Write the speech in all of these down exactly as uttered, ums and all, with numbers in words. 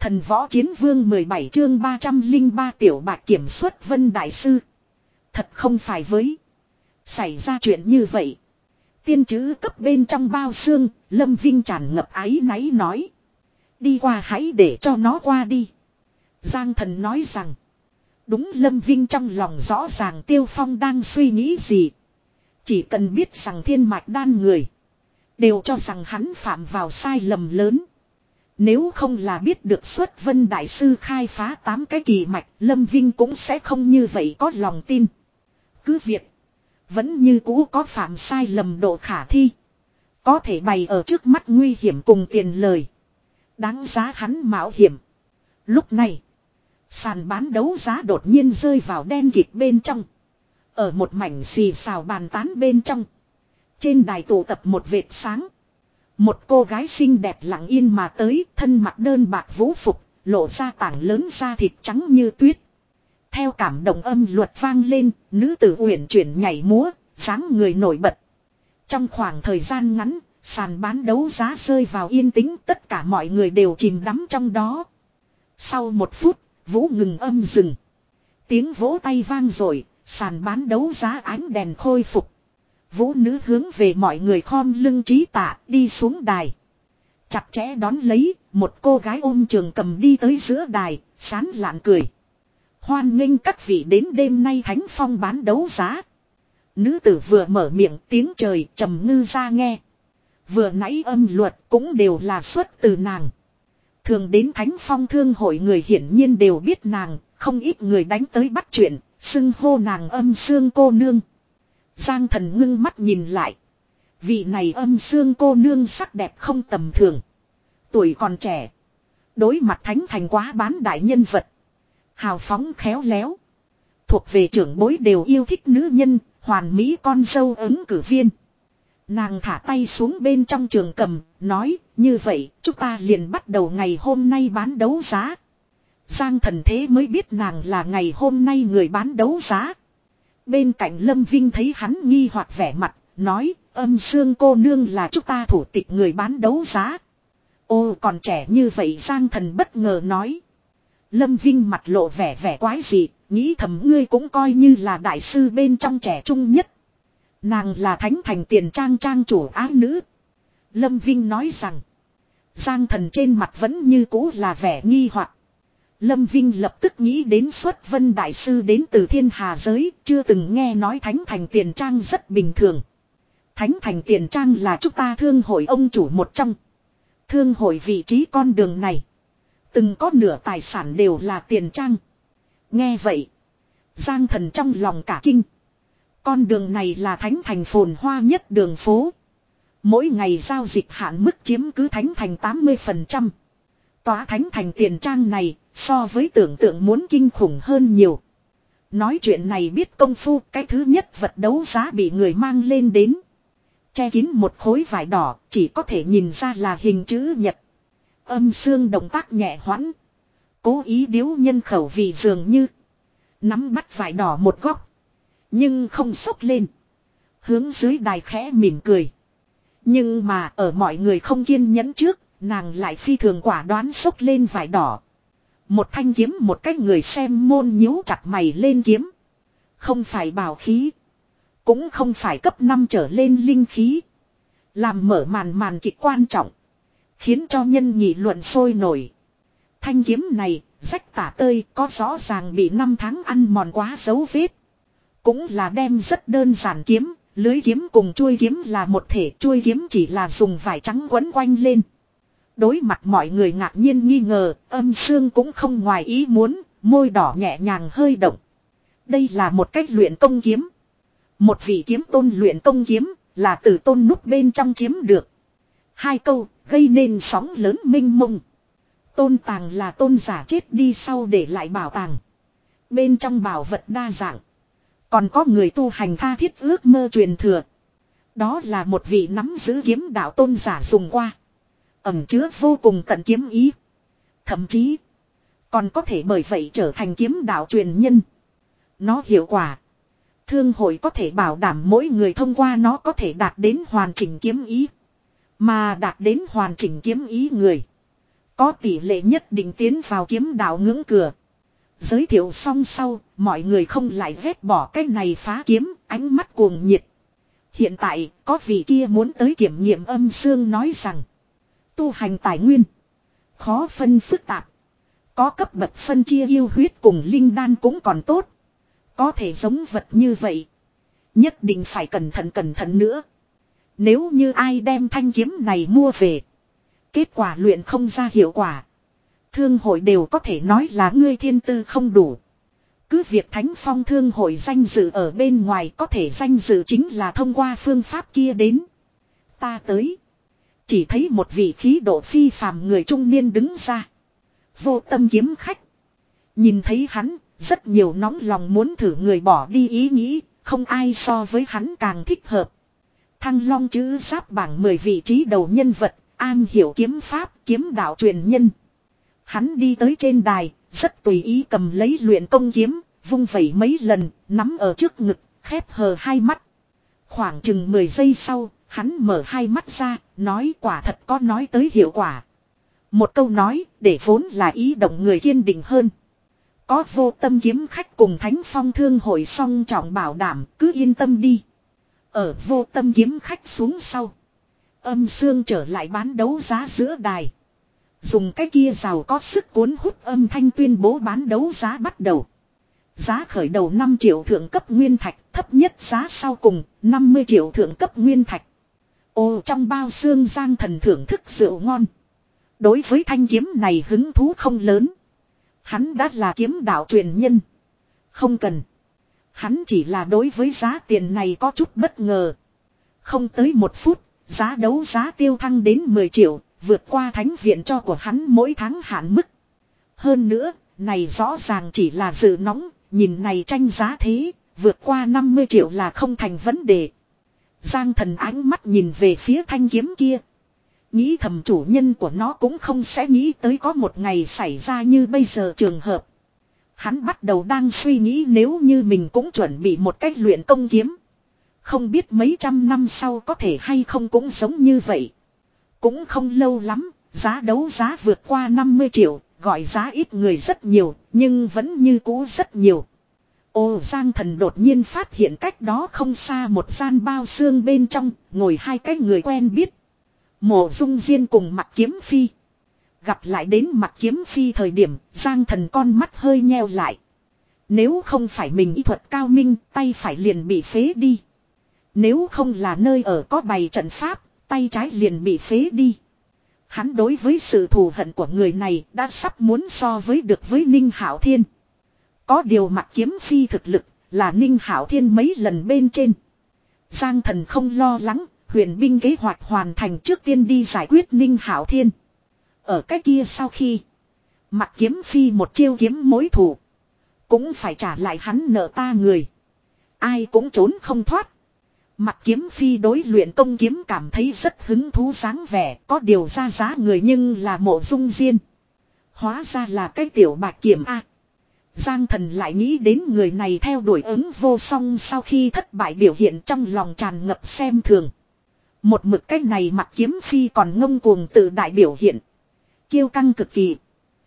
Thần võ chiến vương mười bảy chương ba trăm linh ba tiểu bạch kiểm soát Vân Đại Sư. Thật không phải với. Xảy ra chuyện như vậy. Tiên chữ cấp bên trong bao xương, Lâm Vinh tràn ngập áy náy nói. Đi qua hãy để cho nó qua đi. Giang Thần nói rằng. Đúng, Lâm Vinh trong lòng rõ ràng Tiêu Phong đang suy nghĩ gì. Chỉ cần biết rằng thiên mạch đan người. Đều cho rằng hắn phạm vào sai lầm lớn. Nếu không là biết được xuất Vân Đại Sư khai phá tám cái kỳ mạch, Lâm Vinh cũng sẽ không như vậy có lòng tin. Cứ việc. Vẫn như cũ có phạm sai lầm độ khả thi. Có thể bày ở trước mắt nguy hiểm cùng tiền lời. Đáng giá hắn mạo hiểm. Lúc này. Sàn bán đấu giá đột nhiên rơi vào đen kịt bên trong. Ở một mảnh xì xào bàn tán bên trong. Trên đài tụ tập một vệt sáng. Một cô gái xinh đẹp lặng yên mà tới, thân mặc đơn bạc vũ phục, lộ ra tảng lớn da thịt trắng như tuyết. Theo cảm động âm luật vang lên, nữ tử uyển chuyển nhảy múa, dáng người nổi bật. Trong khoảng thời gian ngắn, sàn bán đấu giá rơi vào yên tĩnh, tất cả mọi người đều chìm đắm trong đó. Sau một phút, vũ ngừng âm dừng. Tiếng vỗ tay vang rồi, sàn bán đấu giá ánh đèn khôi phục. Vũ nữ hướng về mọi người khom lưng trí tạ đi xuống đài. Chặt chẽ đón lấy, một cô gái ôm trường cầm đi tới giữa đài, sán lạn cười. Hoan nghênh các vị đến đêm nay Thánh Phong bán đấu giá. Nữ tử vừa mở miệng tiếng trời trầm ngư ra nghe. Vừa nãy âm luật cũng đều là xuất từ nàng. Thường đến Thánh Phong thương hội người hiển nhiên đều biết nàng, không ít người đánh tới bắt chuyện, xưng hô nàng âm xương cô nương. Giang Thần ngưng mắt nhìn lại. Vị này âm xương cô nương sắc đẹp không tầm thường. Tuổi còn trẻ. Đối mặt thánh thành quá bán đại nhân vật. Hào phóng khéo léo. Thuộc về trưởng bối đều yêu thích nữ nhân, hoàn mỹ con dâu ứng cử viên. Nàng thả tay xuống bên trong trường cầm, nói, như vậy, chúng ta liền bắt đầu ngày hôm nay bán đấu giá. Giang Thần thế mới biết nàng là ngày hôm nay người bán đấu giá. Bên cạnh Lâm Vinh thấy hắn nghi hoặc vẻ mặt, nói, âm xương cô nương là chúng ta thủ tịch người bán đấu giá. Ô còn trẻ như vậy Giang Thần bất ngờ nói. Lâm Vinh mặt lộ vẻ vẻ quái dị, nghĩ thầm ngươi cũng coi như là đại sư bên trong trẻ trung nhất. Nàng là Thánh Thành Tiền Trang trang chủ ái nữ. Lâm Vinh nói rằng, Giang Thần trên mặt vẫn như cũ là vẻ nghi hoặc. Lâm Vinh lập tức nghĩ đến xuất Vân Đại Sư đến từ thiên hà giới, chưa từng nghe nói Thánh Thành Tiền Trang rất bình thường. Thánh Thành Tiền Trang là chúng ta thương hội ông chủ một trong. Thương hội vị trí con đường này. Từng có nửa tài sản đều là tiền trang. Nghe vậy. Giang Thần trong lòng cả kinh. Con đường này là Thánh Thành phồn hoa nhất đường phố. Mỗi ngày giao dịch hạn mức chiếm cứ Thánh Thành tám mươi phần trăm. Tòa Thánh Thành Tiền Trang này so với tưởng tượng muốn kinh khủng hơn nhiều. Nói chuyện này biết công phu, cái thứ nhất vật đấu giá bị người mang lên đến. Che kín một khối vải đỏ, chỉ có thể nhìn ra là hình chữ nhật. Âm xương động tác nhẹ hoãn. Cố ý điếu nhân khẩu vì dường như nắm bắt vải đỏ một góc. Nhưng không xốc lên. Hướng dưới đài khẽ mỉm cười. Nhưng mà ở mọi người không kiên nhẫn trước, nàng lại phi thường quả đoán xốc lên vải đỏ. Một thanh kiếm một cách người xem môn nhíu chặt mày lên kiếm. Không phải bảo khí. Cũng không phải cấp năm trở lên linh khí. Làm mở màn màn kịch quan trọng. Khiến cho nhân nghị luận sôi nổi. Thanh kiếm này, rách tả tơi, có rõ ràng bị năm tháng ăn mòn quá dấu vết. Cũng là đem rất đơn giản kiếm, lưới kiếm cùng chuôi kiếm là một thể, chuôi kiếm chỉ là dùng vải trắng quấn quanh lên. Đối mặt mọi người ngạc nhiên nghi ngờ, âm xương cũng không ngoài ý muốn, môi đỏ nhẹ nhàng hơi động. Đây là một cách luyện công kiếm. Một vị kiếm tôn luyện công kiếm, là từ tôn núp bên trong chiếm được. Hai câu, gây nên sóng lớn mênh mông. Tôn tàng là tôn giả chết đi sau để lại bảo tàng. Bên trong bảo vật đa dạng. Còn có người tu hành tha thiết ước mơ truyền thừa. Đó là một vị nắm giữ kiếm đạo tôn giả dùng qua. Ẩn chứa vô cùng tận kiếm ý. Thậm chí còn có thể bởi vậy trở thành kiếm đạo truyền nhân. Nó hiệu quả. Thương hội có thể bảo đảm mỗi người thông qua nó có thể đạt đến hoàn chỉnh kiếm ý. Mà đạt đến hoàn chỉnh kiếm ý người. Có tỷ lệ nhất định tiến vào kiếm đạo ngưỡng cửa. Giới thiệu xong sau, mọi người không lại ghét bỏ cái này phá kiếm, ánh mắt cuồng nhiệt. Hiện tại, có vị kia muốn tới kiểm nghiệm âm xương nói rằng, tu hành tài nguyên khó phân phức tạp. Có cấp bậc phân chia yêu huyết cùng linh đan cũng còn tốt. Có thể giống vật như vậy, nhất định phải cẩn thận cẩn thận nữa. Nếu như ai đem thanh kiếm này mua về, kết quả luyện không ra hiệu quả, thương hội đều có thể nói là ngươi thiên tư không đủ. Cứ việc Thánh Phong thương hội danh dự ở bên ngoài, có thể danh dự chính là thông qua phương pháp kia đến. Ta tới. Chỉ thấy một vị khí độ phi phàm người trung niên đứng ra. Vô Tâm kiếm khách. Nhìn thấy hắn, rất nhiều nóng lòng muốn thử người bỏ đi ý nghĩ, không ai so với hắn càng thích hợp. Thăng Long chữ giáp bảng mười vị trí đầu nhân vật, am hiểu kiếm pháp, kiếm đạo truyền nhân. Hắn đi tới trên đài, rất tùy ý cầm lấy luyện công kiếm, vung vẩy mấy lần, nắm ở trước ngực, khép hờ hai mắt. Khoảng chừng mười giây sau, hắn mở hai mắt ra, nói quả thật có nói tới hiệu quả. Một câu nói, để vốn là ý động người kiên định hơn. Có Vô Tâm kiếm khách cùng Thánh Phong thương hội song trọng bảo đảm, cứ yên tâm đi. Ở Vô Tâm kiếm khách xuống sau, Âm xương trở lại bán đấu giá giữa đài. Dùng cái kia giàu có sức cuốn hút âm thanh tuyên bố bán đấu giá bắt đầu. Giá khởi đầu năm triệu thượng cấp nguyên thạch, thấp nhất giá sau cùng năm mươi triệu thượng cấp nguyên thạch. Ồ, trong bao xương Giang Thần thưởng thức rượu ngon. Đối với thanh kiếm này hứng thú không lớn. Hắn đã là kiếm đạo truyền nhân. Không cần. Hắn chỉ là đối với giá tiền này có chút bất ngờ. Không tới một phút, giá đấu giá tiêu thăng đến mười triệu, vượt qua thánh viện cho của hắn mỗi tháng hạn mức. Hơn nữa, này rõ ràng chỉ là dự nóng, nhìn này tranh giá thế, vượt qua năm mươi triệu là không thành vấn đề. Giang Thần ánh mắt nhìn về phía thanh kiếm kia. Nghĩ thầm chủ nhân của nó cũng không sẽ nghĩ tới có một ngày xảy ra như bây giờ trường hợp. Hắn bắt đầu đang suy nghĩ nếu như mình cũng chuẩn bị một cách luyện công kiếm. Không biết mấy trăm năm sau có thể hay không cũng giống như vậy. Cũng không lâu lắm, giá đấu giá vượt qua năm mươi triệu, gọi giá ít người rất nhiều, nhưng vẫn như cũ rất nhiều. Ồ, Giang Thần đột nhiên phát hiện cách đó không xa một gian bao xương bên trong, ngồi hai cái người quen biết. Mộ Dung Diên cùng Mạc Kiếm Phi. Gặp lại đến Mạc Kiếm Phi thời điểm, Giang Thần con mắt hơi nheo lại. Nếu không phải mình y thuật cao minh, tay phải liền bị phế đi. Nếu không là nơi ở có bày trận pháp, tay trái liền bị phế đi. Hắn đối với sự thù hận của người này đã sắp muốn so với được với Ninh Hạo Thiên. Có điều Mạc Kiếm Phi thực lực là Ninh Hạo Thiên mấy lần bên trên. Giang Thần không lo lắng, huyền binh kế hoạch hoàn thành trước tiên đi giải quyết Ninh Hạo Thiên. Ở cái kia sau khi Mạc Kiếm Phi một chiêu kiếm mối thù, cũng phải trả lại hắn nợ ta người. Ai cũng trốn không thoát. Mạc Kiếm Phi đối luyện công kiếm cảm thấy rất hứng thú dáng vẻ, có điều ra giá người nhưng là Mộ Dung Diên. Hóa ra là cái tiểu bạch kiểm A. Giang Thần lại nghĩ đến người này theo đuổi ứng vô song sau khi thất bại biểu hiện trong lòng tràn ngập xem thường. Một mực cách này Mạc Kiếm Phi còn ngông cuồng tự đại biểu hiện. Kiêu căng cực kỳ.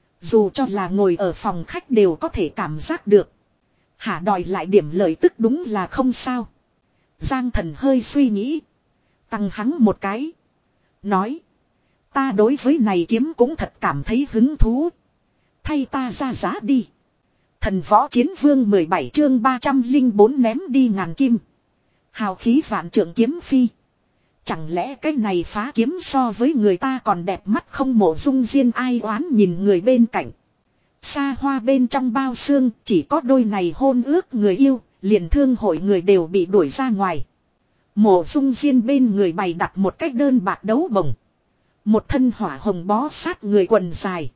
Dù cho là ngồi ở phòng khách đều có thể cảm giác được. Hả đòi lại điểm lợi tức đúng là không sao. Giang Thần hơi suy nghĩ. Tăng hắn một cái. Nói. Ta đối với này kiếm cũng thật cảm thấy hứng thú. Thay ta ra giá đi. Thần võ chiến vương mười bảy chương ba trăm linh bốn ném đi ngàn kim. Hào khí vạn trượng kiếm phi. Chẳng lẽ cái này phá kiếm so với người ta còn đẹp mắt không? Mộ Dung Diên ai oán nhìn người bên cạnh. Xa hoa bên trong bao xương chỉ có đôi này hôn ước người yêu, liền thương hội người đều bị đuổi ra ngoài. Mộ Dung Diên bên người bày đặt một cách đơn bạc đấu bồng. Một thân hỏa hồng bó sát người quần dài.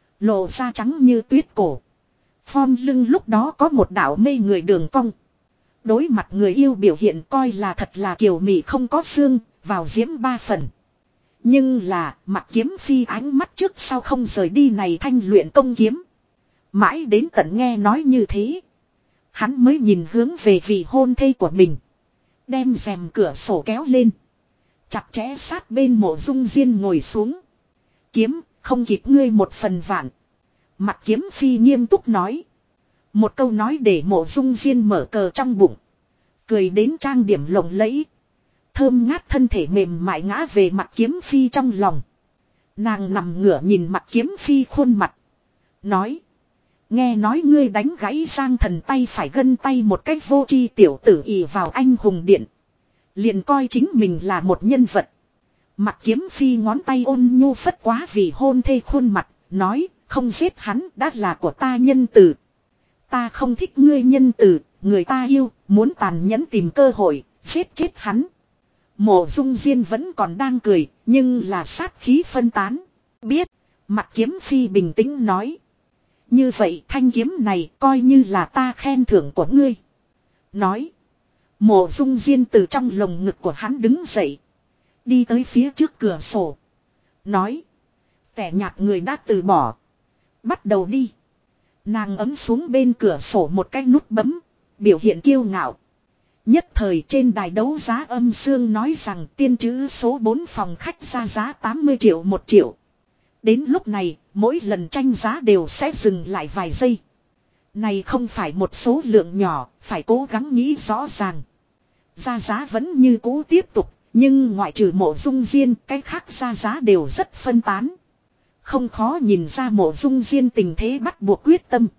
Lộ ra trắng như tuyết cổ. Form lưng lúc đó có một đạo mê người đường cong. Đối mặt người yêu biểu hiện coi là thật là kiều mị không có xương, vào diễm ba phần. Nhưng là Mạc Kiếm Phi ánh mắt trước sau không rời đi này thanh luyện công kiếm. Mãi đến tận nghe nói như thế, hắn mới nhìn hướng về vị hôn thê của mình. Đem rèm cửa sổ kéo lên. Chặt chẽ sát bên Mộ Dung Diên ngồi xuống. Kiếm Không kịp ngươi một phần vạn. Mặt kiếm phi nghiêm túc nói. Một câu nói để Mộ Dung Diên mở cờ trong bụng. Cười đến trang điểm lộng lẫy. Thơm ngát thân thể mềm mại ngã về mặt kiếm phi trong lòng. Nàng nằm ngửa nhìn mặt kiếm phi khuôn mặt. Nói. Nghe nói ngươi đánh gãy Giang Thần tay phải gân tay một cách vô tri tiểu tử ỷ vào anh hùng điện. Liền coi chính mình là một nhân vật. Mặt kiếm phi ngón tay ôn nhu phất quá vì hôn thê khuôn mặt. Nói không giết hắn đã là của ta nhân từ. Ta không thích ngươi nhân từ. Người ta yêu muốn tàn nhẫn tìm cơ hội giết chết hắn. Mộ Dung Diên vẫn còn đang cười, nhưng là sát khí phân tán. Biết, mặt kiếm phi bình tĩnh nói. Như vậy thanh kiếm này coi như là ta khen thưởng của ngươi. Nói. Mộ Dung Diên từ trong lồng ngực của hắn đứng dậy. Đi tới phía trước cửa sổ. Nói. Kẻ nhạt người đã từ bỏ. Bắt đầu đi. Nàng ấm xuống bên cửa sổ một cái nút bấm. Biểu hiện kiêu ngạo. Nhất thời trên đài đấu giá âm xương nói rằng tiên chữ số bốn phòng khách ra giá tám mươi triệu một triệu. Đến lúc này, mỗi lần tranh giá đều sẽ dừng lại vài giây. Này không phải một số lượng nhỏ, phải cố gắng nghĩ rõ ràng. Ra giá vẫn như cũ tiếp tục, nhưng ngoại trừ Mộ Dung Diên, cái khác ra giá đều rất phân tán. Không khó nhìn ra Mộ Dung Diên tình thế bắt buộc quyết tâm.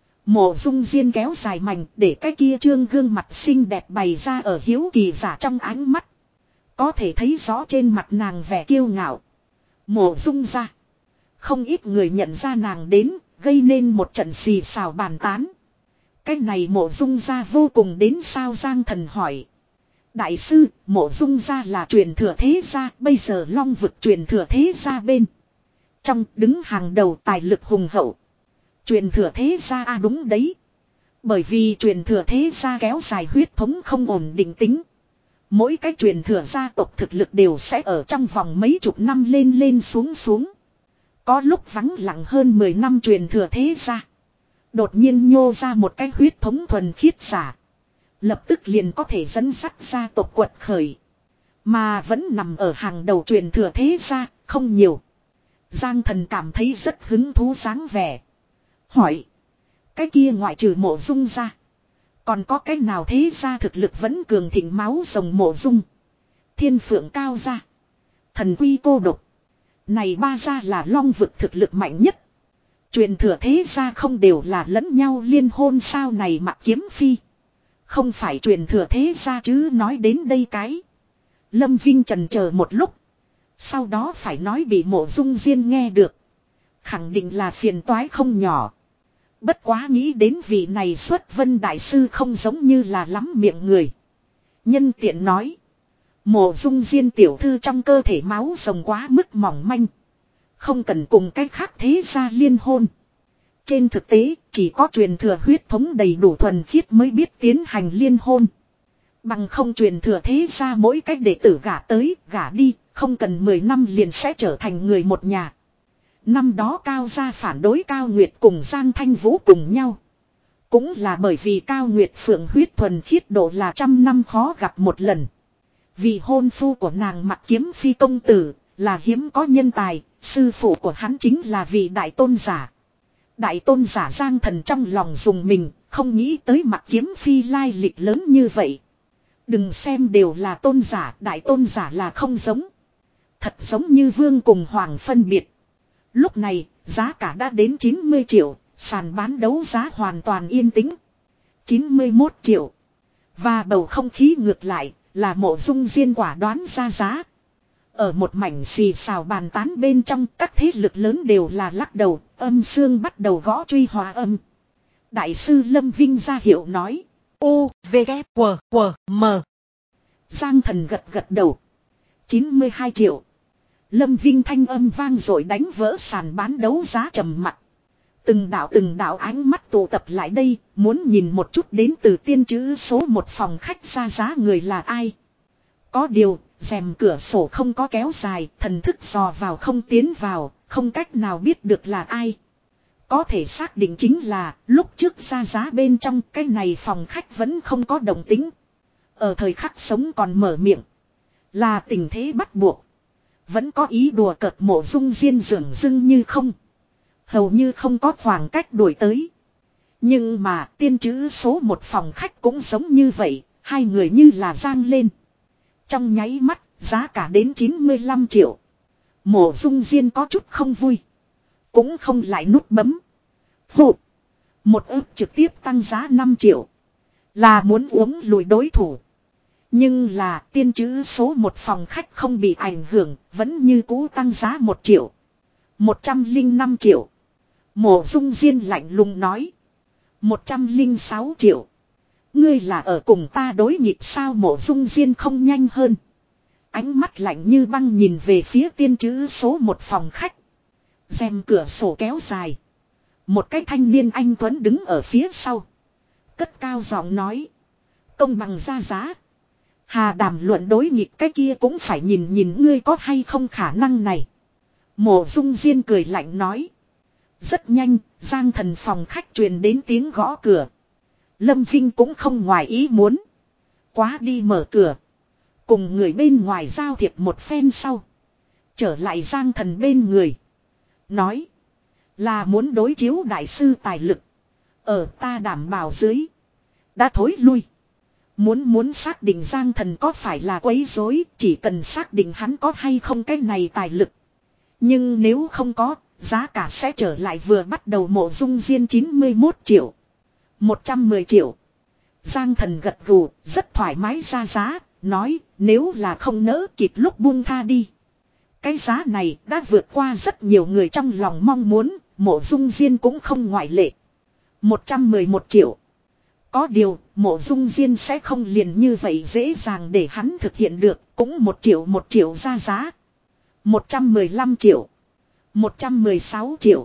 Mộ Dung Diên kéo dài mảnh để cái kia trương gương mặt xinh đẹp bày ra ở hiếu kỳ giả trong ánh mắt. Có thể thấy rõ trên mặt nàng vẻ kiêu ngạo. Mộ Dung ra. Không ít người nhận ra nàng đến, gây nên một trận xì xào bàn tán. Cái này Mộ Dung ra vô cùng đến sao Giang Thần hỏi. Đại sư, Mộ Dung ra là truyền thừa thế gia, bây giờ Long vực truyền thừa thế gia bên. Trong đứng hàng đầu tài lực hùng hậu. Truyền thừa thế gia à đúng đấy. Bởi vì truyền thừa thế gia kéo dài huyết thống không ổn định tính. Mỗi cái truyền thừa gia tộc thực lực đều sẽ ở trong vòng mấy chục năm lên lên xuống xuống. Có lúc vắng lặng hơn mười năm truyền thừa thế gia. Đột nhiên nhô ra một cái huyết thống thuần khiết giả. Lập tức liền có thể dẫn dắt gia tộc quật khởi. Mà vẫn nằm ở hàng đầu truyền thừa thế gia, không nhiều. Giang Thần cảm thấy rất hứng thú dáng vẻ. Hỏi. Cái kia ngoại trừ Mộ Dung ra. Còn có cái nào thế gia thực lực vẫn cường thịnh máu rồng Mộ Dung. Thiên Phượng Cao gia. Thần Quy Cô Độc. Này ba gia là Long vực thực lực mạnh nhất. Truyền thừa thế gia không đều là lẫn nhau liên hôn sao này Mạc Kiếm Phi. Không phải truyền thừa thế gia chứ nói đến đây cái. Lâm Vinh trần chờ một lúc. Sau đó phải nói bị Mộ Dung Diên nghe được. Khẳng định là phiền toái không nhỏ. Bất quá nghĩ đến vị này xuất vân đại sư không giống như là lắm miệng người. Nhân tiện nói. Mộ Dung Diên tiểu thư trong cơ thể máu rồng quá mức mỏng manh. Không cần cùng cách khác thế gia liên hôn. Trên thực tế chỉ có truyền thừa huyết thống đầy đủ thuần khiết mới biết tiến hành liên hôn. Bằng không truyền thừa thế gia mỗi cách đệ tử gả tới gả đi. Không cần mười năm liền sẽ trở thành người một nhà. Năm đó Cao gia phản đối Cao Nguyệt cùng Giang Thanh Vũ cùng nhau. Cũng là bởi vì Cao Nguyệt phượng huyết thuần khiết độ là trăm năm khó gặp một lần. Vì hôn phu của nàng Mạc Kiếm Phi công tử là hiếm có nhân tài, sư phụ của hắn chính là vị đại tôn giả. Đại tôn giả Giang Thần trong lòng dùng mình, không nghĩ tới Mạc Kiếm Phi lai lịch lớn như vậy. Đừng xem đều là tôn giả, đại tôn giả là không giống. Thật giống như vương cùng hoàng phân biệt. Lúc này, giá cả đã đến chín mươi triệu, sàn bán đấu giá hoàn toàn yên tĩnh. chín mươi mốt triệu. Và bầu không khí ngược lại, là Mộ Dung Diên quả đoán ra giá. Ở một mảnh xì xào bàn tán bên trong, các thế lực lớn đều là lắc đầu, âm xương bắt đầu gõ truy hòa âm. Đại sư Lâm Vinh ra hiệu nói. U, V, K, W, W, M. Giang Thần gật gật đầu. chín mươi hai triệu. Lâm Vinh thanh âm vang rồi đánh vỡ sàn bán đấu giá trầm mặc. Từng đạo từng đạo ánh mắt tụ tập lại đây, muốn nhìn một chút đến từ tiên chữ số một phòng khách ra giá người là ai. Có điều, rèm cửa sổ không có kéo dài, thần thức dò vào không tiến vào, không cách nào biết được là ai. Có thể xác định chính là, lúc trước ra giá bên trong cái này phòng khách vẫn không có động tính. Ở thời khắc sống còn mở miệng. Là tình thế bắt buộc. Vẫn có ý đùa cợt Mộ Dung Diên dường dưng như không. Hầu như không có khoảng cách đuổi tới. Nhưng mà tiên chữ số một phòng khách cũng giống như vậy. Hai người như là giang lên. Trong nháy mắt giá cả đến chín mươi lăm triệu. Mộ Dung Diên có chút không vui. Cũng không lại nút bấm. Phụ. Một ức trực tiếp tăng giá năm triệu. Là muốn uống lùi đối thủ. Nhưng là tiên chữ số một phòng khách không bị ảnh hưởng. Vẫn như cũ tăng giá một triệu. Một trăm linh năm triệu. Mộ Dung Diên lạnh lùng nói. Một trăm linh sáu triệu. Ngươi là ở cùng ta đối nghịch sao? Mộ Dung Diên không nhanh hơn. Ánh mắt lạnh như băng nhìn về phía tiên chữ số một phòng khách. Rèm cửa sổ kéo dài. Một cái thanh niên anh tuấn đứng ở phía sau. Cất cao giọng nói. Công bằng ra giá. Hà đàm luận đối nghịch cái kia cũng phải nhìn nhìn ngươi có hay không khả năng này. Mộ Dung Diên cười lạnh nói. Rất nhanh, Giang Thần phòng khách truyền đến tiếng gõ cửa. Lâm Vinh cũng không ngoài ý muốn. Quá đi mở cửa. Cùng người bên ngoài giao thiệp một phen sau. Trở lại Giang Thần bên người. Nói. Là muốn đối chiếu đại sư tài lực. Ở ta đảm bảo dưới. Đã thối lui. Muốn muốn xác định Giang Thần có phải là quấy rối, chỉ cần xác định hắn có hay không cái này tài lực. Nhưng nếu không có, giá cả sẽ trở lại vừa bắt đầu. Mộ Dung Diên chín mươi mốt triệu. một trăm mười triệu. Giang Thần gật gù, rất thoải mái ra giá, nói nếu là không nỡ kịp lúc buông tha đi. Cái giá này đã vượt qua rất nhiều người trong lòng mong muốn, Mộ Dung Diên cũng không ngoại lệ. một trăm mười một triệu. Có điều, Mộ Dung Diên sẽ không liền như vậy dễ dàng để hắn thực hiện được, cũng một triệu một triệu ra giá. một trăm mười lăm triệu. một trăm mười sáu triệu.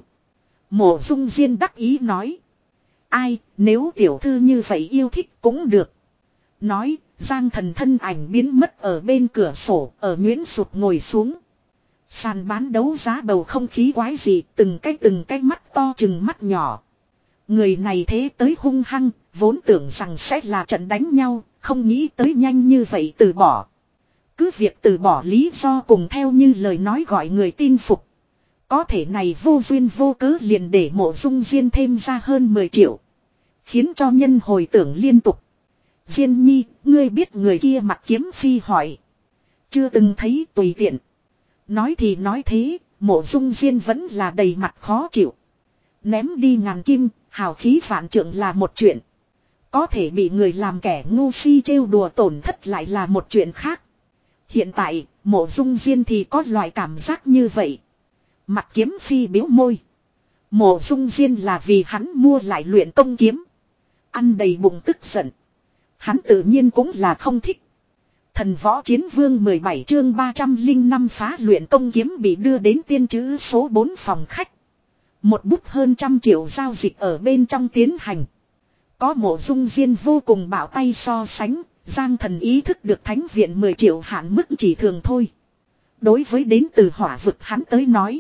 Mộ Dung Diên đắc ý nói. Ai, nếu tiểu thư như vậy yêu thích cũng được. Nói, Giang Thần thân ảnh biến mất ở bên cửa sổ, ở Nguyễn Sụt ngồi xuống. Sàn bán đấu giá bầu không khí quái gì, từng cái từng cái mắt to chừng mắt nhỏ. Người này thế tới hung hăng, vốn tưởng rằng sẽ là trận đánh nhau, không nghĩ tới nhanh như vậy từ bỏ. Cứ việc từ bỏ lý do cùng theo như lời nói gọi người tin phục. Có thể này vô duyên vô cớ liền để Mộ Dung Diên thêm ra hơn mười triệu. Khiến cho nhân hồi tưởng liên tục. Diên nhi, ngươi biết người kia mặt kiếm phi hỏi. Chưa từng thấy tùy tiện. Nói thì nói thế, Mộ Dung Diên vẫn là đầy mặt khó chịu. Ném đi ngàn kim, hào khí vạn trượng là một chuyện. Có thể bị người làm kẻ ngu si trêu đùa tổn thất lại là một chuyện khác. Hiện tại, Mộ Dung Diên thì có loại cảm giác như vậy. Mặt kiếm phi biếu môi. Mộ Dung Diên là vì hắn mua lại luyện công kiếm. Ăn đầy bụng tức giận. Hắn tự nhiên cũng là không thích. Thần võ chiến vương mười bảy chương ba trăm linh năm phá luyện công kiếm bị đưa đến tiên chữ số bốn phòng khách. Một bút hơn trăm triệu giao dịch ở bên trong tiến hành. Có Mộ Dung Diên vô cùng bảo tay so sánh, Giang Thần ý thức được thánh viện mười triệu hạn mức chỉ thường thôi. Đối với đến từ hỏa vực hắn tới nói,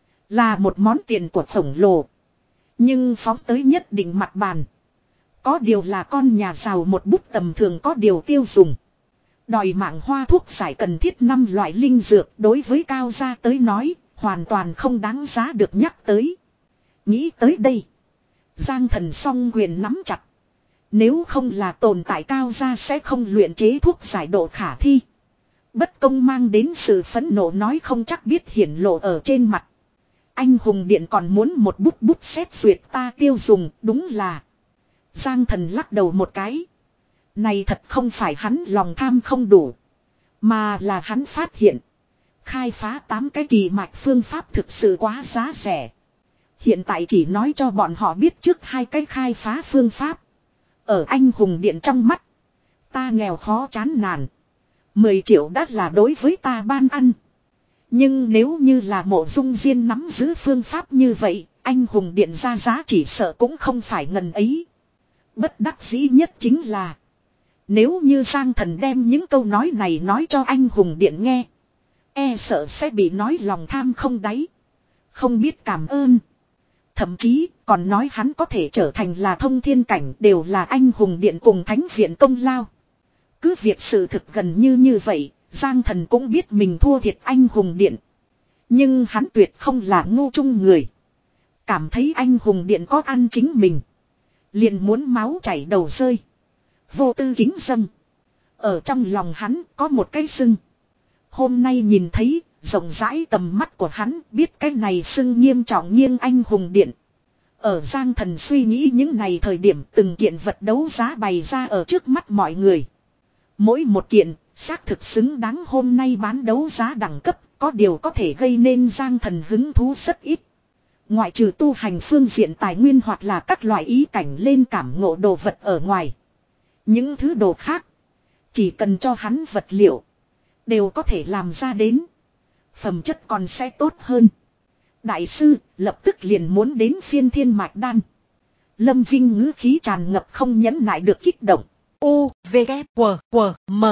là một món tiền của khổng lồ. Nhưng phóng tới nhất định mặt bàn. Có điều là con nhà giàu một bút tầm thường có điều tiêu dùng. Đòi mạng hoa thuốc giải cần thiết năm loại linh dược đối với cao gia tới nói, hoàn toàn không đáng giá được nhắc tới. Nghĩ tới đây. Giang Thần song quyền nắm chặt. Nếu không là tồn tại cao gia sẽ không luyện chế thuốc giải độ khả thi. Bất công mang đến sự phẫn nộ nói không chắc biết hiển lộ ở trên mặt. Anh hùng điện còn muốn một bút bút xét duyệt ta tiêu dùng, đúng là. Giang Thần lắc đầu một cái. Này thật không phải hắn lòng tham không đủ. Mà là hắn phát hiện. Khai phá tám cái kỳ mạch phương pháp thực sự quá giá rẻ. Hiện tại chỉ nói cho bọn họ biết trước hai cái khai phá phương pháp. Ở anh hùng điện trong mắt. Ta nghèo khó chán nản. Mười triệu đã là đối với ta ban ăn. Nhưng nếu như là Mộ Dung Diên nắm giữ phương pháp như vậy, anh hùng điện ra giá chỉ sợ cũng không phải ngần ấy. Bất đắc dĩ nhất chính là, nếu như Giang Thần đem những câu nói này nói cho anh hùng điện nghe, e sợ sẽ bị nói lòng tham không đáy, không biết cảm ơn. Thậm chí còn nói hắn có thể trở thành là thông thiên cảnh đều là anh hùng điện cùng thánh viện công lao. Cứ việc sự thực gần như như vậy, Giang Thần cũng biết mình thua thiệt anh hùng điện. Nhưng hắn tuyệt không là ngu trung người. Cảm thấy anh hùng điện có ăn chính mình. Liền muốn máu chảy đầu rơi. Vô tư kính dâng. Ở trong lòng hắn có một cái sưng. Hôm nay nhìn thấy, rộng rãi tầm mắt của hắn biết cái này sưng nghiêm trọng nghiêng anh hùng điện. Ở Giang Thần suy nghĩ những này thời điểm từng kiện vật đấu giá bày ra ở trước mắt mọi người. Mỗi một kiện, xác thực xứng đáng hôm nay bán đấu giá đẳng cấp, có điều có thể gây nên Giang Thần hứng thú rất ít. Ngoại trừ tu hành phương diện tài nguyên hoặc là các loại ý cảnh lên cảm ngộ đồ vật ở ngoài. Những thứ đồ khác, chỉ cần cho hắn vật liệu, đều có thể làm ra đến. Phẩm chất còn sẽ tốt hơn. Đại sư lập tức liền muốn đến phiên thiên mạch đan. Lâm Vinh ngữ khí tràn ngập không nhẫn nại được kích động. U, V, K, W, W, M.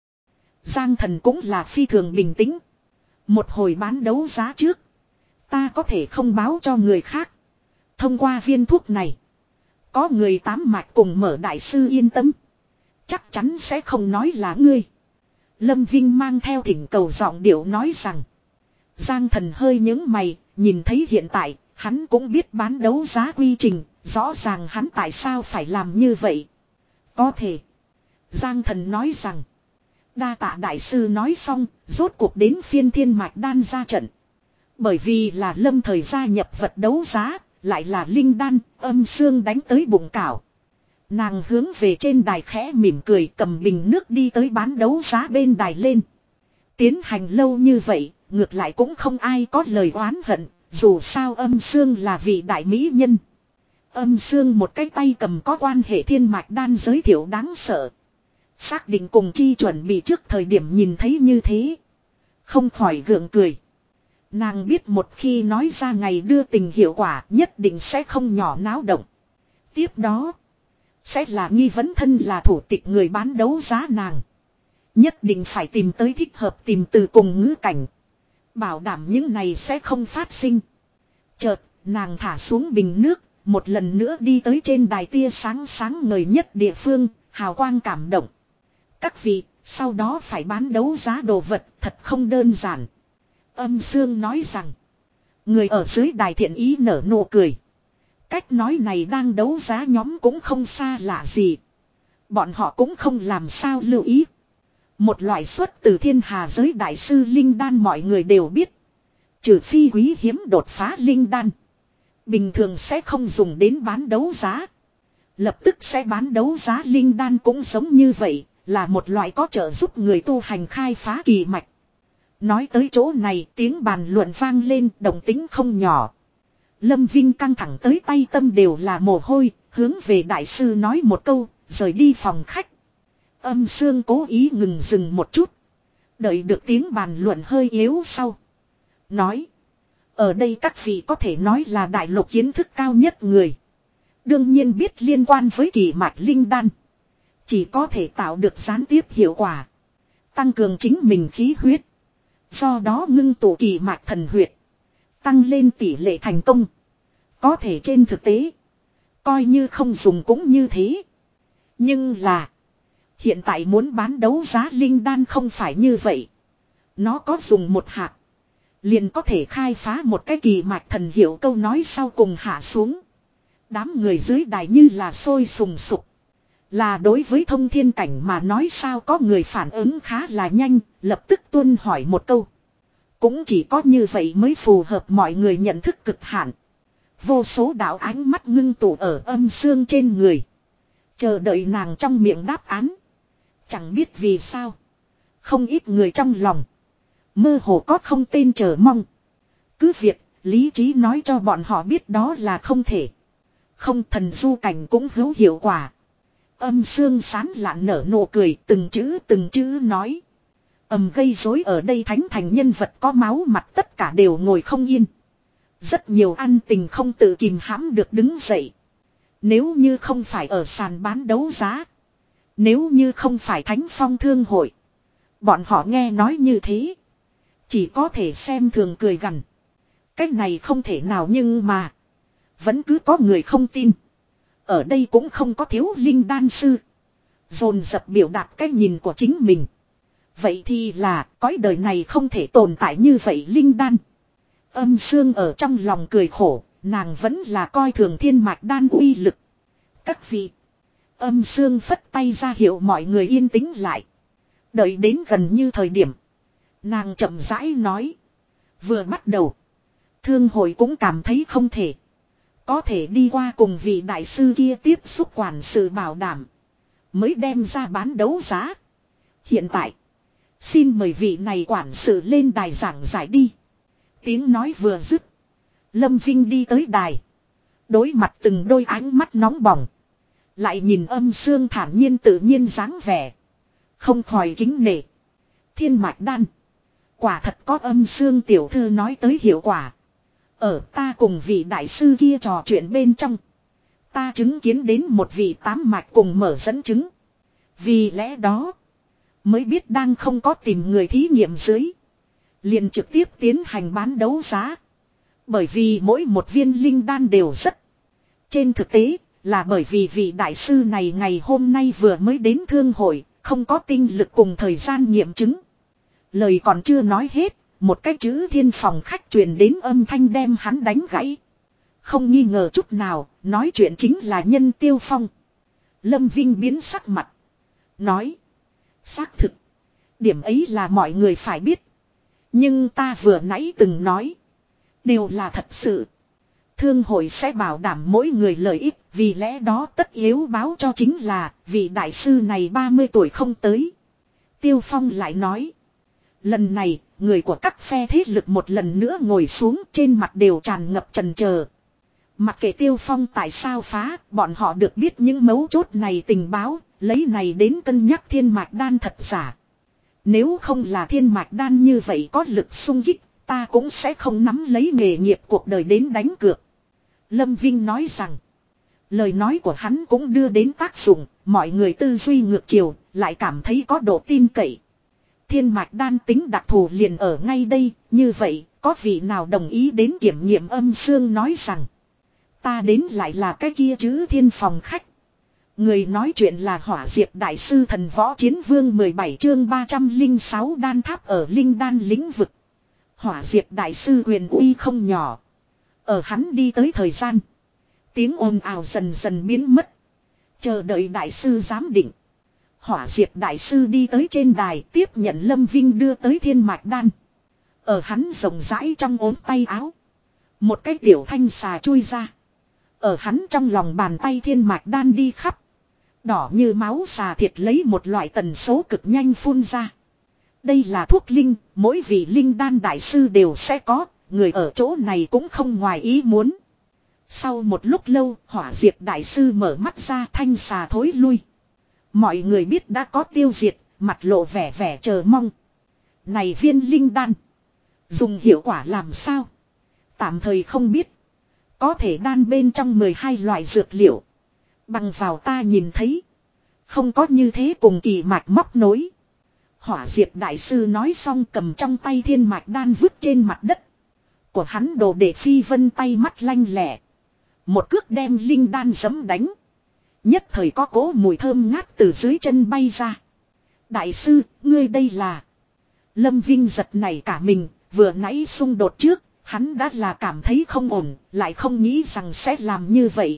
Giang Thần cũng là phi thường bình tĩnh. Một hồi bán đấu giá trước, ta có thể không báo cho người khác. Thông qua viên thuốc này, có người tám mạch cùng mở đại sư yên tâm. Chắc chắn sẽ không nói là ngươi. Lâm Vinh mang theo thỉnh cầu giọng điệu nói rằng. Giang Thần hơi nhướng mày, nhìn thấy hiện tại, hắn cũng biết bán đấu giá quy trình, rõ ràng hắn tại sao phải làm như vậy. Có thể. Giang Thần nói rằng. Đa tạ đại sư nói xong, rốt cuộc đến phiên thiên mạch đan ra trận. Bởi vì là lâm thời gia nhập vật đấu giá, lại là linh đan, âm xương đánh tới bụng cảo. Nàng hướng về trên đài khẽ mỉm cười cầm bình nước đi tới bán đấu giá bên đài lên. Tiến hành lâu như vậy, ngược lại cũng không ai có lời oán hận, dù sao âm xương là vị đại mỹ nhân. Âm xương một cái tay cầm có quan hệ thiên mạch đan giới thiệu đáng sợ. Xác định cùng chi chuẩn bị trước thời điểm nhìn thấy như thế. Không khỏi gượng cười. Nàng biết một khi nói ra ngày đưa tình hiệu quả nhất định sẽ không nhỏ náo động. Tiếp đó, sẽ là nghi vấn thân là thủ tịch người bán đấu giá nàng. Nhất định phải tìm tới thích hợp tìm từ cùng ngữ cảnh. Bảo đảm những này sẽ không phát sinh. Chợt, nàng thả xuống bình nước, một lần nữa đi tới trên đài tia sáng sáng ngời nhất địa phương, hào quang cảm động. Các vị, sau đó phải bán đấu giá đồ vật thật không đơn giản. Âm xương nói rằng, người ở dưới đài thiện ý nở nụ cười. Cách nói này đang đấu giá nhóm cũng không xa lạ gì. Bọn họ cũng không làm sao lưu ý. Một loại xuất từ thiên hà giới đại sư linh đan mọi người đều biết. Trừ phi quý hiếm đột phá linh đan, bình thường sẽ không dùng đến bán đấu giá. Lập tức sẽ bán đấu giá linh đan cũng giống như vậy, là một loại có trợ giúp người tu hành khai phá kỳ mạch. Nói tới chỗ này tiếng bàn luận vang lên đồng tính không nhỏ. Lâm Vinh căng thẳng tới tay tâm đều là mồ hôi, hướng về đại sư nói một câu, rời đi phòng khách. Âm xương cố ý ngừng dừng một chút. Đợi được tiếng bàn luận hơi yếu sau. Nói. Ở đây các vị có thể nói là đại lục kiến thức cao nhất người. Đương nhiên biết liên quan với kỳ mạch linh đan. Chỉ có thể tạo được gián tiếp hiệu quả. Tăng cường chính mình khí huyết. Do đó ngưng tụ kỳ mạch thần huyệt. Tăng lên tỷ lệ thành công. Có thể trên thực tế. Coi như không dùng cũng như thế. Nhưng là. Hiện tại muốn bán đấu giá linh đan không phải như vậy. Nó có dùng một hạt. Liền có thể khai phá một cái kỳ mạch thần hiệu câu nói sau cùng hạ xuống. Đám người dưới đài như là sôi sùng sục. Là đối với thông thiên cảnh mà nói sao có người phản ứng khá là nhanh, lập tức tuân hỏi một câu. Cũng chỉ có như vậy mới phù hợp mọi người nhận thức cực hạn. Vô số đạo ánh mắt ngưng tụ ở âm xương trên người. Chờ đợi nàng trong miệng đáp án. Chẳng biết vì sao. Không ít người trong lòng. Mơ hồ có không tên chờ mong. Cứ việc, lý trí nói cho bọn họ biết đó là không thể. Không thần du cảnh cũng hữu hiệu quả. Âm xương sán lạn nở nụ cười từng chữ từng chữ nói. Ầm gây rối ở đây thánh thành nhân vật có máu mặt tất cả đều ngồi không yên. Rất nhiều ăn tình không tự kìm hãm được đứng dậy. Nếu như không phải ở sàn bán đấu giá. Nếu như không phải thánh phong thương hội. Bọn họ nghe nói như thế. Chỉ có thể xem thường cười gằn. Cách này không thể nào nhưng mà. Vẫn cứ có người không tin. Ở đây cũng không có thiếu linh đan sư. Dồn dập biểu đạt cái nhìn của chính mình. Vậy thì là cõi đời này không thể tồn tại như vậy linh đan. Âm Sương ở trong lòng cười khổ, nàng vẫn là coi thường thiên mạch đan uy lực. Các vị. Âm Sương phất tay ra hiệu mọi người yên tĩnh lại. Đợi đến gần như thời điểm. Nàng chậm rãi nói. Vừa bắt đầu. Thương hội cũng cảm thấy không thể. Có thể đi qua cùng vị đại sư kia tiếp xúc quản sự bảo đảm. Mới đem ra bán đấu giá. Hiện tại. Xin mời vị này quản sự lên đài giảng giải đi. Tiếng nói vừa dứt. Lâm Vinh đi tới đài. Đối mặt từng đôi ánh mắt nóng bỏng. Lại nhìn Âm Sương thản nhiên tự nhiên dáng vẻ. Không khỏi kính nể. Thiên mạch đan. Quả thật có Âm Sương tiểu thư nói tới hiệu quả. Ở ta cùng vị đại sư kia trò chuyện bên trong. Ta chứng kiến đến một vị tám mạch cùng mở dẫn chứng. Vì lẽ đó. Mới biết đang không có tìm người thí nghiệm dưới. Liền trực tiếp tiến hành bán đấu giá. Bởi vì mỗi một viên linh đan đều rất. Trên thực tế là bởi vì vị đại sư này ngày hôm nay vừa mới đến thương hội. Không có tinh lực cùng thời gian nghiệm chứng. Lời còn chưa nói hết. Một cái chữ thiên phòng khách truyền đến âm thanh đem hắn đánh gãy. Không nghi ngờ chút nào. Nói chuyện chính là Nhân Tiêu Phong. Lâm Vinh biến sắc mặt. Nói. Xác thực. Điểm ấy là mọi người phải biết. Nhưng ta vừa nãy từng nói. Đều là thật sự. Thương hội sẽ bảo đảm mỗi người lợi ích. Vì lẽ đó tất yếu báo cho chính là. Vị đại sư này ba mươi tuổi không tới. Tiêu Phong lại nói. Lần này người của các phe thế lực một lần nữa ngồi xuống. Trên mặt đều tràn ngập chần chờ. Mặc kệ Tiêu Phong tại sao phá. Bọn họ được biết những mấu chốt này tình báo. Lấy này đến cân nhắc thiên mạch đan thật giả. Nếu không là thiên mạch đan như vậy có lực xung kích. Ta cũng sẽ không nắm lấy nghề nghiệp cuộc đời đến đánh cược. Lâm Vinh nói rằng. Lời nói của hắn cũng đưa đến tác dụng. Mọi người tư duy ngược chiều. Lại cảm thấy có độ tin cậy. Thiên mạch đan tính đặc thù liền ở ngay đây. Như vậy có vị nào đồng ý đến kiểm nghiệm Âm Sương nói rằng. Ta đến lại là cái kia chứ thiên phòng khách. Người nói chuyện là Hỏa Diệp Đại sư Thần Võ Chiến Vương mười bảy chương ba trăm lẻ sáu đan tháp ở linh đan lĩnh vực. Hỏa Diệp Đại sư quyền uy không nhỏ. Ở hắn đi tới thời gian. Tiếng ồn ào dần dần biến mất. Chờ đợi Đại sư giám định. Hỏa Diệp Đại sư đi tới trên đài tiếp nhận Lâm Vinh đưa tới thiên mạch đan. Ở hắn rộng rãi trong ốm tay áo. Một cái tiểu thanh xà chui ra. Ở hắn trong lòng bàn tay thiên mạch đan đi khắp. Đỏ như máu xà thiệt lấy một loại tần số cực nhanh phun ra. Đây là thuốc linh, mỗi vị linh đan đại sư đều sẽ có, người ở chỗ này cũng không ngoài ý muốn. Sau một lúc lâu, Hỏa Diệp Đại sư mở mắt ra thanh xà thối lui. Mọi người biết đã có tiêu diệt, mặt lộ vẻ vẻ chờ mong. Này viên linh đan, dùng hiệu quả làm sao? Tạm thời không biết. Có thể đan bên trong mười hai loại dược liệu. Bằng vào ta nhìn thấy. Không có như thế cùng kỳ mạch móc nối. Hỏa Diệp Đại sư nói xong cầm trong tay thiên mạch đan vứt trên mặt đất. Của hắn đồ để phi vân tay mắt lanh lẹ. Một cước đem linh đan giẫm đánh. Nhất thời có cỗ mùi thơm ngát từ dưới chân bay ra. Đại sư, ngươi đây là. Lâm Vinh giật nảy cả mình, vừa nãy xung đột trước, hắn đã là cảm thấy không ổn, lại không nghĩ rằng sẽ làm như vậy.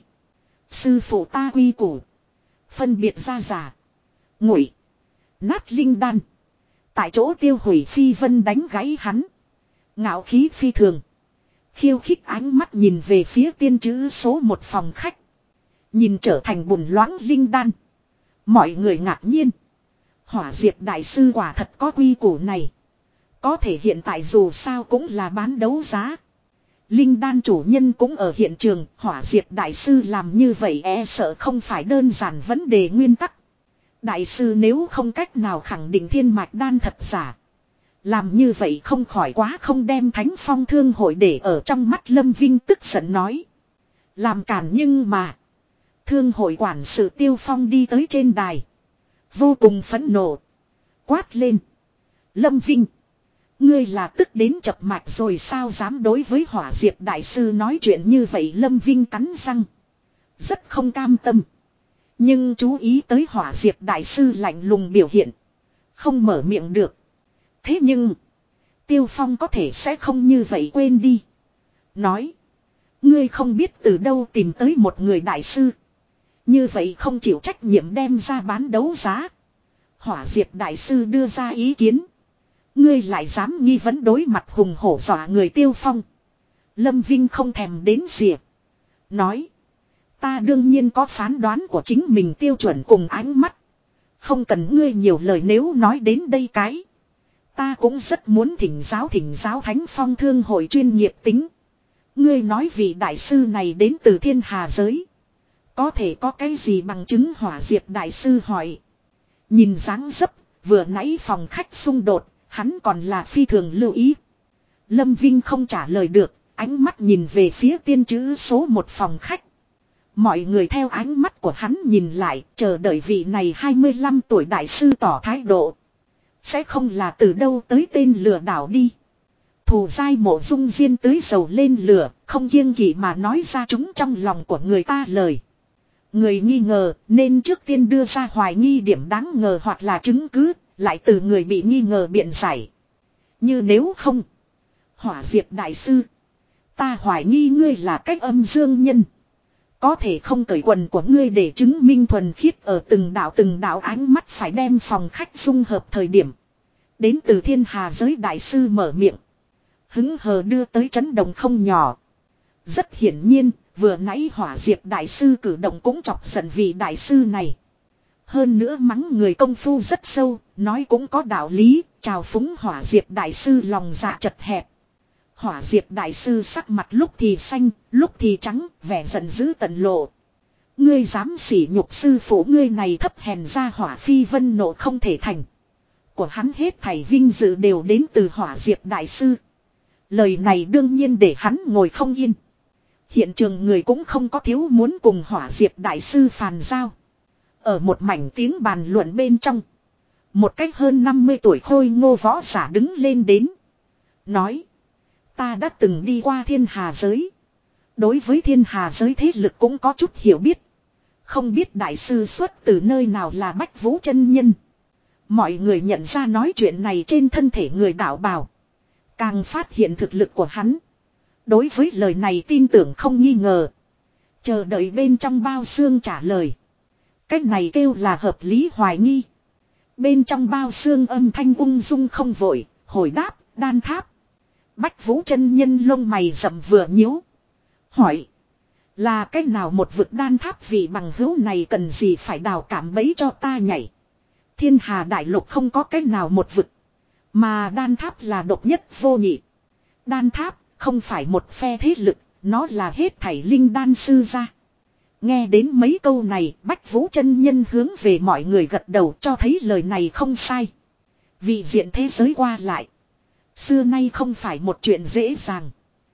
Sư phụ ta quy củ. Phân biệt ra giả. Ngụy. Nát linh đan. Tại chỗ tiêu hủy phi vân đánh gãy hắn. Ngạo khí phi thường. Khiêu khích ánh mắt nhìn về phía tiên chữ số một phòng khách. Nhìn trở thành bùn loãng linh đan. Mọi người ngạc nhiên. Hỏa Diệp Đại sư quả thật có quy củ này. Có thể hiện tại dù sao cũng là bán đấu giá. Linh đan chủ nhân cũng ở hiện trường. Hỏa Diệp Đại sư làm như vậy e sợ không phải đơn giản vấn đề nguyên tắc. Đại sư nếu không cách nào khẳng định thiên mạch đan thật giả. Làm như vậy không khỏi quá không đem Thánh Phong Thương hội để ở trong mắt Lâm Vinh tức giận nói. Làm cản nhưng mà. Thương hội quản sự Tiêu Phong đi tới trên đài. Vô cùng phẫn nộ. Quát lên. Lâm Vinh. Ngươi là tức đến chập mạch rồi sao dám đối với Hỏa Diệp Đại sư nói chuyện như vậy. Lâm Vinh cắn răng. Rất không cam tâm. Nhưng chú ý tới Hỏa Diệp Đại sư lạnh lùng biểu hiện. không mở miệng được. Thế nhưng, Tiêu Phong có thể sẽ không như vậy quên đi. Nói, ngươi không biết từ đâu tìm tới một người đại sư. Như vậy không chịu trách nhiệm đem ra bán đấu giá. Hỏa Diệp đại sư đưa ra ý kiến. Ngươi lại dám nghi vấn đối mặt hùng hổ dọa người Tiêu Phong. Lâm Vinh không thèm đến rìa. Nói, ta đương nhiên có phán đoán của chính mình tiêu chuẩn cùng ánh mắt. Không cần ngươi nhiều lời, nếu nói đến đây cái. Ta cũng rất muốn thỉnh giáo thỉnh giáo Thánh Phong thương hội chuyên nghiệp tính. Ngươi nói vị đại sư này đến từ thiên hà giới. Có thể có cái gì bằng chứng? Hỏa Diệp đại sư hỏi. Nhìn dáng dấp, vừa nãy phòng khách xung đột, hắn còn là phi thường lưu ý. Lâm Vinh không trả lời được, ánh mắt nhìn về phía tiên chữ số một phòng khách. Mọi người theo ánh mắt của hắn nhìn lại, chờ đợi vị này hai mươi lăm tuổi đại sư tỏ thái độ. Sẽ không là từ đâu tới tên lừa đảo đi. Thù dai Mộ Dung Diên tưới dầu lên lửa, không kiêng kỵ mà nói ra chúng trong lòng của người ta lời. Người nghi ngờ nên trước tiên đưa ra hoài nghi điểm đáng ngờ hoặc là chứng cứ, lại từ người bị nghi ngờ biện giải. Như nếu không, Hỏa Diệp đại sư, ta hoài nghi ngươi là cách âm dương nhân. Có thể không cởi quần của ngươi để chứng minh thuần khiết ở từng đạo từng đạo ánh mắt phải đem phòng khách dung hợp thời điểm. Đến từ thiên hà giới đại sư mở miệng. Hứng hờ đưa tới chấn động không nhỏ. Rất hiển nhiên, vừa nãy Hỏa Diệp đại sư cử động cũng chọc giận vị đại sư này. Hơn nữa mắng người công phu rất sâu, nói cũng có đạo lý, chào phúng Hỏa Diệp đại sư lòng dạ chật hẹp. Hỏa Diệp đại sư sắc mặt lúc thì xanh, lúc thì trắng, vẻ giận dữ tận lộ. Ngươi dám sỉ nhục sư phụ ngươi này thấp hèn ra Hỏa Phi Vân nộ không thể thành. Của hắn hết thảy vinh dự đều đến từ Hỏa Diệp đại sư. Lời này đương nhiên để hắn ngồi không yên. Hiện trường người cũng không có thiếu muốn cùng Hỏa Diệp đại sư phàn giao. Ở một mảnh tiếng bàn luận bên trong, một cách hơn năm mươi tuổi khôi ngô võ giả đứng lên đến. Nói, ta đã từng đi qua thiên hà giới. Đối với thiên hà giới thế lực cũng có chút hiểu biết. Không biết đại sư xuất từ nơi nào là Bách Vũ chân nhân. Mọi người nhận ra nói chuyện này trên thân thể người đạo bào. Càng phát hiện thực lực của hắn. Đối với lời này tin tưởng không nghi ngờ. Chờ đợi bên trong bao xương trả lời. Cách này kêu là hợp lý hoài nghi. Bên trong bao xương âm thanh ung dung không vội, hồi đáp, đan tháp. Bách Vũ chân nhân lông mày rậm vừa nhíu. Hỏi. Là cách nào một vực đan tháp vì bằng hữu này cần gì phải đào cảm bấy cho ta nhảy. Thiên hà đại lục không có cách nào một vực. Mà đan tháp là độc nhất vô nhị. Đan tháp không phải một phe thế lực, nó là hết thảy linh đan sư gia. Nghe đến mấy câu này, Bách Vũ chân nhân hướng về mọi người gật đầu cho thấy lời này không sai. Vị diện thế giới qua lại. Xưa nay không phải một chuyện dễ dàng.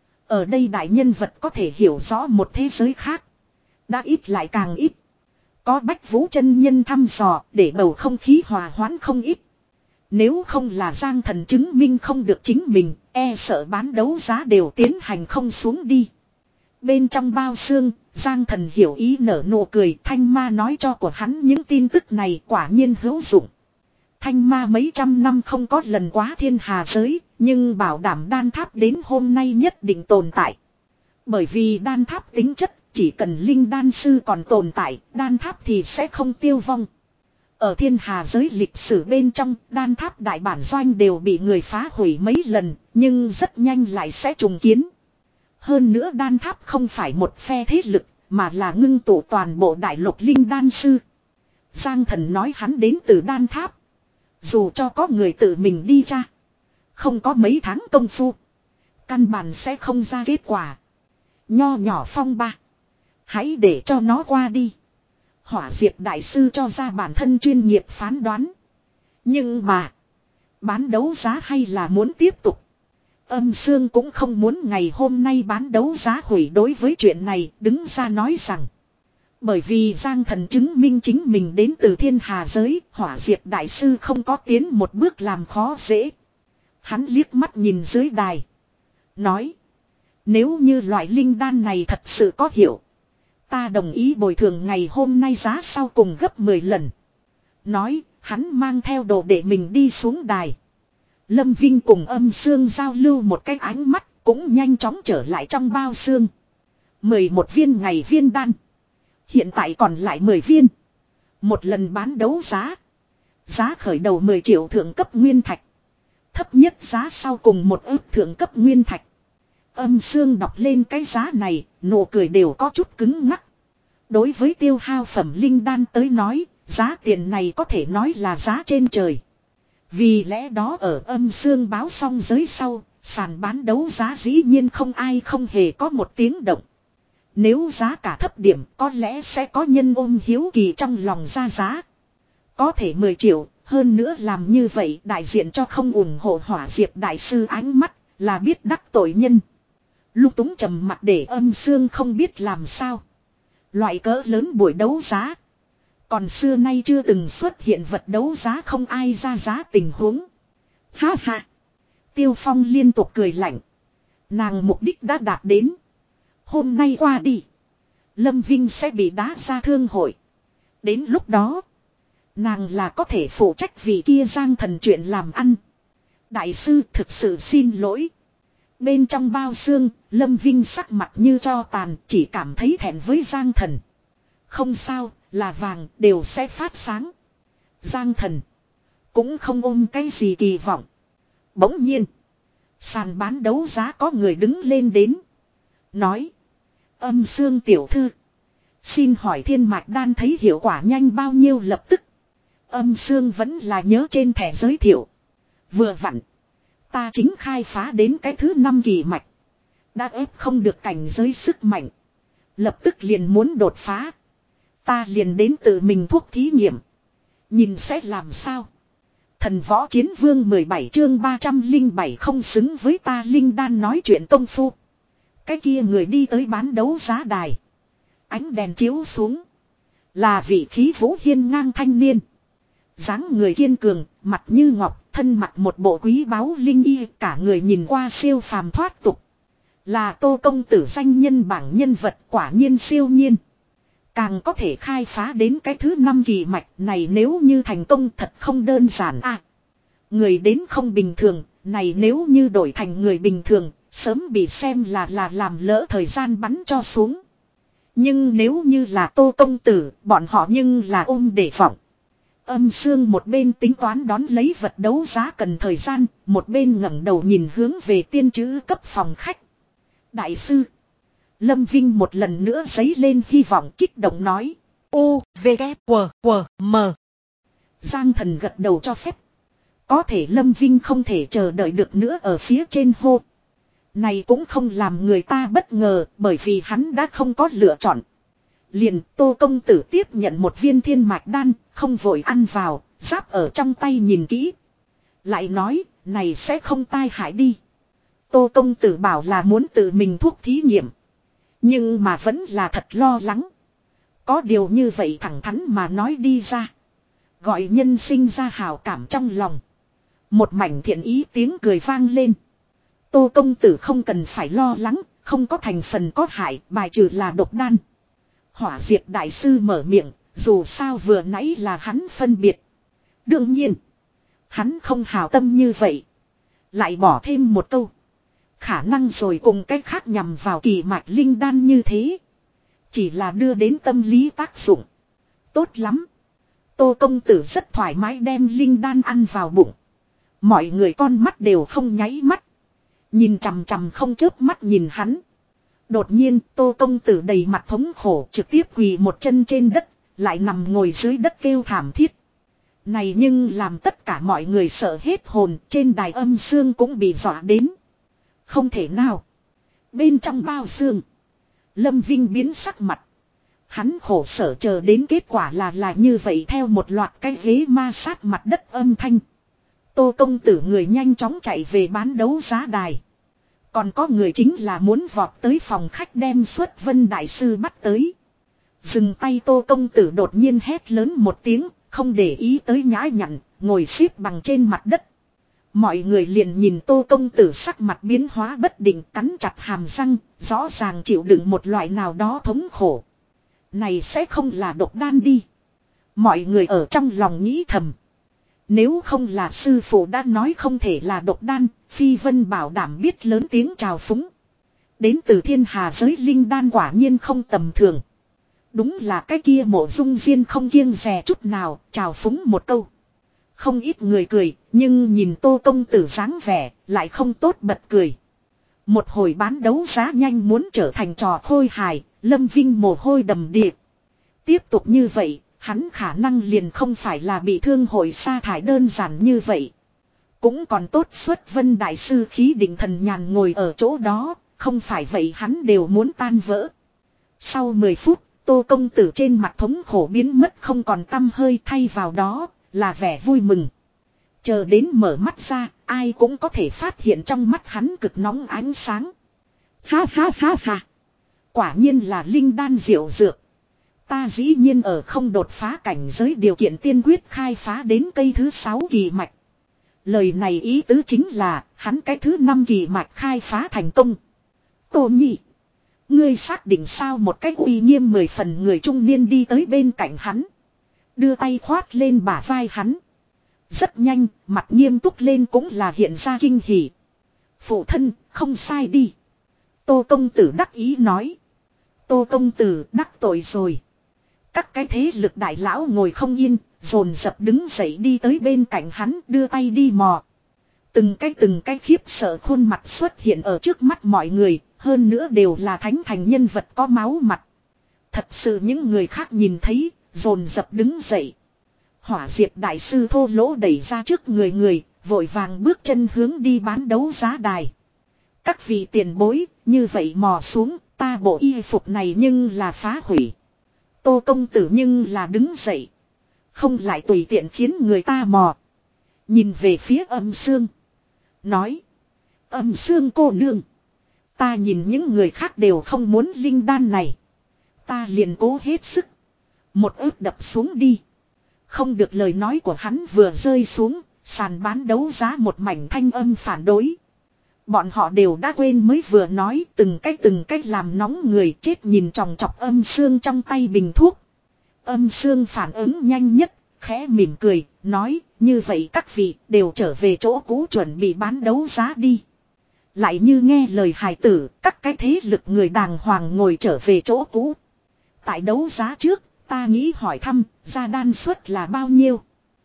Ở đây đại nhân vật có thể hiểu rõ một thế giới khác. Đã ít lại càng ít. Có Bách Vũ chân nhân thăm dò để bầu không khí hòa hoãn không ít. Nếu không là Giang Thần chứng minh không được chính mình, e sợ bán đấu giá đều tiến hành không xuống đi. Bên trong bao xương, Giang Thần hiểu ý nở nụ cười, Thanh Ma nói cho của hắn những tin tức này quả nhiên hữu dụng. Thanh Ma mấy trăm năm không có lần quá thiên hà giới, nhưng bảo đảm đan tháp đến hôm nay nhất định tồn tại. Bởi vì đan tháp tính chất, chỉ cần linh đan sư còn tồn tại, đan tháp thì sẽ không tiêu vong. Ở thiên hà giới lịch sử bên trong, đan tháp đại bản doanh đều bị người phá hủy mấy lần, nhưng rất nhanh lại sẽ trùng kiến. Hơn nữa đan tháp không phải một phe thế lực, mà là ngưng tụ toàn bộ đại lục linh đan sư. Giang Thần nói hắn đến từ đan tháp. Dù cho có người tự mình đi ra, không có mấy tháng công phu, căn bản sẽ không ra kết quả. Nho nhỏ phong ba, hãy để cho nó qua đi. Hỏa Diệp đại sư cho ra bản thân chuyên nghiệp phán đoán. Nhưng mà, bán đấu giá hay là muốn tiếp tục. Âm Sương cũng không muốn ngày hôm nay bán đấu giá hủy, đối với chuyện này đứng ra nói rằng. Bởi vì Giang Thần chứng minh chính mình đến từ thiên hà giới, Hỏa Diệp đại sư không có tiến một bước làm khó dễ. Hắn liếc mắt nhìn dưới đài. Nói, nếu như loại linh đan này thật sự có hiệu, ta đồng ý bồi thường ngày hôm nay giá sau cùng gấp mười lần. Nói, hắn mang theo đồ để mình đi xuống đài. Lâm Vinh cùng Âm Sương giao lưu một cái ánh mắt, cũng nhanh chóng trở lại trong bao xương. mười một viên ngày viên đan. Hiện tại còn lại mười viên. Một lần bán đấu giá. Giá khởi đầu mười triệu thượng cấp nguyên thạch. Thấp nhất giá sau cùng một ức thượng cấp nguyên thạch. Âm Sương đọc lên cái giá này, nụ cười đều có chút cứng ngắc. Đối với tiêu hao phẩm linh đan tới nói, giá tiền này có thể nói là giá trên trời. Vì lẽ đó ở Âm Sương báo xong giới sau, sàn bán đấu giá dĩ nhiên không ai không hề có một tiếng động. Nếu giá cả thấp điểm có lẽ sẽ có nhân ôm hiếu kỳ trong lòng ra giá. Có thể mười triệu, hơn nữa làm như vậy đại diện cho không ủng hộ Hỏa Diệp đại sư ánh mắt, là biết đắc tội nhân. Lục Túng trầm mặt để Âm Sương không biết làm sao. Loại cỡ lớn buổi đấu giá. Còn xưa nay chưa từng xuất hiện vật đấu giá không ai ra giá tình huống. Ha ha. Tiêu Phong liên tục cười lạnh. Nàng mục đích đã đạt đến. Hôm nay qua đi. Lâm Vinh sẽ bị đá ra thương hội. Đến lúc đó. Nàng là có thể phụ trách vì kia Giang Thần chuyện làm ăn. Đại sư thực sự xin lỗi. Bên trong bao xương, Lâm Vinh sắc mặt như tro tàn, chỉ cảm thấy thẹn với Giang Thần. Không sao, là vàng đều sẽ phát sáng. Giang Thần cũng không ôm cái gì kỳ vọng. Bỗng nhiên, sàn bán đấu giá có người đứng lên đến. Nói, Âm Sương tiểu thư, xin hỏi thiên mạch đan thấy hiệu quả nhanh bao nhiêu lập tức. Âm Sương vẫn là nhớ trên thẻ giới thiệu. Vừa vặn, ta chính khai phá đến cái thứ năm kỳ mạch. Đã ép không được cảnh giới sức mạnh. Lập tức liền muốn đột phá. Ta liền đến tự mình thuốc thí nghiệm. Nhìn sẽ làm sao. Thần Võ Chiến Vương mười bảy chương ba trăm lẻ bảy không xứng với ta linh đan nói chuyện công phu. Cái kia người đi tới bán đấu giá đài. Ánh đèn chiếu xuống. Là vị khí vũ hiên ngang thanh niên. Dáng người kiên cường, mặt như ngọc, thân mặc một bộ quý báu linh y, cả người nhìn qua siêu phàm thoát tục. Là Tô công tử danh nhân bảng nhân vật quả nhiên siêu nhiên. Càng có thể khai phá đến cái thứ năm kỳ mạch này nếu như thành công thật không đơn giản à. Người đến không bình thường, này nếu như đổi thành người bình thường, sớm bị xem là là làm lỡ thời gian bắn cho xuống. Nhưng nếu như là Tô công tử, bọn họ nhưng là ôm để vọng. Âm Sương một bên tính toán đón lấy vật đấu giá cần thời gian, một bên ngẩng đầu nhìn hướng về tiên chữ cấp phòng khách. Đại sư. Lâm Vinh một lần nữa giấy lên hy vọng kích động nói. U, V, K, W, W, M. Giang Thần gật đầu cho phép. Có thể Lâm Vinh không thể chờ đợi được nữa ở phía trên hô. Này cũng không làm người ta bất ngờ bởi vì hắn đã không có lựa chọn. Liền Tô công tử tiếp nhận một viên thiên mạch đan, không vội ăn vào, giáp ở trong tay nhìn kỹ. Lại nói, này sẽ không tai hại đi. Tô công tử bảo là muốn tự mình thuốc thí nghiệm. Nhưng mà vẫn là thật lo lắng. Có điều như vậy thẳng thắn mà nói đi ra. Gọi nhân sinh ra hào cảm trong lòng. Một mảnh thiện ý tiếng cười vang lên. Tô công tử không cần phải lo lắng, không có thành phần có hại, bài trừ là độc đan. Hỏa Diệp đại sư mở miệng, dù sao vừa nãy là hắn phân biệt. Đương nhiên, hắn không hào tâm như vậy. Lại bỏ thêm một câu. Khả năng rồi cùng cách khác nhằm vào kỳ mạch linh đan như thế. Chỉ là đưa đến tâm lý tác dụng. Tốt lắm. Tô công tử rất thoải mái đem linh đan ăn vào bụng. Mọi người con mắt đều không nháy mắt. Nhìn chằm chằm không chớp mắt nhìn hắn. Đột nhiên Tô công tử đầy mặt thống khổ trực tiếp quỳ một chân trên đất. Lại nằm ngồi dưới đất kêu thảm thiết. Này nhưng làm tất cả mọi người sợ hết hồn. Trên đài Âm Sương cũng bị dọa đến. Không thể nào. Bên trong bao xương. Lâm Vinh biến sắc mặt. Hắn khổ sở chờ đến kết quả là là như vậy theo một loạt cái ghế ma sát mặt đất âm thanh. Tô công tử người nhanh chóng chạy về bán đấu giá đài. Còn có người chính là muốn vọt tới phòng khách đem Xuất Vân đại sư bắt tới. Dừng tay Tô công tử đột nhiên hét lớn một tiếng, không để ý tới nhã nhặn, ngồi xếp bằng trên mặt đất. Mọi người liền nhìn Tô công tử sắc mặt biến hóa bất định cắn chặt hàm răng, rõ ràng chịu đựng một loại nào đó thống khổ. Này sẽ không là độc đan đi. Mọi người ở trong lòng nghĩ thầm. Nếu không là sư phụ đã nói không thể là độc đan, Phi Vân bảo đảm biết lớn tiếng chào phúng. Đến từ thiên hà giới linh đan quả nhiên không tầm thường. Đúng là cái kia Mộ Dung Diên không kiêng dè chút nào, chào phúng một câu. Không ít người cười, nhưng nhìn Tô công tử dáng vẻ, lại không tốt bật cười. Một hồi bán đấu giá nhanh muốn trở thành trò khôi hài, Lâm Vinh mồ hôi đầm đìa. Tiếp tục như vậy, hắn khả năng liền không phải là bị thương hội sa thải đơn giản như vậy. Cũng còn tốt xuất Vân đại sư khí định thần nhàn ngồi ở chỗ đó, không phải vậy hắn đều muốn tan vỡ. Sau mười phút, Tô công tử trên mặt thống khổ biến mất không còn tăm hơi, thay vào đó là vẻ vui mừng. Chờ đến mở mắt ra, ai cũng có thể phát hiện trong mắt hắn cực nóng ánh sáng. Ha ha ha ha. Quả nhiên là linh đan diệu dược. Ta dĩ nhiên ở không đột phá cảnh giới điều kiện tiên quyết khai phá đến cây thứ sáu kỳ mạch. Lời này ý tứ chính là hắn cái thứ năm kỳ mạch khai phá thành công. Tô nhị, ngươi xác định sao? Một cách uy nghiêm mười phần người trung niên đi tới bên cạnh hắn, đưa tay khoát lên bả vai hắn. Rất nhanh, mặt nghiêm túc lên cũng là hiện ra kinh hỉ. Phụ thân, không sai đi. Tô công tử đắc ý nói. Tô công tử đắc tội rồi. Các cái thế lực đại lão ngồi không yên, dồn dập đứng dậy đi tới bên cạnh hắn, đưa tay đi mò. Từng cái từng cái khiếp sợ khuôn mặt xuất hiện ở trước mắt mọi người, hơn nữa đều là thánh thành nhân vật có máu mặt. Thật sự những người khác nhìn thấy, dồn dập đứng dậy. Hỏa diệt đại sư thô lỗ đẩy ra trước người người, vội vàng bước chân hướng đi bán đấu giá đài. Các vị tiền bối, như vậy mò xuống, ta bộ y phục này nhưng là phá hủy. Tô công tử nhưng là đứng dậy, không lại tùy tiện khiến người ta mò. Nhìn về phía Âm Sương, nói: Âm Sương cô nương, ta nhìn những người khác đều không muốn linh đan này, ta liền cố hết sức, một ước đập xuống đi. Không được, lời nói của hắn vừa rơi xuống, sàn bán đấu giá một mảnh thanh âm phản đối. Bọn họ đều đã quên mới vừa nói, từng cách từng cách làm nóng người, chết nhìn tròng trọc Âm Sương trong tay bình thuốc. Âm Sương phản ứng nhanh nhất, khẽ mỉm cười, nói: như vậy các vị đều trở về chỗ cũ chuẩn bị bán đấu giá đi. Lại như nghe lời hài tử, các cái thế lực người đàng hoàng ngồi trở về chỗ cũ. Tại đấu giá trước, ta nghĩ hỏi thăm, gia đan suất là bao nhiêu?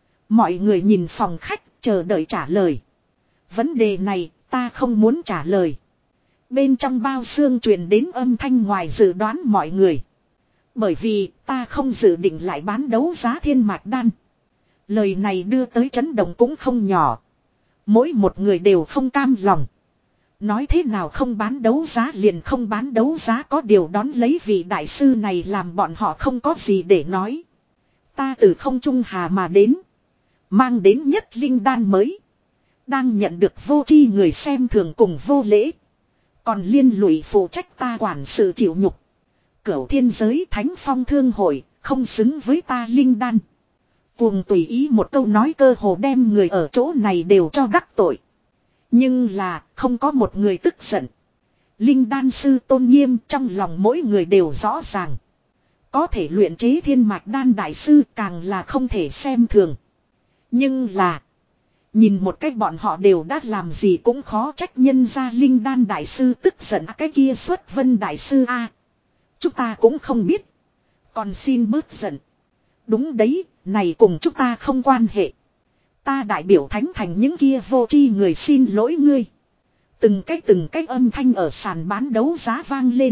Mọi người nhìn phòng khách, chờ đợi trả lời. Vấn đề này, ta không muốn trả lời. Bên trong bao xương truyền đến âm thanh ngoài dự đoán mọi người. Bởi vì, ta không dự định lại bán đấu giá thiên mạch đan. Lời này đưa tới chấn động cũng không nhỏ. Mỗi một người đều không cam lòng. Nói thế nào không bán đấu giá liền không bán đấu giá, có điều đón lấy vị đại sư này làm bọn họ không có gì để nói. Ta từ không trung hà mà đến, mang đến nhất linh đan mới, đang nhận được vô tri người xem thường cùng vô lễ, còn liên lụy phụ trách ta quản sự chịu nhục. Cửu thiên giới thánh phong thương hội không xứng với ta linh đan. Cuồng tùy ý một câu nói cơ hồ đem người ở chỗ này đều cho đắc tội. Nhưng là không có một người tức giận. Linh đan sư tôn nghiêm trong lòng mỗi người đều rõ ràng. Có thể luyện chế thiên mạch đan đại sư càng là không thể xem thường. Nhưng là nhìn một cách bọn họ đều đã làm gì cũng khó trách nhân ra linh đan đại sư tức giận. À, cái kia xuất Vân đại sư a, à, chúng ta cũng không biết, còn xin bớt giận. Đúng đấy, này cùng chúng ta không quan hệ. Ta đại biểu thánh thành những kia vô tri người xin lỗi ngươi. Từng cách từng cách âm thanh ở sàn bán đấu giá vang lên.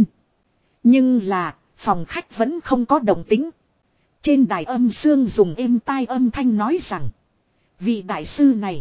Nhưng là phòng khách vẫn không có động tĩnh. Trên đài Âm Sương dùng êm tai âm thanh nói rằng: vị đại sư này,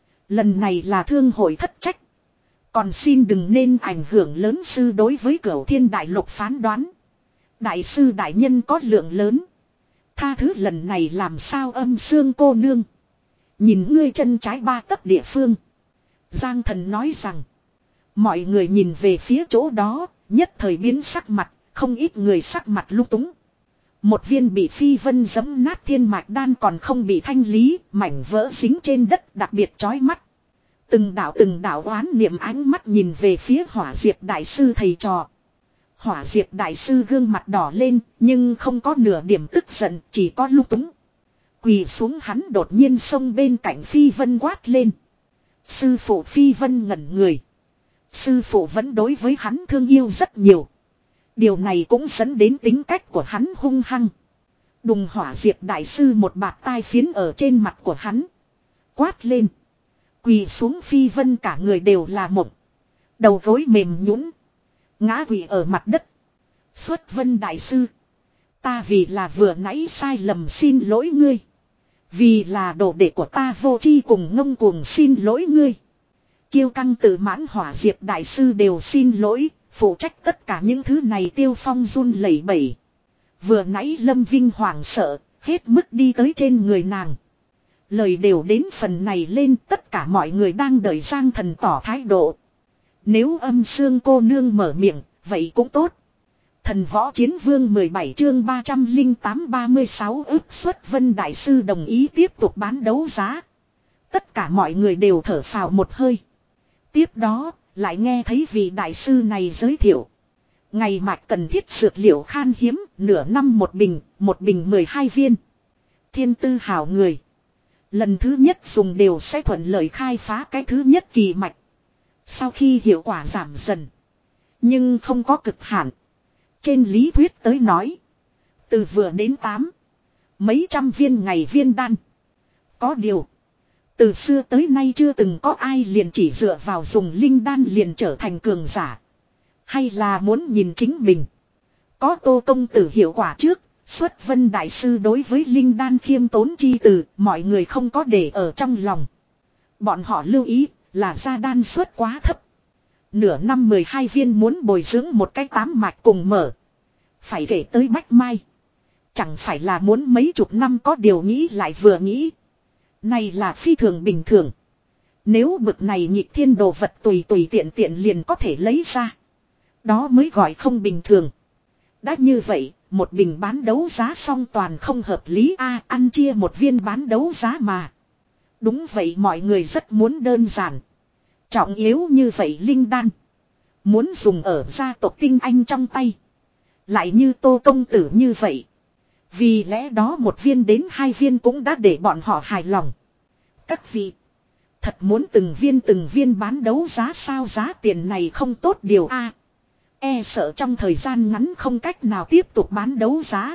lần này là thương hội thất trách, còn xin đừng nên ảnh hưởng lớn sư đối với Cửu Thiên đại lục phán đoán. Đại sư đại nhân có lượng lớn, tha thứ lần này làm sao. Âm Sương cô nương, nhìn ngươi chân trái ba tấc địa phương, Giang Thần nói rằng. Mọi người nhìn về phía chỗ đó, nhất thời biến sắc mặt, không ít người sắc mặt lung túng. Một viên bị Phi Vân giẫm nát thiên mạch đan còn không bị thanh lý, mảnh vỡ dính trên đất đặc biệt chói mắt. Từng đạo từng đạo oán niệm ánh mắt nhìn về phía Hỏa Diệp đại sư thầy trò. Hỏa Diệp đại sư gương mặt đỏ lên, nhưng không có nửa điểm tức giận, chỉ có lung túng. Quỳ xuống hắn đột nhiên xông bên cạnh Phi Vân quát lên. Sư phụ. Phi Vân ngẩn người. Sư phụ vẫn đối với hắn thương yêu rất nhiều. Điều này cũng dẫn đến tính cách của hắn hung hăng. Đùng Hỏa Diệp đại sư một bạt tai phiến ở trên mặt của hắn. Quát lên. Quỳ xuống. Phi Vân cả người đều là mộng. Đầu gối mềm nhũn, ngã quỳ ở mặt đất. Xuất Vân đại sư. Ta vì là vừa nãy sai lầm xin lỗi ngươi. Vì là đồ đệ của ta vô tri cùng ngông cuồng xin lỗi ngươi. Kiêu căng tự mãn Hỏa Diệp đại sư đều xin lỗi. Phụ trách tất cả những thứ này Tiêu Phong run lẩy bẩy. Vừa nãy Lâm Vinh hoảng sợ, hết mức đi tới trên người nàng. Lời đều đến phần này lên, tất cả mọi người đang đợi Giang Thần tỏ thái độ. Nếu Âm Sương cô nương mở miệng, vậy cũng tốt. Thần Võ Chiến Vương mười bảy chương ba trăm lẻ tám ba mươi sáu ức Xuất Vân đại sư đồng ý tiếp tục bán đấu giá. Tất cả mọi người đều thở phào một hơi. Tiếp đó, lại nghe thấy vị đại sư này giới thiệu. Ngày mạch cần thiết dược liệu khan hiếm, nửa năm một bình, một bình mười hai viên. Thiên tư hảo người. Lần thứ nhất dùng đều sẽ thuận lợi khai phá cái thứ nhất kỳ mạch. Sau khi hiệu quả giảm dần. Nhưng không có cực hạn. Trên lý thuyết tới nói. Từ vừa đến tám. Mấy trăm viên ngày viên đan. Có điều. Từ xưa tới nay chưa từng có ai liền chỉ dựa vào dùng linh đan liền trở thành cường giả. Hay là muốn nhìn chính mình. Có Tô công tử hiệu quả trước. Xuất Vân đại sư đối với linh đan khiêm tốn chi từ. Mọi người không có để ở trong lòng. Bọn họ lưu ý là gia đan suất quá thấp. Nửa năm mười hai viên muốn bồi dưỡng một cái tám mạch cùng mở. Phải kể tới Bách Mai. Chẳng phải là muốn mấy chục năm có điều nghĩ lại vừa nghĩ. Này là phi thường bình thường. Nếu bực này nhịp thiên đồ vật tùy tùy tiện tiện liền có thể lấy ra. Đó mới gọi không bình thường. Đã như vậy, một bình bán đấu giá xong toàn không hợp lý a à, ăn chia một viên bán đấu giá mà. Đúng vậy, mọi người rất muốn đơn giản. Trọng yếu như vậy linh đan. Muốn dùng ở gia tộc tinh anh trong tay. Lại như Tô công tử như vậy. Vì lẽ đó một viên đến hai viên cũng đã để bọn họ hài lòng. Các vị. Thật muốn từng viên từng viên bán đấu giá sao, giá tiền này không tốt điều a à, e sợ trong thời gian ngắn không cách nào tiếp tục bán đấu giá.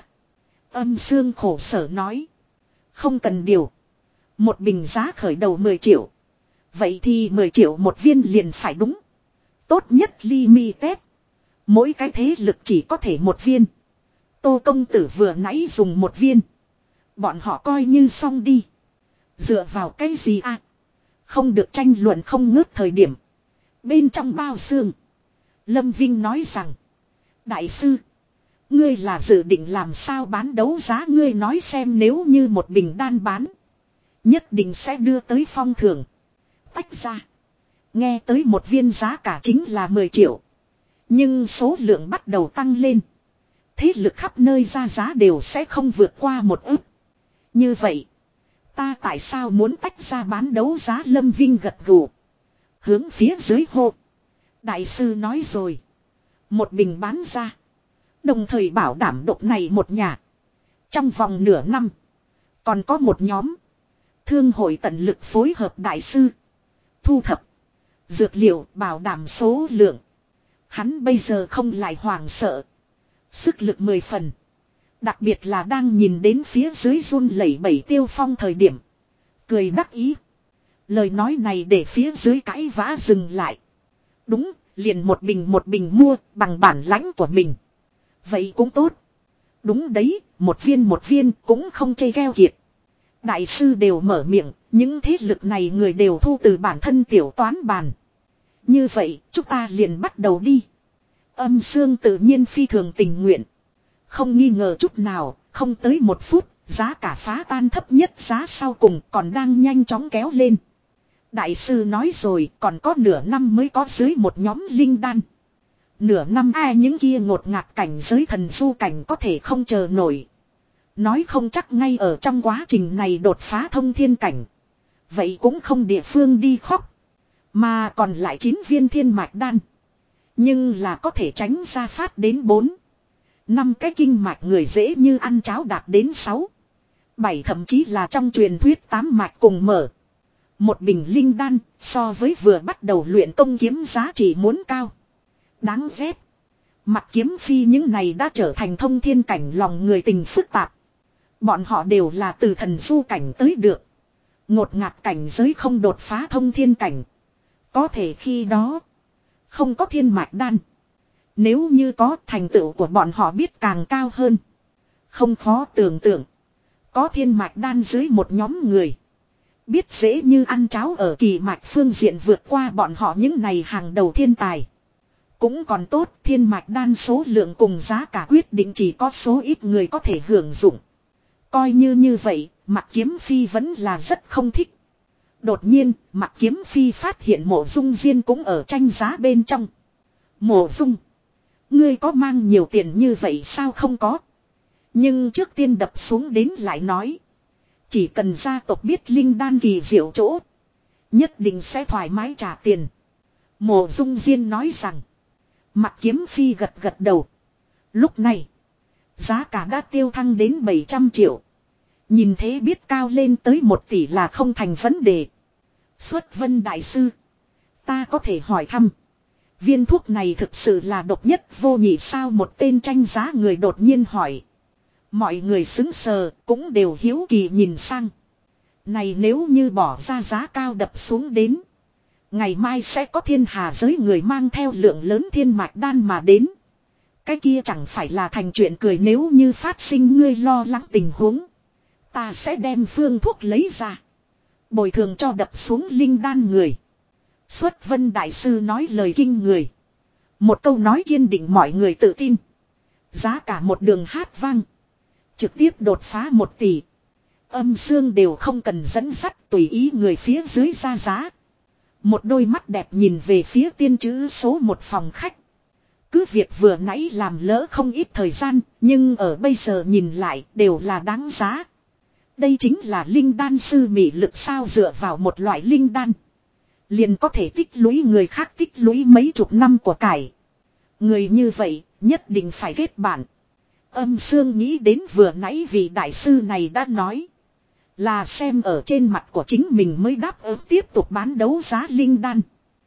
Âm Sương khổ sở nói. Không cần điều. Một bình giá khởi đầu mười triệu. Vậy thì mười triệu một viên liền phải đúng. Tốt nhất limited. Mỗi cái thế lực chỉ có thể một viên. Tô công tử vừa nãy dùng một viên. Bọn họ coi như xong đi. Dựa vào cái gì à? Không được tranh luận không ngớt thời điểm. Bên trong bao xương. Lâm Vinh nói rằng. Đại sư. Ngươi là dự định làm sao bán đấu giá, ngươi nói xem, nếu như một bình đan bán. Nhất định sẽ đưa tới phong thưởng. Tách ra. Nghe tới một viên giá cả chính là mười triệu. Nhưng số lượng bắt đầu tăng lên. Thế lực khắp nơi ra giá đều sẽ không vượt qua một ức. Như vậy. Ta tại sao muốn tách ra bán đấu giá? Lâm Vinh gật gù. Hướng phía dưới hô. Đại sư nói rồi. Một bình bán ra. Đồng thời bảo đảm độc này một nhà. Trong vòng nửa năm. Còn có một nhóm. Thương hội tận lực phối hợp đại sư. Thu thập. Dược liệu bảo đảm số lượng. Hắn bây giờ không lại hoảng sợ. Sức lực mười phần. Đặc biệt là đang nhìn đến phía dưới run lẩy bẩy Tiêu Phong thời điểm. Cười đắc ý. Lời nói này để phía dưới cãi vã dừng lại. Đúng, liền một bình một bình mua bằng bản lãnh của mình. Vậy cũng tốt. Đúng đấy, một viên một viên cũng không chê gheo kiệt. Đại sư đều mở miệng, những thế lực này người đều thu từ bản thân tiểu toán bàn. Như vậy, chúng ta liền bắt đầu đi. Âm Sương tự nhiên phi thường tình nguyện. Không nghi ngờ chút nào, không tới một phút, giá cả phá tan thấp nhất giá sau cùng còn đang nhanh chóng kéo lên. Đại sư nói rồi, còn có nửa năm mới có dưới một nhóm linh đan. Nửa năm ai những kia ngột ngạt cảnh giới thần du cảnh có thể không chờ nổi. Nói không chắc ngay ở trong quá trình này đột phá thông thiên cảnh. Vậy cũng không địa phương đi khóc. Mà còn lại chín viên thiên mạch đan. Nhưng là có thể tránh ra phát đến bốn năm cái kinh mạch người dễ như ăn cháo đạt đến sáu Bảy thậm chí là trong truyền thuyết tám mạch cùng mở. Một bình linh đan so với vừa bắt đầu luyện công kiếm giá trị muốn cao. Đáng ghét. Mặt kiếm phi những này đã trở thành thông thiên cảnh lòng người tình phức tạp. Bọn họ đều là từ thần du cảnh tới được. Ngột ngạt cảnh giới không đột phá thông thiên cảnh. Có thể khi đó không có thiên mạch đan. Nếu như có, thành tựu của bọn họ biết càng cao hơn. Không khó tưởng tượng. Có thiên mạch đan dưới một nhóm người. Biết dễ như ăn cháo ở kỳ mạch phương diện vượt qua bọn họ những này hàng đầu thiên tài. Cũng còn tốt, thiên mạch đan số lượng cùng giá cả quyết định chỉ có số ít người có thể hưởng dụng. Coi như như vậy, Mạc Kiếm Phi vẫn là rất không thích. Đột nhiên, Mạc Kiếm Phi phát hiện Mộ Dung Diên cũng ở tranh giá bên trong. Mộ Dung, ngươi có mang nhiều tiền như vậy sao? Không có. Nhưng trước tiên đập xuống đến lại nói. Chỉ cần gia tộc biết linh đan kỳ diệu chỗ, nhất định sẽ thoải mái trả tiền. Mộ Dung Diên nói rằng. Mạc Kiếm Phi gật gật đầu. Lúc này, giá cả đã tiêu thăng đến bảy trăm triệu. Nhìn thế biết cao lên tới một tỷ là không thành vấn đề. Xuất Vân Đại Sư, ta có thể hỏi thăm. Viên thuốc này thực sự là độc nhất vô nhị sao? Một tên tranh giá người đột nhiên hỏi. Mọi người xứng sờ, cũng đều hiếu kỳ nhìn sang. Này nếu như bỏ ra giá cao đập xuống đến, ngày mai sẽ có thiên hà giới người mang theo lượng lớn thiên mạch đan mà đến. Cái kia chẳng phải là thành chuyện cười. Nếu như phát sinh ngươi lo lắng tình huống, ta sẽ đem phương thuốc lấy ra, bồi thường cho đập xuống linh đan người. Xuất Vân Đại Sư nói lời kinh người. Một câu nói kiên định mọi người tự tin. Giá cả một đường hát vang, trực tiếp đột phá một tỷ. Âm xương đều không cần dẫn dắt, tùy ý người phía dưới ra giá. Một đôi mắt đẹp nhìn về phía tiên chữ số một phòng khách. Cứ việc vừa nãy làm lỡ không ít thời gian, nhưng ở bây giờ nhìn lại đều là đáng giá. Đây chính là linh đan sư mị lực sao? Dựa vào một loại linh đan, liền có thể tích lũy người khác tích lũy mấy chục năm của cải. Người như vậy nhất định phải kết bạn. Âm xương nghĩ đến vừa nãy vị đại sư này đã nói, là xem ở trên mặt của chính mình mới đáp ứng tiếp tục bán đấu giá linh đan.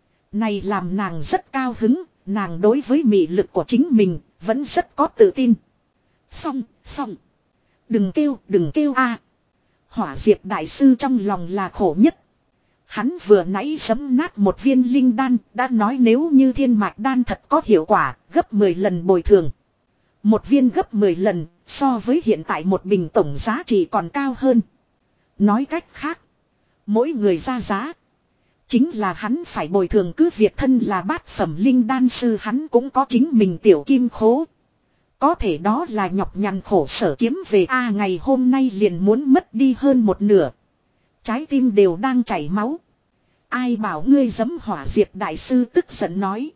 Này làm nàng rất cao hứng, nàng đối với mị lực của chính mình vẫn rất có tự tin. Xong, xong. Đừng kêu, đừng kêu a. Hỏa Diệp Đại Sư trong lòng là khổ nhất. Hắn vừa nãy giấm nát một viên linh đan, đã nói nếu như thiên mạch đan thật có hiệu quả, gấp mười lần bồi thường. Một viên gấp mười lần, so với hiện tại một bình tổng giá trị còn cao hơn. Nói cách khác, mỗi người ra giá, chính là hắn phải bồi thường. Cứ việc thân là bát phẩm linh đan sư, hắn cũng có chính mình tiểu kim khố. Có thể đó là nhọc nhằn khổ sở kiếm về a ngày hôm nay liền muốn mất đi hơn một nửa. Trái tim đều đang chảy máu. Ai bảo ngươi giấm? Hỏa Diệp Đại Sư tức giận nói.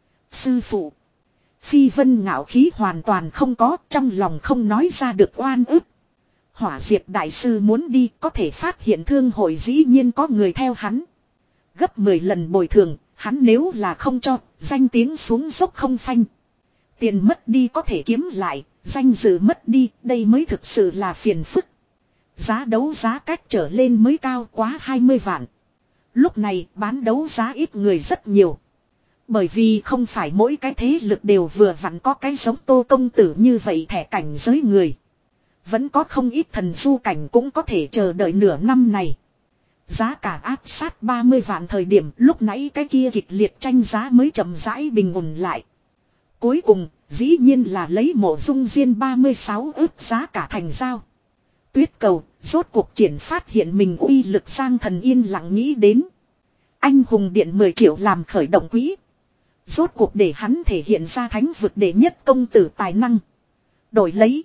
Sư phụ. Phi Vân ngạo khí hoàn toàn không có, trong lòng không nói ra được oan ức. Hỏa Diệp Đại Sư muốn đi, có thể phát hiện thương hội dĩ nhiên có người theo hắn. Gấp mười lần bồi thường, hắn nếu là không cho, danh tiếng xuống dốc không phanh. Tiền mất đi có thể kiếm lại, danh dự mất đi, đây mới thực sự là phiền phức. Giá đấu giá cách trở lên mới cao quá hai mươi vạn. Lúc này bán đấu giá ít người rất nhiều. Bởi vì không phải mỗi cái thế lực đều vừa vặn có cái giống Tô công tử như vậy thẻ cảnh giới người. Vẫn có không ít thần du cảnh cũng có thể chờ đợi nửa năm này. Giá cả áp sát ba mươi vạn thời điểm, lúc nãy cái kia kịch liệt tranh giá mới chậm rãi bình ổn lại. Cuối cùng, dĩ nhiên là lấy Mộ Dung Diên ba mươi sáu ức giá cả thành giao. Tuyết Cầu, rốt cuộc triển phát hiện mình uy lực. Giang Thần yên lặng nghĩ đến. Anh hùng điện mười triệu làm khởi động quỹ. Rốt cuộc để hắn thể hiện ra thánh vực đệ nhất công tử tài năng. Đổi lấy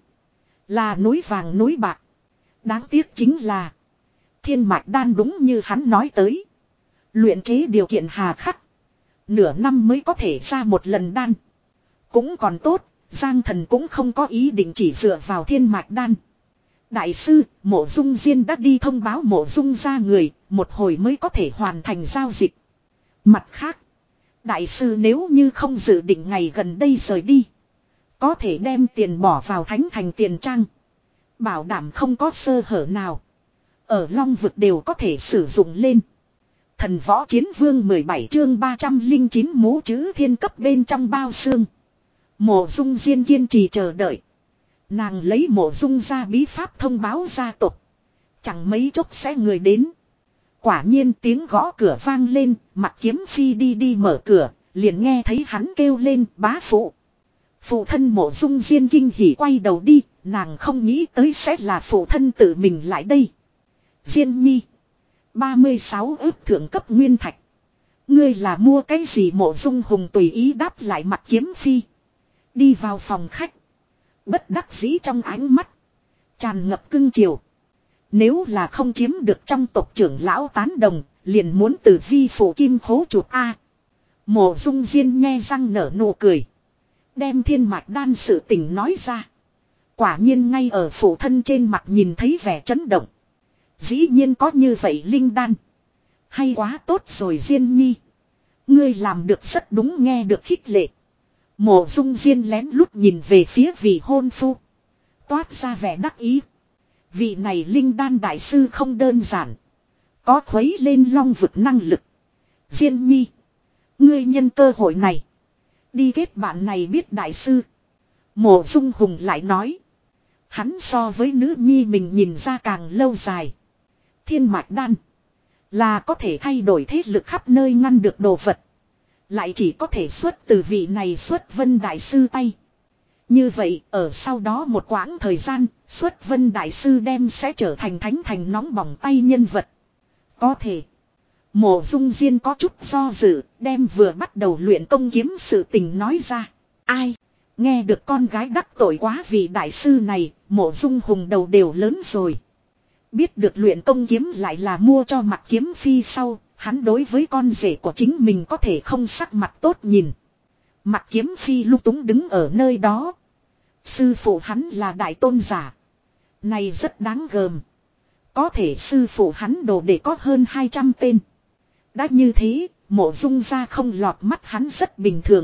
là núi vàng núi bạc. Đáng tiếc chính là thiên mạch đan đúng như hắn nói tới. Luyện chế điều kiện hà khắc. Nửa năm mới có thể ra một lần đan. Cũng còn tốt, Giang Thần cũng không có ý định chỉ dựa vào thiên mạch đan. Đại sư, Mộ Dung Diên đã đi thông báo Mộ Dung ra người, một hồi mới có thể hoàn thành giao dịch. Mặt khác, đại sư nếu như không dự định ngày gần đây rời đi, có thể đem tiền bỏ vào thánh thành tiền trang. Bảo đảm không có sơ hở nào. Ở long vực đều có thể sử dụng lên. Thần võ chiến vương mười bảy chương ba trăm linh chín mũ chữ thiên cấp bên trong bao xương. Mộ dung diên kiên trì chờ đợi. Nàng lấy mộ dung ra bí pháp thông báo gia tộc. Chẳng mấy chốc sẽ người đến. Quả nhiên tiếng gõ cửa vang lên, mặt kiếm phi đi đi mở cửa, liền nghe thấy hắn kêu lên bá phụ. Phụ thân mộ dung diên kinh hỉ quay đầu đi, nàng không nghĩ tới sẽ là phụ thân tự mình lại đây. Diên nhi. ba mươi sáu ước thượng cấp nguyên thạch. Ngươi là mua cái gì mộ dung hùng tùy ý đáp lại mặt kiếm phi. Đi vào phòng khách. Bất đắc dĩ trong ánh mắt. Tràn ngập cưng chiều. Nếu là không chiếm được trong tộc trưởng lão tán đồng, liền muốn từ vi phủ kim khố chụp A. Mộ dung diên nghe răng nở nụ cười. Đem thiên mạch đan sự tình nói ra. Quả nhiên ngay ở phụ thân trên mặt nhìn thấy vẻ chấn động. Dĩ nhiên có như vậy linh đan. Hay quá tốt rồi Diên nhi. Ngươi làm được rất đúng nghe được khích lệ. Mộ dung diên lén lút nhìn về phía vị hôn phu. Toát ra vẻ đắc ý. Vị này linh đan đại sư không đơn giản. Có khuấy lên long vực năng lực. Diên nhi. Ngươi nhân cơ hội này. Đi kết bạn này biết đại sư. Mộ dung hùng lại nói. Hắn so với nữ nhi mình nhìn ra càng lâu dài. Thiên mạch đan. Là có thể thay đổi thế lực khắp nơi ngăn được đồ vật. Lại chỉ có thể xuất từ vị này xuất vân đại sư tay. Như vậy ở sau đó một quãng thời gian xuất vân đại sư đem sẽ trở thành thánh thành nóng bỏng tay nhân vật. Có thể. Mộ dung diên có chút do dự đem vừa bắt đầu luyện công kiếm sự tình nói ra. Ai? Nghe được con gái đắc tội quá vì đại sư này mộ dung hùng đầu đều lớn rồi. Biết được luyện công kiếm lại là mua cho mặt kiếm phi sau, hắn đối với con rể của chính mình có thể không sắc mặt tốt nhìn. Mặt kiếm phi lúc túng đứng ở nơi đó. Sư phụ hắn là đại tôn giả. Này rất đáng gờm. Có thể sư phụ hắn đồ để có hơn hai trăm tên. Đã như thế, mộ dung ra không lọt mắt hắn rất bình thường.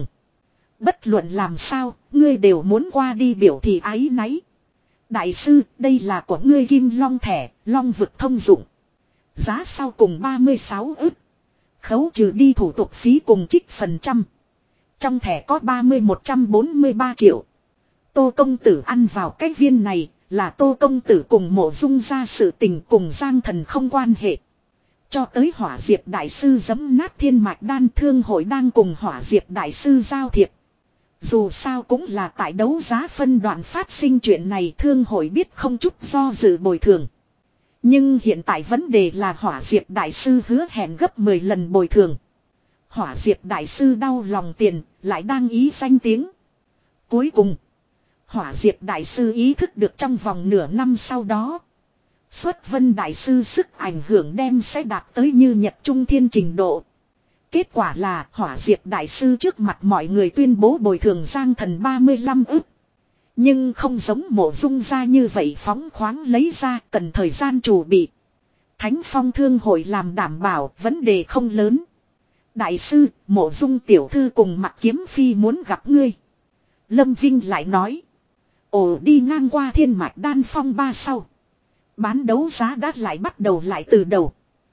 Bất luận làm sao, ngươi đều muốn qua đi biểu thị ái náy. Đại sư, đây là của ngươi kim long thẻ, long vực thông dụng. Giá sau cùng ba mươi sáu ức. Khấu trừ đi thủ tục phí cùng trích phần trăm. Trong thẻ có ba mươi một trăm bốn mươi ba triệu. Tô công tử ăn vào cái viên này, là tô công tử cùng mộ dung ra sự tình cùng Giang Thần không quan hệ. Cho tới hỏa diệp đại sư giấm nát thiên mạch đan thương hội đang cùng hỏa diệp đại sư giao thiệp. Dù sao cũng là tại đấu giá phân đoạn phát sinh chuyện này thương hội biết không chút do dự bồi thường. Nhưng hiện tại vấn đề là hỏa diệp đại sư hứa hẹn gấp mười lần bồi thường. Hỏa diệp đại sư đau lòng tiền, lại đang ý danh tiếng. Cuối cùng, hỏa diệp đại sư ý thức được trong vòng nửa năm sau đó. Xuất vân đại sư sức ảnh hưởng đem sẽ đạt tới như nhật trung thiên trình độ. Kết quả là hỏa diệp đại sư trước mặt mọi người tuyên bố bồi thường Giang Thần ba mươi lăm ức. Nhưng không giống mộ dung ra như vậy phóng khoáng lấy ra cần thời gian chuẩn bị. Thánh Phong thương hội làm đảm bảo vấn đề không lớn. Đại sư, mộ dung tiểu thư cùng mặt kiếm phi muốn gặp ngươi. Lâm Vinh lại nói. Ồ đi ngang qua thiên mạch đan phong ba sau. Bán đấu giá đã lại bắt đầu lại từ đầu.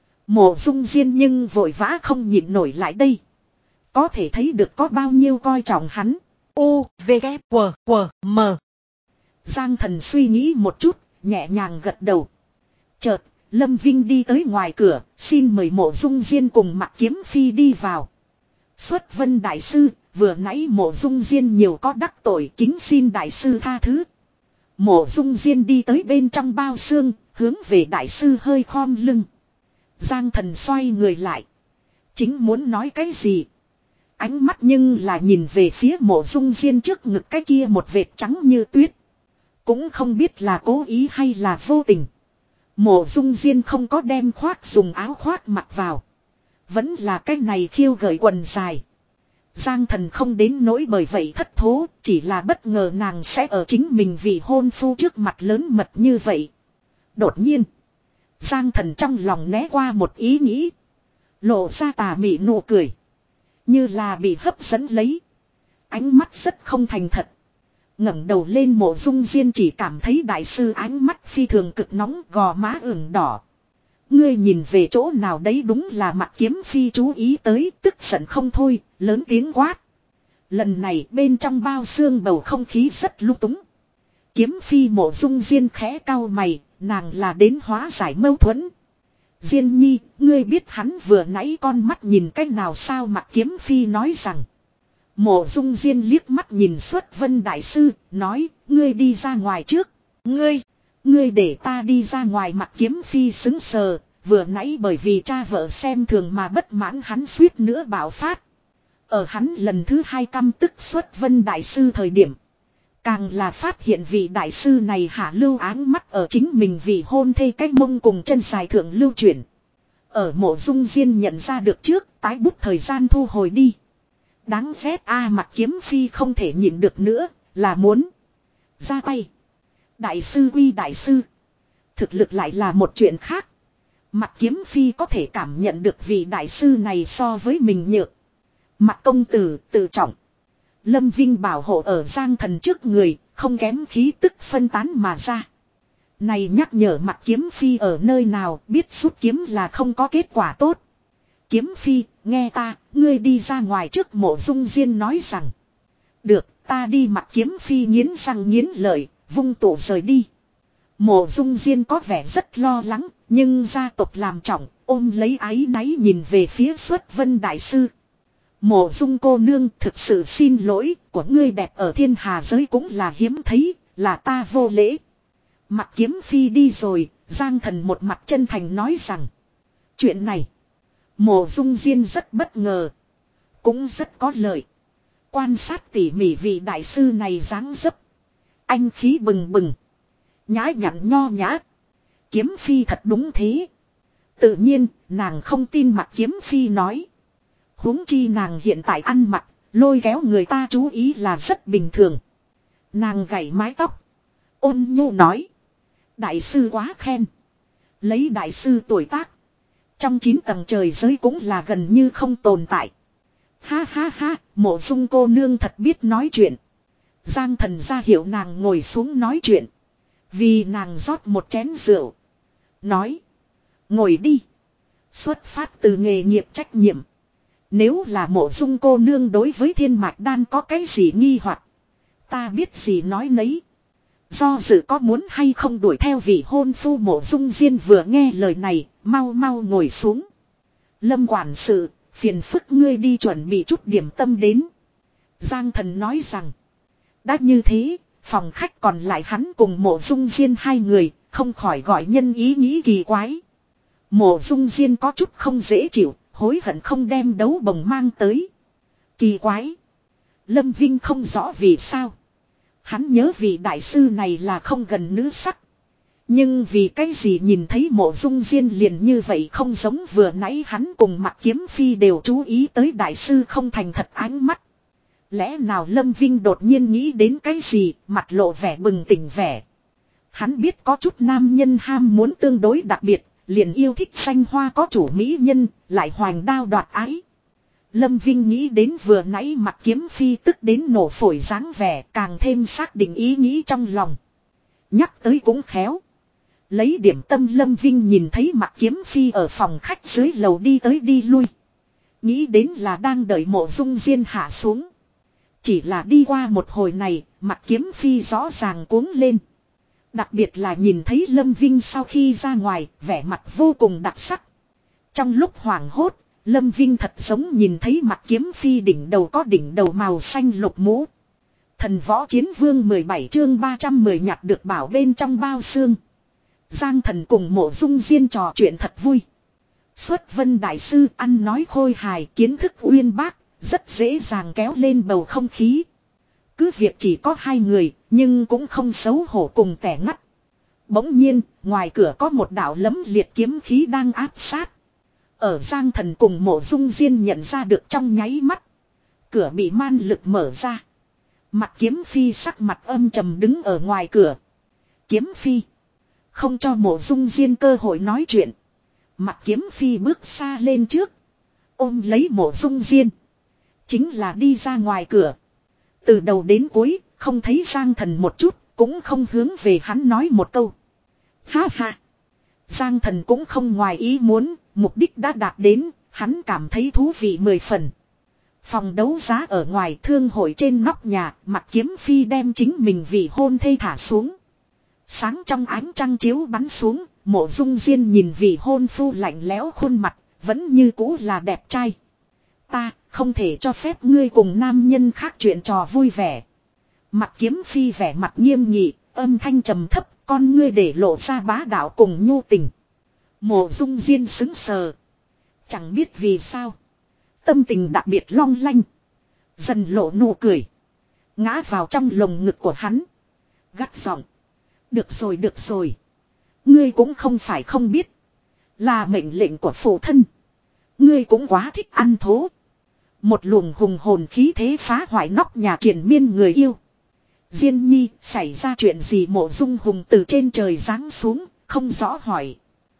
Mộ dung diên nhưng vội vã không nhịn nổi lại đây. Có thể thấy được có bao nhiêu coi trọng hắn. U, V, K, W, W, M. Giang Thần suy nghĩ một chút, nhẹ nhàng gật đầu. Chợt, Lâm Vinh đi tới ngoài cửa, xin mời mộ dung diên cùng mặt kiếm phi đi vào. Xuất vân đại sư, vừa nãy mộ dung diên nhiều có đắc tội kính xin đại sư tha thứ. Mộ dung diên đi tới bên trong bao xương, hướng về đại sư hơi khom lưng. Giang Thần xoay người lại. Chính muốn nói cái gì. Ánh mắt nhưng là nhìn về phía mộ dung diên trước ngực cái kia một vệt trắng như tuyết. Cũng không biết là cố ý hay là vô tình. Mộ dung diên không có đem khoác dùng áo khoác mặc vào. Vẫn là cái này khiêu gợi quần dài. Giang Thần không đến nỗi bởi vậy thất thố. Chỉ là bất ngờ nàng sẽ ở chính mình vì hôn phu trước mặt lớn mật như vậy. Đột nhiên. Giang Thần trong lòng né qua một ý nghĩ. Lộ ra tà mị nụ cười. Như là bị hấp dẫn lấy. Ánh mắt rất không thành thật. ngẩng đầu lên Mộ Dung Diên chỉ cảm thấy đại sư ánh mắt phi thường cực nóng, gò má ửng đỏ. Ngươi nhìn về chỗ nào đấy, đúng là Mạc Kiếm Phi chú ý tới, tức giận không thôi, lớn tiếng quát. Lần này bên trong bao xương bầu không khí rất lung túng. Kiếm Phi Mộ Dung Diên khẽ cau mày, nàng là đến hóa giải mâu thuẫn. Diên nhi, ngươi biết hắn vừa nãy con mắt nhìn cách nào sao? Mạc Kiếm Phi nói rằng. Mộ Dung Diên liếc mắt nhìn Xuất Vân đại sư, nói, ngươi đi ra ngoài trước. Ngươi, ngươi để ta đi ra ngoài. Mạc Kiếm Phi sững sờ, vừa nãy bởi vì cha vợ xem thường mà bất mãn hắn suýt nữa bạo phát. Ở hắn lần thứ hai căm tức Xuất Vân đại sư thời điểm, càng là phát hiện vị đại sư này hạ lưu áng mắt ở chính mình vì hôn thê cách mông cùng chân dài thượng lưu chuyển. Ở Mộ Dung Diên nhận ra được trước, tái bút thời gian thu hồi đi. Đáng ghét a. Mạc Kiếm Phi không thể nhịn được nữa, là muốn ra tay. Đại sư quy đại sư, thực lực lại là một chuyện khác. Mạc Kiếm Phi có thể cảm nhận được vị đại sư này so với mình nhược. Mạc công tử tự trọng. Lâm Vinh bảo hộ ở Giang Thần trước người, không kém khí tức phân tán mà ra. Này nhắc nhở Mạc Kiếm Phi ở nơi nào, biết rút kiếm là không có kết quả tốt. Kiếm Phi, nghe ta, ngươi đi ra ngoài trước. Mộ Dung Diên nói rằng. Được, ta đi. Mạc Kiếm Phi nghiến răng nghiến lợi, vung tụ rời đi. Mộ Dung Diên có vẻ rất lo lắng, nhưng gia tộc làm trọng, ôm lấy áy náy nhìn về phía Xuất Vân đại sư. Mộ Dung cô nương, thực sự xin lỗi, của ngươi đẹp ở thiên hà giới cũng là hiếm thấy, là ta vô lễ. Mạc Kiếm Phi đi rồi, Giang Thần một mặt chân thành nói rằng. Chuyện này, Mộ Dung Diên rất bất ngờ, cũng rất có lợi. Quan sát tỉ mỉ vị đại sư này dáng dấp, anh khí bừng bừng, nhã nhặn nho nhã. Kiếm Phi thật đúng thế. Tự nhiên, nàng không tin Mạc Kiếm Phi nói. Huống chi nàng hiện tại ăn mặc, lôi kéo người ta chú ý là rất bình thường. Nàng gảy mái tóc, ôn nhu nói. Đại sư quá khen. Lấy đại sư tuổi tác, trong chín tầng trời giới cũng là gần như không tồn tại. Ha ha ha, Mộ Dung cô nương thật biết nói chuyện. Giang Thần ra hiệu nàng ngồi xuống nói chuyện. Vì nàng rót một chén rượu. Nói. Ngồi đi. Xuất phát từ nghề nghiệp trách nhiệm. Nếu là Mộ Dung cô nương đối với Thiên Mạch Đan có cái gì nghi hoặc, ta biết gì nói nấy. Do dự có muốn hay không đuổi theo vị hôn phu. Mộ Dung Diên vừa nghe lời này, mau mau ngồi xuống. Lâm quản sự, phiền phức ngươi đi chuẩn bị chút điểm tâm đến. Giang Thần nói rằng. Đã như thế, phòng khách còn lại hắn cùng Mộ Dung Diên hai người, không khỏi gọi nhân ý nghĩ kỳ quái. Mộ Dung Diên có chút không dễ chịu, hối hận không đem đấu bồng mang tới. Kỳ quái. Lâm Vinh không rõ vì sao. Hắn nhớ vị đại sư này là không gần nữ sắc. Nhưng vì cái gì nhìn thấy Mộ Dung Diên liền như vậy, không giống vừa nãy hắn cùng Mạc Kiếm Phi đều chú ý tới đại sư không thành thật ánh mắt. Lẽ nào Lâm Vinh đột nhiên nghĩ đến cái gì, mặt lộ vẻ bừng tỉnh vẻ. Hắn biết có chút nam nhân ham muốn tương đối đặc biệt, liền yêu thích xanh hoa có chủ mỹ nhân, lại hoành đao đoạt ái. Lâm Vinh nghĩ đến vừa nãy Mạc Kiếm Phi tức đến nổ phổi dáng vẻ, càng thêm xác định ý nghĩ trong lòng. Nhắc tới cũng khéo. Lấy điểm tâm, Lâm Vinh nhìn thấy Mạc Kiếm Phi ở phòng khách dưới lầu đi tới đi lui. Nghĩ đến là đang đợi Mộ Dung Diên hạ xuống. Chỉ là đi qua một hồi này, Mạc Kiếm Phi rõ ràng cuống lên. Đặc biệt là nhìn thấy Lâm Vinh sau khi ra ngoài, vẻ mặt vô cùng đặc sắc. Trong lúc hoảng hốt, Lâm Vinh thật giống nhìn thấy Mạc Kiếm Phi đỉnh đầu có đỉnh đầu màu xanh lục mũ. Thần Võ Chiến Vương mười bảy chương ba trăm mười nhặt được bảo bên trong bao xương. Giang Thần cùng Mộ Dung Diên trò chuyện thật vui. Xuất Vân đại sư ăn nói khôi hài, kiến thức uyên bác, rất dễ dàng kéo lên bầu không khí. Cứ việc chỉ có hai người, nhưng cũng không xấu hổ cùng tẻ ngắt. Bỗng nhiên, ngoài cửa có một đạo lấm liệt kiếm khí đang áp sát. Ở Giang Thần cùng Mộ Dung Diên nhận ra được trong nháy mắt. Cửa bị man lực mở ra. Mạc Kiếm Phi sắc mặt âm trầm đứng ở ngoài cửa. Kiếm Phi. Không cho Mộ Dung Diên cơ hội nói chuyện. Mạc Kiếm Phi bước xa lên trước. Ôm lấy Mộ Dung Diên. Chính là đi ra ngoài cửa. Từ đầu đến cuối, không thấy Giang Thần một chút, cũng không hướng về hắn nói một câu. Ha ha. Giang Thần cũng không ngoài ý muốn, mục đích đã đạt đến, hắn cảm thấy thú vị mười phần. Phòng đấu giá ở ngoài thương hội trên nóc nhà, Mạc Kiếm Phi đem chính mình vị hôn thê thả xuống. Sáng trong ánh trăng chiếu bắn xuống, Mộ Dung Diên nhìn vị hôn phu lạnh lẽo khuôn mặt, vẫn như cũ là đẹp trai. Ta không thể cho phép ngươi cùng nam nhân khác chuyện trò vui vẻ. Mạc Kiếm Phi vẻ mặt nghiêm nghị, âm thanh trầm thấp, con ngươi để lộ ra bá đạo cùng nhu tình. Mộ Dung Diên sững sờ. Chẳng biết vì sao. Tâm tình đặc biệt long lanh. Dần lộ nụ cười. Ngã vào trong lồng ngực của hắn. Gắt giọng. Được rồi được rồi. Ngươi cũng không phải không biết. Là mệnh lệnh của phụ thân. Ngươi cũng quá thích ăn thố. Một luồng hùng hồn khí thế phá hoại nóc nhà triền miên người yêu. Diên nhi, xảy ra chuyện gì? Mộ Dung Hùng từ trên trời giáng xuống, không rõ hỏi.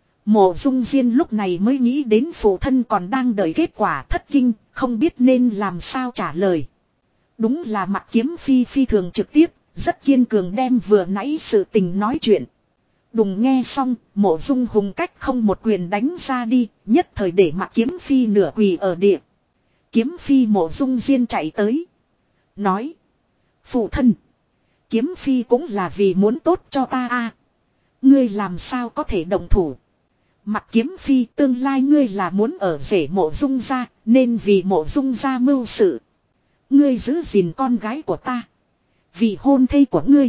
Mộ Dung Diên lúc này mới nghĩ đến phụ thân còn đang đợi kết quả, thất kinh, không biết nên làm sao trả lời. Đúng là Mạc Kiếm Phi phi thường trực tiếp, rất kiên cường đem vừa nãy sự tình nói chuyện. Đùng nghe xong, Mộ Dung Hùng cách không một quyền đánh ra đi, nhất thời để Mạc Kiếm Phi nửa quỳ ở địa. Kiếm Phi Mộ Dung Diên chạy tới. Nói. Phụ thân. Kiếm Phi cũng là vì muốn tốt cho ta a. Ngươi làm sao có thể đồng thủ. Mạc Kiếm Phi, tương lai ngươi là muốn ở rể Mộ Dung gia, nên vì Mộ Dung gia mưu sự. Ngươi giữ gìn con gái của ta. Vì hôn thê của ngươi.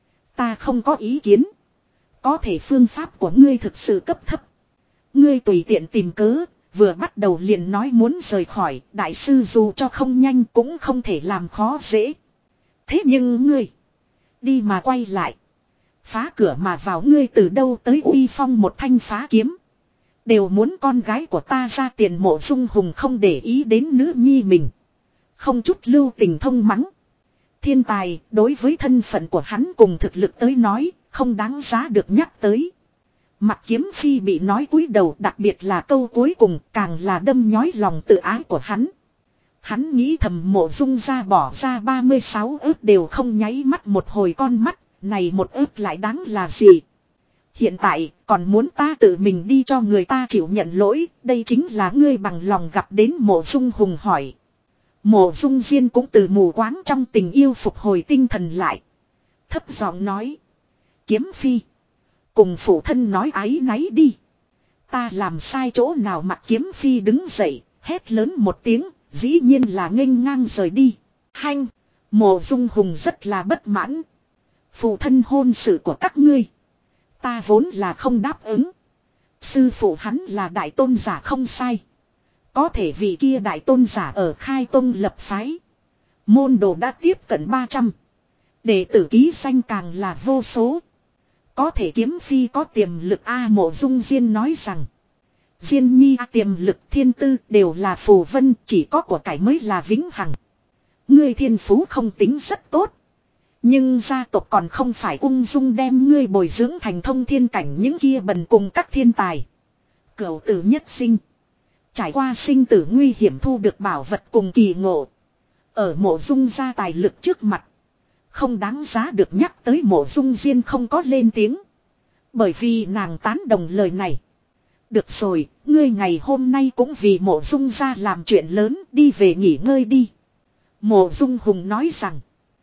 Ta không có ý kiến. Có thể phương pháp của ngươi thực sự cấp thấp. Ngươi tùy tiện tìm cớ, vừa bắt đầu liền nói muốn rời khỏi, đại sư dù cho không nhanh cũng không thể làm khó dễ. Thế nhưng ngươi, đi mà quay lại. Phá cửa mà vào, ngươi từ đâu tới uy phong một thanh phá kiếm. Đều muốn con gái của ta ra tiền. Mộ Dung Hùng không để ý đến nữ nhi mình. Không chút lưu tình thông mắng. Thiên tài, đối với thân phận của hắn cùng thực lực tới nói, không đáng giá được nhắc tới. Mạc Kiếm Phi bị nói cúi đầu, đặc biệt là câu cuối cùng càng là đâm nhói lòng tự ái của hắn. Hắn nghĩ thầm Mộ Dung gia bỏ ra ba mươi sáu ức đều không nháy mắt một hồi con mắt, này một ức lại đáng là gì? Hiện tại còn muốn ta tự mình đi cho người ta chịu nhận lỗi, đây chính là ngươi bằng lòng gặp đến. Mộ Dung Hùng hỏi. Mộ Dung Diên cũng từ mù quáng trong tình yêu phục hồi tinh thần lại. Thấp giọng nói. Kiếm Phi. Cùng phụ thân nói áy náy đi. Ta làm sai chỗ nào? Mạc Kiếm Phi đứng dậy, hét lớn một tiếng, dĩ nhiên là nghênh ngang rời đi. Hanh. Mộ Dung Hùng rất là bất mãn. Phụ thân hôn sự của các ngươi, ta vốn là không đáp ứng. Sư phụ hắn là đại tôn giả không sai. Có thể vị kia đại tôn giả ở khai tông lập phái. Môn đồ đã tiếp cận ba trăm. Đệ tử ký danh càng là vô số. Có thể Kiếm Phi có tiềm lực A. Mộ Dung Diên nói rằng. Diên nhi A, tiềm lực thiên tư đều là phù vân, chỉ có của cải mới là vĩnh hằng. Ngươi thiên phú không tính rất tốt. Nhưng gia tộc còn không phải ung dung đem ngươi bồi dưỡng thành thông thiên cảnh những kia bần cùng các thiên tài. Cửu tử nhất sinh. Trải qua sinh tử nguy hiểm thu được bảo vật cùng kỳ ngộ. Ở Mộ Dung gia tài lực trước mặt, không đáng giá được nhắc tới. Mộ Dung Diên không có lên tiếng. Bởi vì nàng tán đồng lời này. Được rồi, ngươi ngày hôm nay cũng vì Mộ Dung gia làm chuyện lớn, đi về nghỉ ngơi đi. Mộ Dung Hùng nói rằng.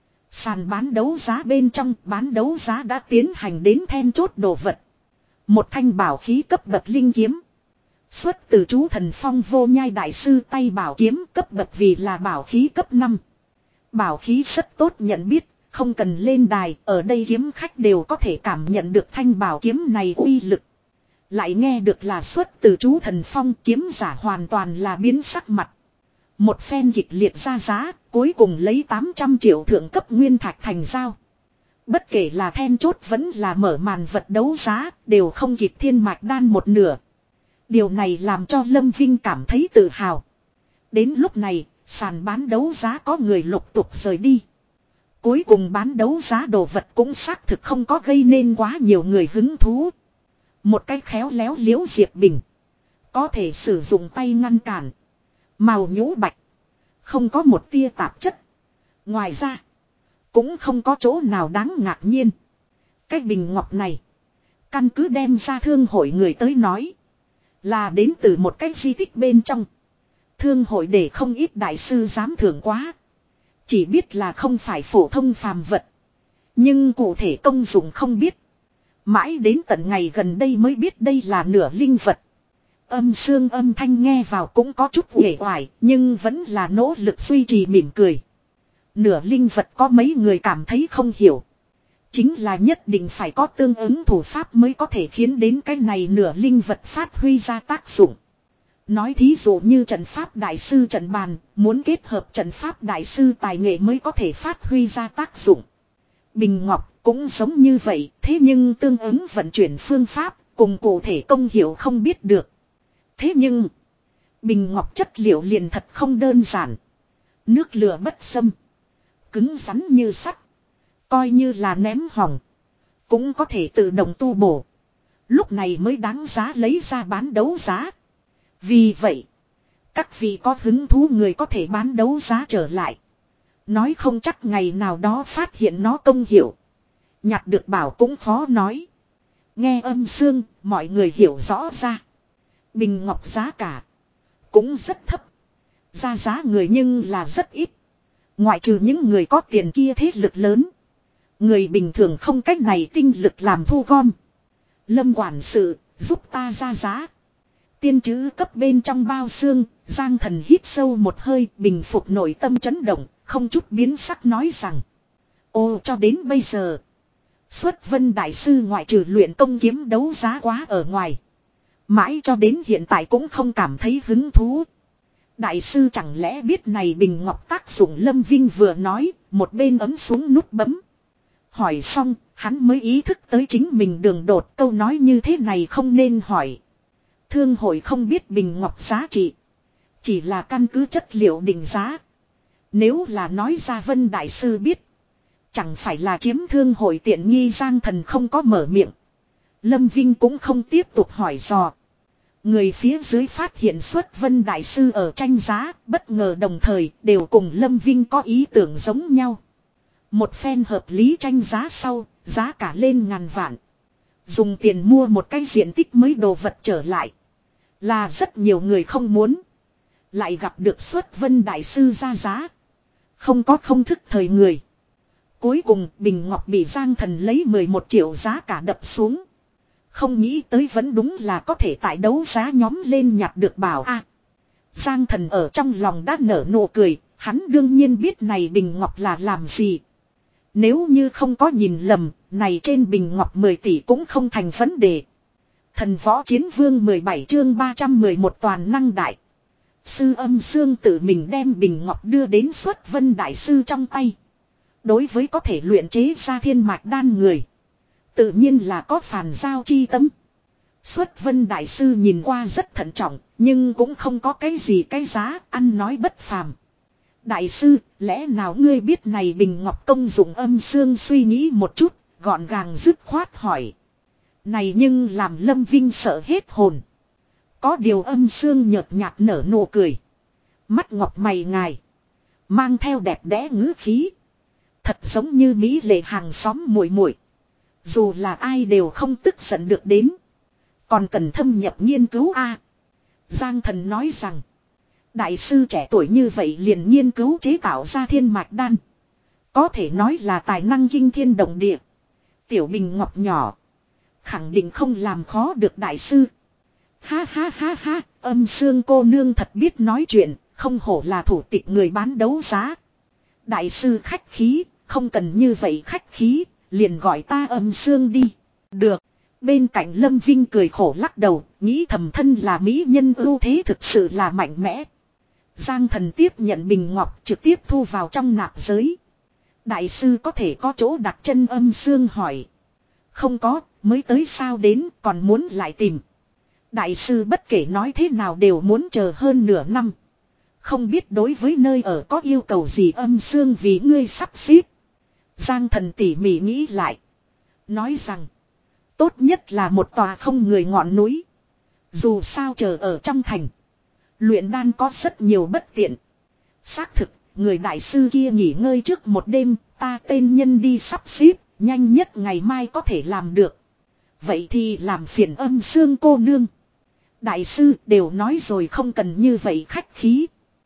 Sàn bán đấu giá bên trong, bán đấu giá đã tiến hành đến then chốt đồ vật. Một thanh bảo khí cấp bậc linh kiếm. Xuất từ chú Thần Phong Vô Nhai đại sư tay bảo kiếm, cấp bậc vì là bảo khí cấp năm. Bảo khí rất tốt nhận biết, không cần lên đài, ở đây kiếm khách đều có thể cảm nhận được thanh bảo kiếm này uy lực. Lại nghe được là xuất từ chú Thần Phong, kiếm giả hoàn toàn là biến sắc mặt. Một phen kịch liệt ra giá, cuối cùng lấy tám trăm triệu thượng cấp nguyên thạch thành giao. Bất kể là then chốt vẫn là mở màn vật đấu giá, đều không kịp thiên mạch đan một nửa. Điều này làm cho Lâm Vinh cảm thấy tự hào. Đến lúc này, sàn bán đấu giá có người lục tục rời đi. Cuối cùng bán đấu giá đồ vật cũng xác thực không có gây nên quá nhiều người hứng thú. Một cách khéo léo Liễu Diệp Bình. Có thể sử dụng tay ngăn cản. Màu nhũ bạch. Không có một tia tạp chất. Ngoài ra, Cũng không có chỗ nào đáng ngạc nhiên. Cái bình ngọc này. Căn cứ đem ra thương hội người tới nói. Là đến từ một cái di tích bên trong. Thương hội để không ít đại sư dám thưởng quá. Chỉ biết là không phải phổ thông phàm vật. Nhưng cụ thể công dụng không biết. Mãi đến tận ngày gần đây mới biết đây là nửa linh vật. Âm xương âm thanh nghe vào cũng có chút uể oải, nhưng vẫn là nỗ lực duy trì mỉm cười. Nửa linh vật có mấy người cảm thấy không hiểu. Chính là nhất định phải có tương ứng thủ pháp mới có thể khiến đến cái này nửa linh vật phát huy ra tác dụng. Nói thí dụ như trận pháp đại sư trận bàn, muốn kết hợp trận pháp đại sư tài nghệ mới có thể phát huy ra tác dụng. Bình ngọc cũng giống như vậy, thế nhưng tương ứng vận chuyển phương pháp, cùng cụ thể công hiệu không biết được. Thế nhưng, bình ngọc chất liệu liền thật không đơn giản. Nước lửa bất xâm, cứng rắn như sắt, coi như là ném hỏng, cũng có thể tự động tu bổ. Lúc này mới đáng giá lấy ra bán đấu giá. Vì vậy, các vị có hứng thú người có thể bán đấu giá trở lại. Nói không chắc ngày nào đó phát hiện nó công hiệu. Nhặt được bảo cũng khó nói. Nghe âm xương, mọi người hiểu rõ ra. Bình ngọc giá cả cũng rất thấp. Ra giá người nhưng là rất ít. Ngoại trừ những người có tiền kia thế lực lớn. Người bình thường không cách này tinh lực làm thu gom. Lâm quản sự, giúp ta ra giá. Tiên chữ cấp bên trong bao xương, Giang Thần hít sâu một hơi, bình phục nội tâm chấn động, không chút biến sắc nói rằng. Ô, cho đến bây giờ, Xuất Vân Đại Sư ngoại trừ luyện công kiếm đấu giá quá ở ngoài. Mãi cho đến hiện tại cũng không cảm thấy hứng thú. Đại sư chẳng lẽ biết này bình ngọc tác dụng, Lâm Vinh vừa nói, một bên ấm xuống nút bấm. Hỏi xong, hắn mới ý thức tới chính mình đường đột, câu nói như thế này không nên hỏi. Thương hội không biết bình ngọc giá trị. Chỉ là căn cứ chất liệu định giá. Nếu là nói ra Vân Đại Sư biết. Chẳng phải là chiếm thương hội tiện nghi. Giang Thần không có mở miệng. Lâm Vinh cũng không tiếp tục hỏi dò. Người phía dưới phát hiện Xuất Vân Đại Sư ở tranh giá, bất ngờ đồng thời đều cùng Lâm Vinh có ý tưởng giống nhau. Một phen hợp lý tranh giá sau, giá cả lên ngàn vạn. Dùng tiền mua một cái diện tích mới đồ vật trở lại. Là rất nhiều người không muốn. Lại gặp được Xuất Vân Đại Sư ra giá. Không có không thức thời người. Cuối cùng bình ngọc bị Giang Thần lấy mười một triệu giá cả đập xuống. Không nghĩ tới vẫn đúng là có thể tại đấu giá nhóm lên nhặt được bảo a. À, Giang Thần ở trong lòng đã nở nụ cười. Hắn đương nhiên biết này bình ngọc là làm gì. Nếu như không có nhìn lầm, này trên bình ngọc mười tỷ cũng không thành vấn đề. Thần võ chiến vương mười bảy chương ba trăm mười một toàn năng đại. Sư âm xương tự mình đem bình ngọc đưa đến Xuất Vân Đại Sư trong tay. Đối với có thể luyện chế ra thiên mạch đan người, tự nhiên là có phản giao chi tâm. Xuất Vân Đại Sư nhìn qua rất thận trọng, nhưng cũng không có cái gì cái giá, ăn nói bất phàm. Đại sư, lẽ nào ngươi biết này bình ngọc công dụng? Âm xương suy nghĩ một chút, gọn gàng dứt khoát hỏi. Này nhưng làm Lâm Vinh sợ hết hồn. Có điều âm xương nhợt nhạt nở nụ cười. Mắt ngọc mày ngài, mang theo đẹp đẽ ngữ khí. Thật giống như mỹ lệ hàng xóm muội muội. Dù là ai đều không tức giận được đến. Còn cần thâm nhập nghiên cứu a. À, Giang Thần nói rằng. Đại sư trẻ tuổi như vậy liền nghiên cứu chế tạo ra thiên mạch đan. Có thể nói là tài năng kinh thiên động địa. Tiểu bình ngọc nhỏ, khẳng định không làm khó được đại sư. Ha ha ha ha, âm xương cô nương thật biết nói chuyện, không hổ là thủ tịch người bán đấu giá. Đại sư khách khí, không cần như vậy khách khí, liền gọi ta âm xương đi. Được. Bên cạnh Lâm Vinh cười khổ lắc đầu, nghĩ thầm thân là mỹ nhân ưu thế thực sự là mạnh mẽ. Giang Thần tiếp nhận bình ngọc trực tiếp thu vào trong nạp giới. Đại sư có thể có chỗ đặt chân? Âm xương hỏi. Không có, mới tới sao đến, còn muốn lại tìm. Đại sư bất kể nói thế nào đều muốn chờ hơn nửa năm. Không biết đối với nơi ở có yêu cầu gì? Âm xương vì ngươi sắp xếp. Giang Thần tỉ mỉ nghĩ lại. Nói rằng, tốt nhất là một tòa không người ngọn núi. Dù sao chờ ở trong thành, luyện đan có rất nhiều bất tiện. Xác thực, người đại sư kia nghỉ ngơi trước một đêm, ta tên nhân đi sắp xếp, nhanh nhất ngày mai có thể làm được. Vậy thì làm phiền Âm Xương cô nương. Đại sư đều nói rồi không cần như vậy khách khí.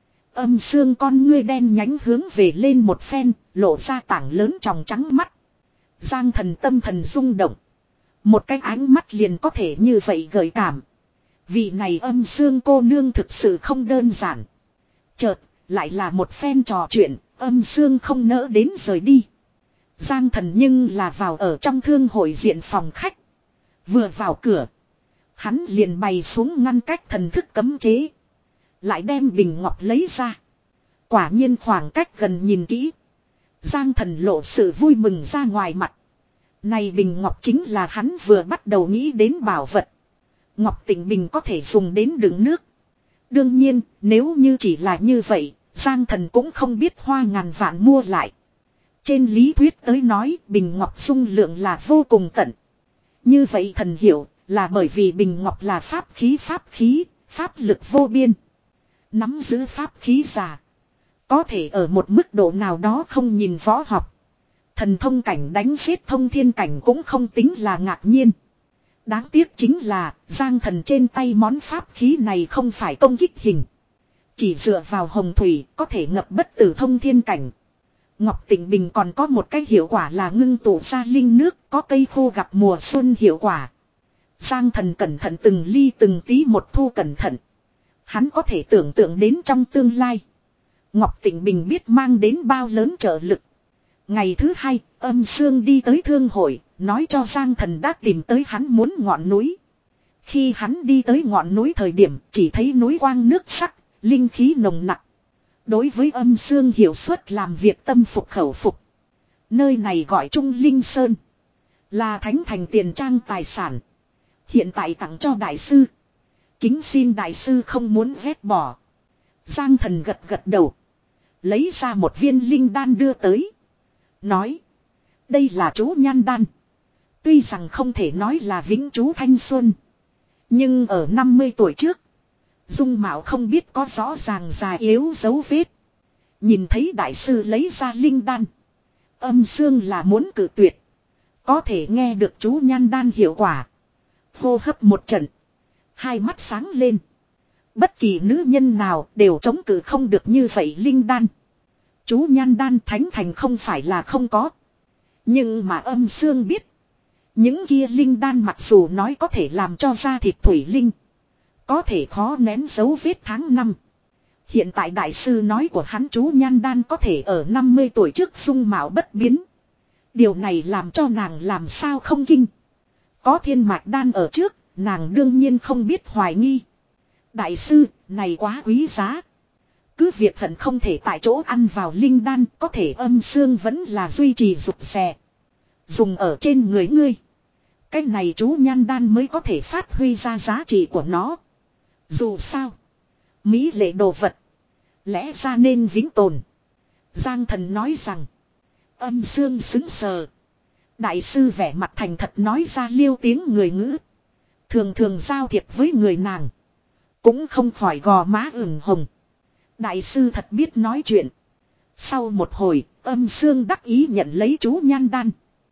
Âm Xương con ngươi đen nhánh hướng về lên một phen, lộ ra tảng lớn tròng trắng mắt. Giang Thần tâm thần rung động. Một cái ánh mắt liền có thể như vậy gợi cảm. Vị này Âm Xương cô nương thực sự không đơn giản. Chợt, lại là một phen trò chuyện, Âm Xương không nỡ đến rời đi. Giang Thần nhưng là vào ở trong thương hội diện phòng khách. Vừa vào cửa, hắn liền bày xuống ngăn cách thần thức cấm chế. Lại đem bình ngọc lấy ra. Quả nhiên khoảng cách gần nhìn kỹ. Giang Thần lộ sự vui mừng ra ngoài mặt. Này bình ngọc chính là hắn vừa bắt đầu nghĩ đến bảo vật. Ngọc Tịnh Bình có thể dùng đến đựng nước. Đương nhiên, nếu như chỉ là như vậy, Giang Thần cũng không biết hoa ngàn vạn mua lại. Trên lý thuyết tới nói, bình ngọc dung lượng là vô cùng tận. Như vậy thần hiểu, là bởi vì bình ngọc là pháp khí pháp khí, pháp lực vô biên. Nắm giữ pháp khí giả. Có thể ở một mức độ nào đó không nhìn võ học. Thần thông cảnh đánh giết thông thiên cảnh cũng không tính là ngạc nhiên. Đáng tiếc chính là Giang Thần trên tay món pháp khí này không phải công kích hình. Chỉ dựa vào hồng thủy có thể ngập bất tử thông thiên cảnh. Ngọc Tịnh Bình còn có một cái hiệu quả là ngưng tụ ra linh nước, có cây khô gặp mùa xuân hiệu quả. Giang Thần cẩn thận từng ly từng tí một thu cẩn thận. Hắn có thể tưởng tượng đến trong tương lai. Ngọc Tịnh Bình biết mang đến bao lớn trợ lực. Ngày thứ hai, Âm Xương đi tới thương hội, nói cho Giang Thần đã tìm tới hắn muốn ngọn núi. Khi hắn đi tới ngọn núi thời điểm, chỉ thấy núi quang nước sắc, linh khí nồng nặc. Đối với Âm Xương hiệu suất làm việc tâm phục khẩu phục. Nơi này gọi Trung Linh Sơn. Là thánh thành tiền trang tài sản. Hiện tại tặng cho đại sư. Kính xin đại sư không muốn vét bỏ. Giang Thần gật gật đầu. Lấy ra một viên linh đan đưa tới. Nói. Đây là chú nhan đan. Tuy rằng không thể nói là vĩnh chú thanh xuân. Nhưng ở năm mươi tuổi trước. Dung mạo không biết có rõ ràng già yếu dấu vết. Nhìn thấy đại sư lấy ra linh đan. Âm Xương là muốn cử tuyệt. Có thể nghe được chú nhan đan hiệu quả. Hô hấp một trận. Hai mắt sáng lên. Bất kỳ nữ nhân nào đều chống cự không được như vậy linh đan. Chú nhan đan thánh thành không phải là không có. Nhưng mà Âm Xương biết. Những kia linh đan mặc dù nói có thể làm cho da thịt thủy linh. Có thể khó nén dấu vết tháng năm. Hiện tại đại sư nói của hắn chú nhan đan có thể ở năm mươi tuổi trước dung mạo bất biến. Điều này làm cho nàng làm sao không kinh. Có thiên mạch đan ở trước, nàng đương nhiên không biết hoài nghi. Đại sư, này quá quý giá. Cứ việc hận không thể tại chỗ ăn vào linh đan, có thể Âm Xương vẫn là duy trì rụt rè. Dùng ở trên người ngươi. Cái này chú nhan đan mới có thể phát huy ra giá trị của nó. Dù sao. Mỹ lệ đồ vật. Lẽ ra nên vĩnh tồn. Giang Thần nói rằng. Âm Xương xứng sờ. Đại sư vẻ mặt thành thật nói ra liêu tiếng người ngữ. Thường thường giao thiệp với người nàng. Cũng không khỏi gò má ửng hồng. Đại sư thật biết nói chuyện. Sau một hồi, Âm Xương đắc ý nhận lấy chú nhan đan.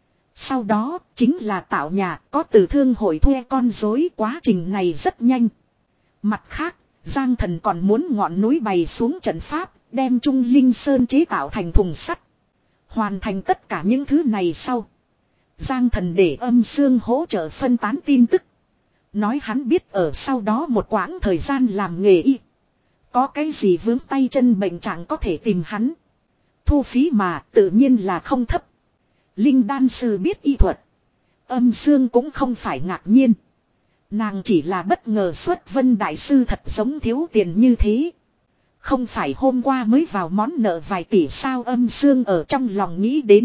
Sau đó, chính là tạo nhà, có từ thương hội thuê con rối, quá trình này rất nhanh. Mặt khác, Giang Thần còn muốn ngọn núi bày xuống trận pháp, đem Trung Linh Sơn chế tạo thành thùng sắt. Hoàn thành tất cả những thứ này sau. Giang Thần để Âm Xương hỗ trợ phân tán tin tức. Nói hắn biết ở sau đó một quãng thời gian làm nghề y. Có cái gì vướng tay chân bệnh trạng có thể tìm hắn. Thu phí mà tự nhiên là không thấp. Linh đan sư biết y thuật. Âm Xương cũng không phải ngạc nhiên. Nàng chỉ là bất ngờ xuất Vân đại sư thật giống thiếu tiền như thế. Không phải hôm qua mới vào món nợ vài tỷ sao Âm Xương ở trong lòng nghĩ đến.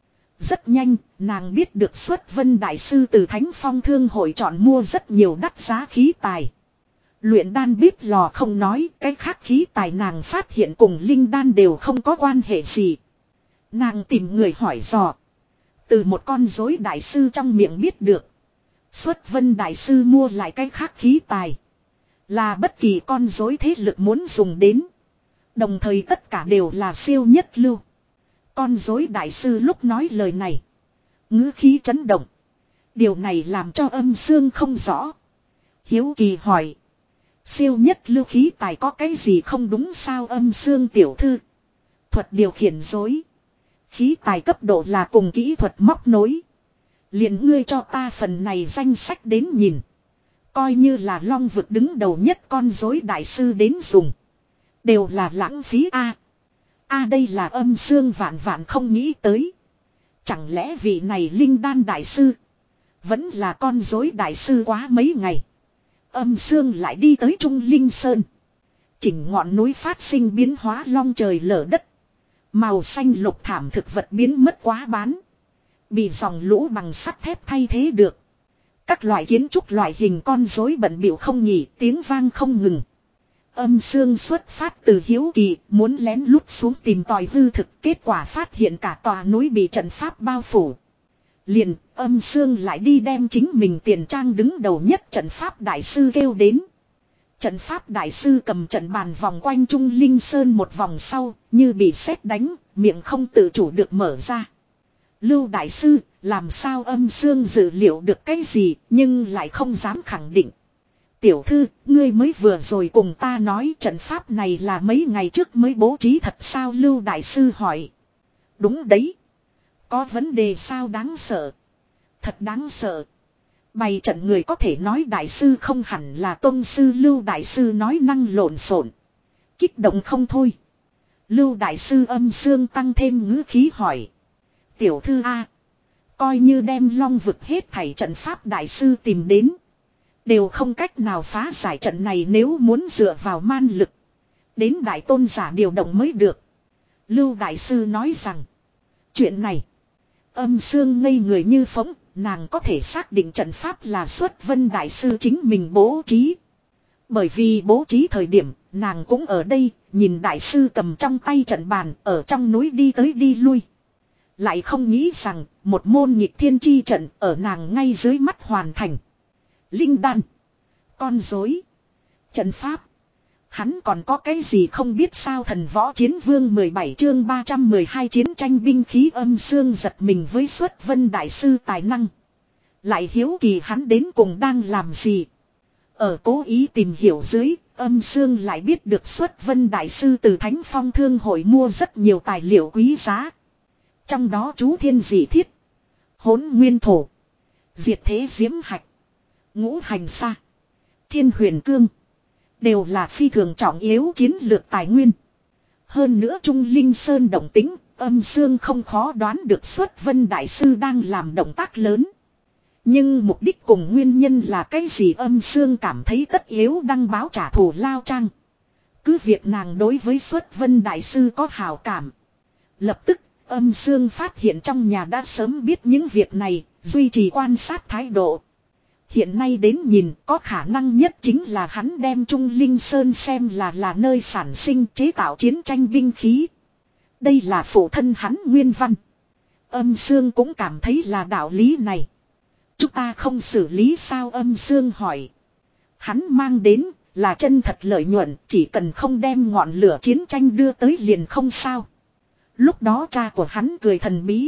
Rất nhanh, nàng biết được xuất Vân đại sư từ Thánh Phong Thương hội chọn mua rất nhiều đắt giá khí tài. Luyện đan bếp lò không nói, cái khác khí tài nàng phát hiện cùng linh đan đều không có quan hệ gì. Nàng tìm người hỏi dò. Từ một con rối đại sư trong miệng biết được. Xuất Vân đại sư mua lại cái khác khí tài. Là bất kỳ con rối thế lực muốn dùng đến. Đồng thời tất cả đều là siêu nhất lưu. Con rối đại sư lúc nói lời này. Ngữ khí chấn động. Điều này làm cho Âm Dương không rõ. Hiếu kỳ hỏi. Siêu nhất lưu khí tài có cái gì không đúng sao Âm Dương tiểu thư. Thuật điều khiển rối. Khí tài cấp độ là cùng kỹ thuật móc nối. Liền ngươi cho ta phần này danh sách đến nhìn. Coi như là long vực đứng đầu nhất con rối đại sư đến dùng. Đều là lãng phí a. A đây là Âm Dương vạn vạn không nghĩ tới. Chẳng lẽ vị này linh đan đại sư. Vẫn là con rối đại sư quá mấy ngày. Âm Dương lại đi tới Trung Linh Sơn. Chỉnh ngọn núi phát sinh biến hóa long trời lở đất. Màu xanh lục thảm thực vật biến mất quá bán. Bị dòng lũ bằng sắt thép thay thế được. Các loại kiến trúc loại hình con rối bận bịu không nghỉ, tiếng vang không ngừng. Âm Dương xuất phát từ hiếu kỳ, muốn lén lút xuống tìm tòi hư thực, kết quả phát hiện cả tòa núi bị trận pháp bao phủ. Liền, Âm Dương lại đi đem chính mình tiền trang đứng đầu nhất trận pháp đại sư kêu đến. Trận pháp đại sư cầm trận bàn vòng quanh Trung Linh Sơn một vòng sau, như bị sét đánh, miệng không tự chủ được mở ra. Lưu đại sư, làm sao Âm Dương dự liệu được cái gì, nhưng lại không dám khẳng định. Tiểu thư, ngươi mới vừa rồi cùng ta nói trận pháp này là mấy ngày trước mới bố trí thật sao Lưu đại sư hỏi. Đúng đấy. Có vấn đề sao đáng sợ. Thật đáng sợ. Bày trận người có thể nói đại sư không hẳn là tôn sư Lưu đại sư nói năng lộn xộn. Kích động không thôi. Lưu đại sư Âm Dương tăng thêm ngữ khí hỏi. Tiểu thư A. Coi như đem long vực hết thảy trận pháp đại sư tìm đến. Đều không cách nào phá giải trận này nếu muốn dựa vào man lực. Đến đại tôn giả điều động mới được. Lưu đại sư nói rằng. Chuyện này. Âm Dương ngây người như phóng. Nàng có thể xác định trận pháp là xuất vân đại sư chính mình bố trí. Bởi vì bố trí thời điểm nàng cũng ở đây. Nhìn đại sư cầm trong tay trận bàn ở trong núi đi tới đi lui. Lại không nghĩ rằng một môn nghịch thiên chi trận ở nàng ngay dưới mắt hoàn thành. Linh đan. Con rối. Trận pháp. Hắn còn có cái gì không biết sao Thần Võ Chiến Vương mười bảy chương ba trăm mười hai chiến tranh binh khí Âm Dương giật mình với xuất vân đại sư tài năng. Lại hiếu kỳ hắn đến cùng đang làm gì. Ở cố ý tìm hiểu dưới, Âm Dương lại biết được xuất vân đại sư từ Thánh Phong Thương hội mua rất nhiều tài liệu quý giá. Trong đó chú thiên dị thiết, hỗn nguyên thổ, diệt thế diễm hạch, ngũ hành sa, thiên huyền cương. Đều là phi thường trọng yếu chiến lược tài nguyên. Hơn nữa Trung Linh Sơn động tính, Âm Dương không khó đoán được xuất vân đại sư đang làm động tác lớn. Nhưng mục đích cùng nguyên nhân là cái gì Âm Dương cảm thấy tất yếu đăng báo trả thù lao trang. Cứ việc nàng đối với xuất vân đại sư có hào cảm. Lập tức, Âm Dương phát hiện trong nhà đã sớm biết những việc này, duy trì quan sát thái độ. Hiện nay đến nhìn có khả năng nhất chính là hắn đem Trung Linh Sơn xem là là nơi sản sinh chế tạo chiến tranh binh khí. Đây là phụ thân hắn nguyên văn. Âm Dương cũng cảm thấy là đạo lý này. Chúng ta không xử lý sao Âm Dương hỏi. Hắn mang đến là chân thật lợi nhuận, chỉ cần không đem ngọn lửa chiến tranh đưa tới liền không sao. Lúc đó cha của hắn cười thần bí.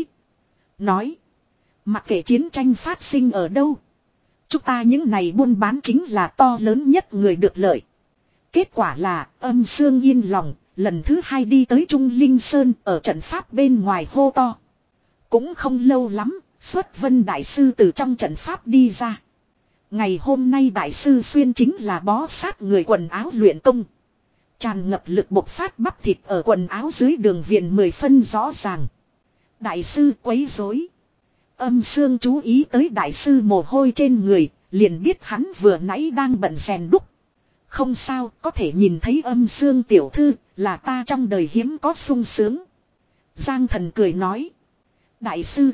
Nói. Mặc kệ chiến tranh phát sinh ở đâu. Chúng ta những này buôn bán chính là to lớn nhất người được lợi. Kết quả là Âm Dương yên lòng, lần thứ hai đi tới Trung Linh Sơn ở trận pháp bên ngoài hô to. Cũng không lâu lắm, xuất vân đại sư từ trong trận pháp đi ra. Ngày hôm nay đại sư xuyên chính là bó sát người quần áo luyện công. Tràn ngập lực bộc phát bắp thịt ở quần áo dưới đường viền mười phân rõ ràng. Đại sư quấy rối. Âm Dương chú ý tới đại sư mồ hôi trên người, liền biết hắn vừa nãy đang bận rèn đúc. Không sao, có thể nhìn thấy Âm Dương tiểu thư, là ta trong đời hiếm có sung sướng. Giang Thần cười nói. Đại sư.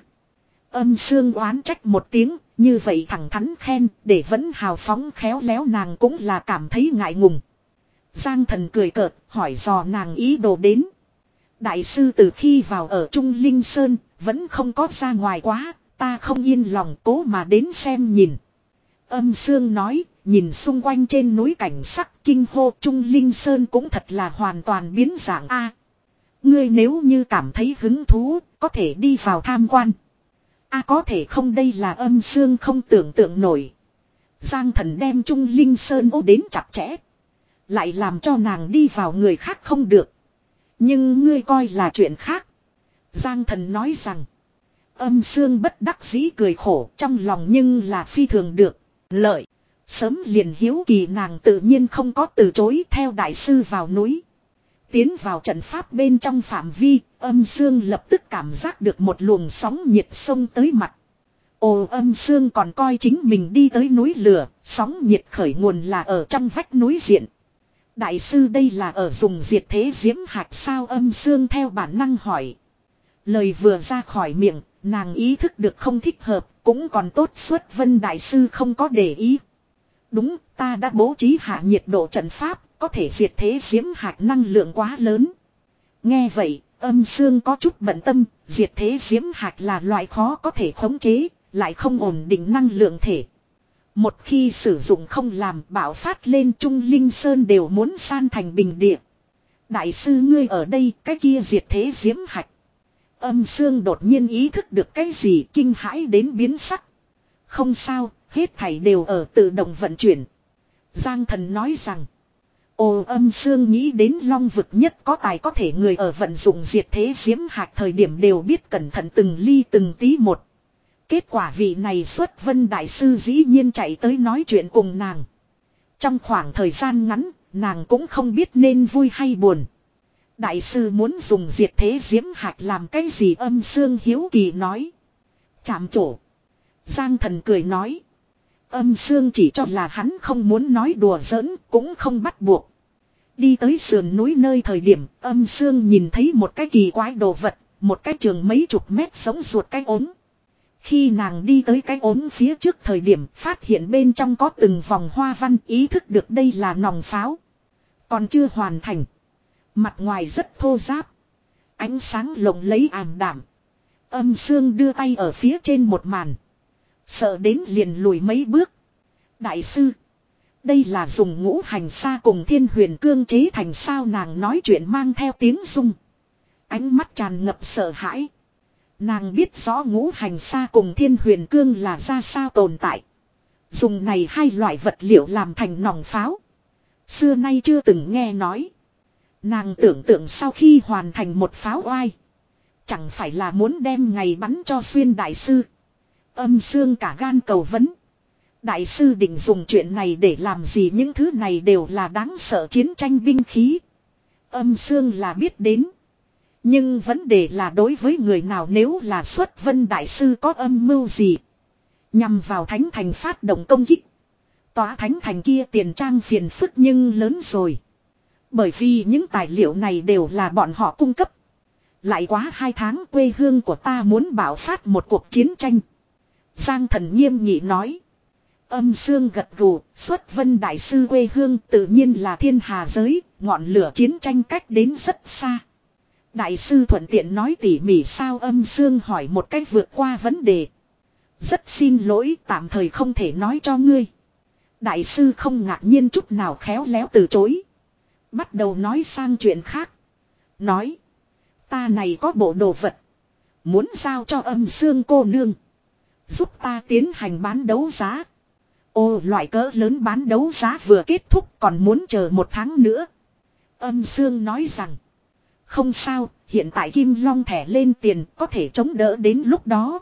Âm Dương oán trách một tiếng, như vậy thẳng thắn khen, để vẫn hào phóng khéo léo nàng cũng là cảm thấy ngại ngùng. Giang Thần cười cợt, hỏi dò nàng ý đồ đến. Đại sư từ khi vào ở Trung Linh Sơn, vẫn không có ra ngoài quá, ta không yên lòng cố mà đến xem nhìn. Âm Dương nói, nhìn xung quanh trên núi cảnh sắc kinh hô Trung Linh Sơn cũng thật là hoàn toàn biến dạng a. Ngươi nếu như cảm thấy hứng thú, có thể đi vào tham quan. A có thể không, đây là Âm Xương không tưởng tượng nổi. Giang Thần đem Trung Linh Sơn ô đến chặt chẽ. Lại làm cho nàng đi vào người khác không được. Nhưng ngươi coi là chuyện khác. Giang Thần nói rằng. Âm Xương bất đắc dĩ cười khổ, trong lòng nhưng là phi thường được lợi. Sớm liền hiếu kỳ nàng tự nhiên không có từ chối, theo đại sư vào núi. Tiến vào trận pháp bên trong phạm vi, Âm Xương lập tức cảm giác được một luồng sóng nhiệt xông tới mặt. Ồ, Âm Xương còn coi chính mình đi tới núi lửa, sóng nhiệt khởi nguồn là ở trong vách núi diện. Đại sư đây là ở dùng diệt thế diễm hạch sao? Âm Xương theo bản năng hỏi. Lời vừa ra khỏi miệng, nàng ý thức được không thích hợp, cũng còn tốt Xuất Vân đại sư không có để ý. Đúng, ta đã bố trí hạ nhiệt độ trận pháp, có thể diệt thế diễm hạch năng lượng quá lớn. Nghe vậy, Âm Xương có chút bận tâm, diệt thế diễm hạch là loại khó có thể khống chế, lại không ổn định năng lượng thể. Một khi sử dụng không làm bạo phát lên Trung Linh Sơn đều muốn san thành bình địa. Đại sư ngươi ở đây, cái kia diệt thế diễm hạch. Âm Xương đột nhiên ý thức được cái gì, kinh hãi đến biến sắc. Không sao, hết thảy đều ở tự động vận chuyển. Giang Thần nói rằng. Ồ, Âm Xương nghĩ đến Long vực nhất có tài có thể người ở vận dụng diệt thế diễm hạch thời điểm đều biết cẩn thận từng ly từng tí một. Kết quả vị này Xuất Vân đại sư dĩ nhiên chạy tới nói chuyện cùng nàng. Trong khoảng thời gian ngắn, nàng cũng không biết nên vui hay buồn. Đại sư muốn dùng diệt thế diễm hạch làm cái gì? Âm Xương hiếu kỳ nói. Chạm trổ. Giang Thần cười nói. Âm Xương chỉ cho là hắn không muốn nói đùa giỡn, cũng không bắt buộc. Đi tới sườn núi nơi thời điểm, Âm Xương nhìn thấy một cái kỳ quái đồ vật, một cái trường mấy chục mét giống ruột cái ốm. Khi nàng đi tới cái ốm phía trước thời điểm, phát hiện bên trong có từng vòng hoa văn, ý thức được đây là nòng pháo. Còn chưa hoàn thành. Mặt ngoài rất thô ráp. Ánh sáng lộng lẫy ảm đạm. Âm Xương đưa tay ở phía trên một màn. Sợ đến liền lùi mấy bước. Đại sư. Đây là dùng ngũ hành sa cùng thiên huyền cương chế thành sao? Nàng nói chuyện mang theo tiếng rung. Ánh mắt tràn ngập sợ hãi. Nàng biết rõ ngũ hành sa cùng thiên huyền cương là ra sao tồn tại. Dùng này hai loại vật liệu làm thành nòng pháo. Xưa nay chưa từng nghe nói. Nàng tưởng tượng sau khi hoàn thành một pháo oai. Chẳng phải là muốn đem ngày bắn cho xuyên đại sư. Âm Xương cả gan cầu vấn. Đại sư định dùng chuyện này để làm gì? Những thứ này đều là đáng sợ chiến tranh binh khí. Âm Xương là biết đến. Nhưng vấn đề là đối với người nào, nếu là Xuất Vân đại sư có âm mưu gì. Nhằm vào Thánh Thành phát động công kích. Tòa Thánh Thành kia tiền trang phiền phức nhưng lớn rồi. Bởi vì những tài liệu này đều là bọn họ cung cấp. Lại quá hai tháng quê hương của ta muốn bạo phát một cuộc chiến tranh. Giang Thần nghiêm nghị nói. Âm Xương gật gù, Xuất Vân đại sư quê hương tự nhiên là thiên hà giới, ngọn lửa chiến tranh cách đến rất xa. Đại sư thuận tiện nói tỉ mỉ sao? Âm Xương hỏi một cách vượt qua vấn đề. Rất xin lỗi, tạm thời không thể nói cho ngươi. Đại sư không ngạc nhiên chút nào, khéo léo từ chối. Bắt đầu nói sang chuyện khác. Nói. Ta này có bộ đồ vật. Muốn giao cho Âm Xương cô nương. Giúp ta tiến hành bán đấu giá. Ô, loại cỡ lớn bán đấu giá vừa kết thúc, còn muốn chờ một tháng nữa. Âm Xương nói rằng. Không sao, hiện tại Kim Long thẻ lên tiền có thể chống đỡ đến lúc đó.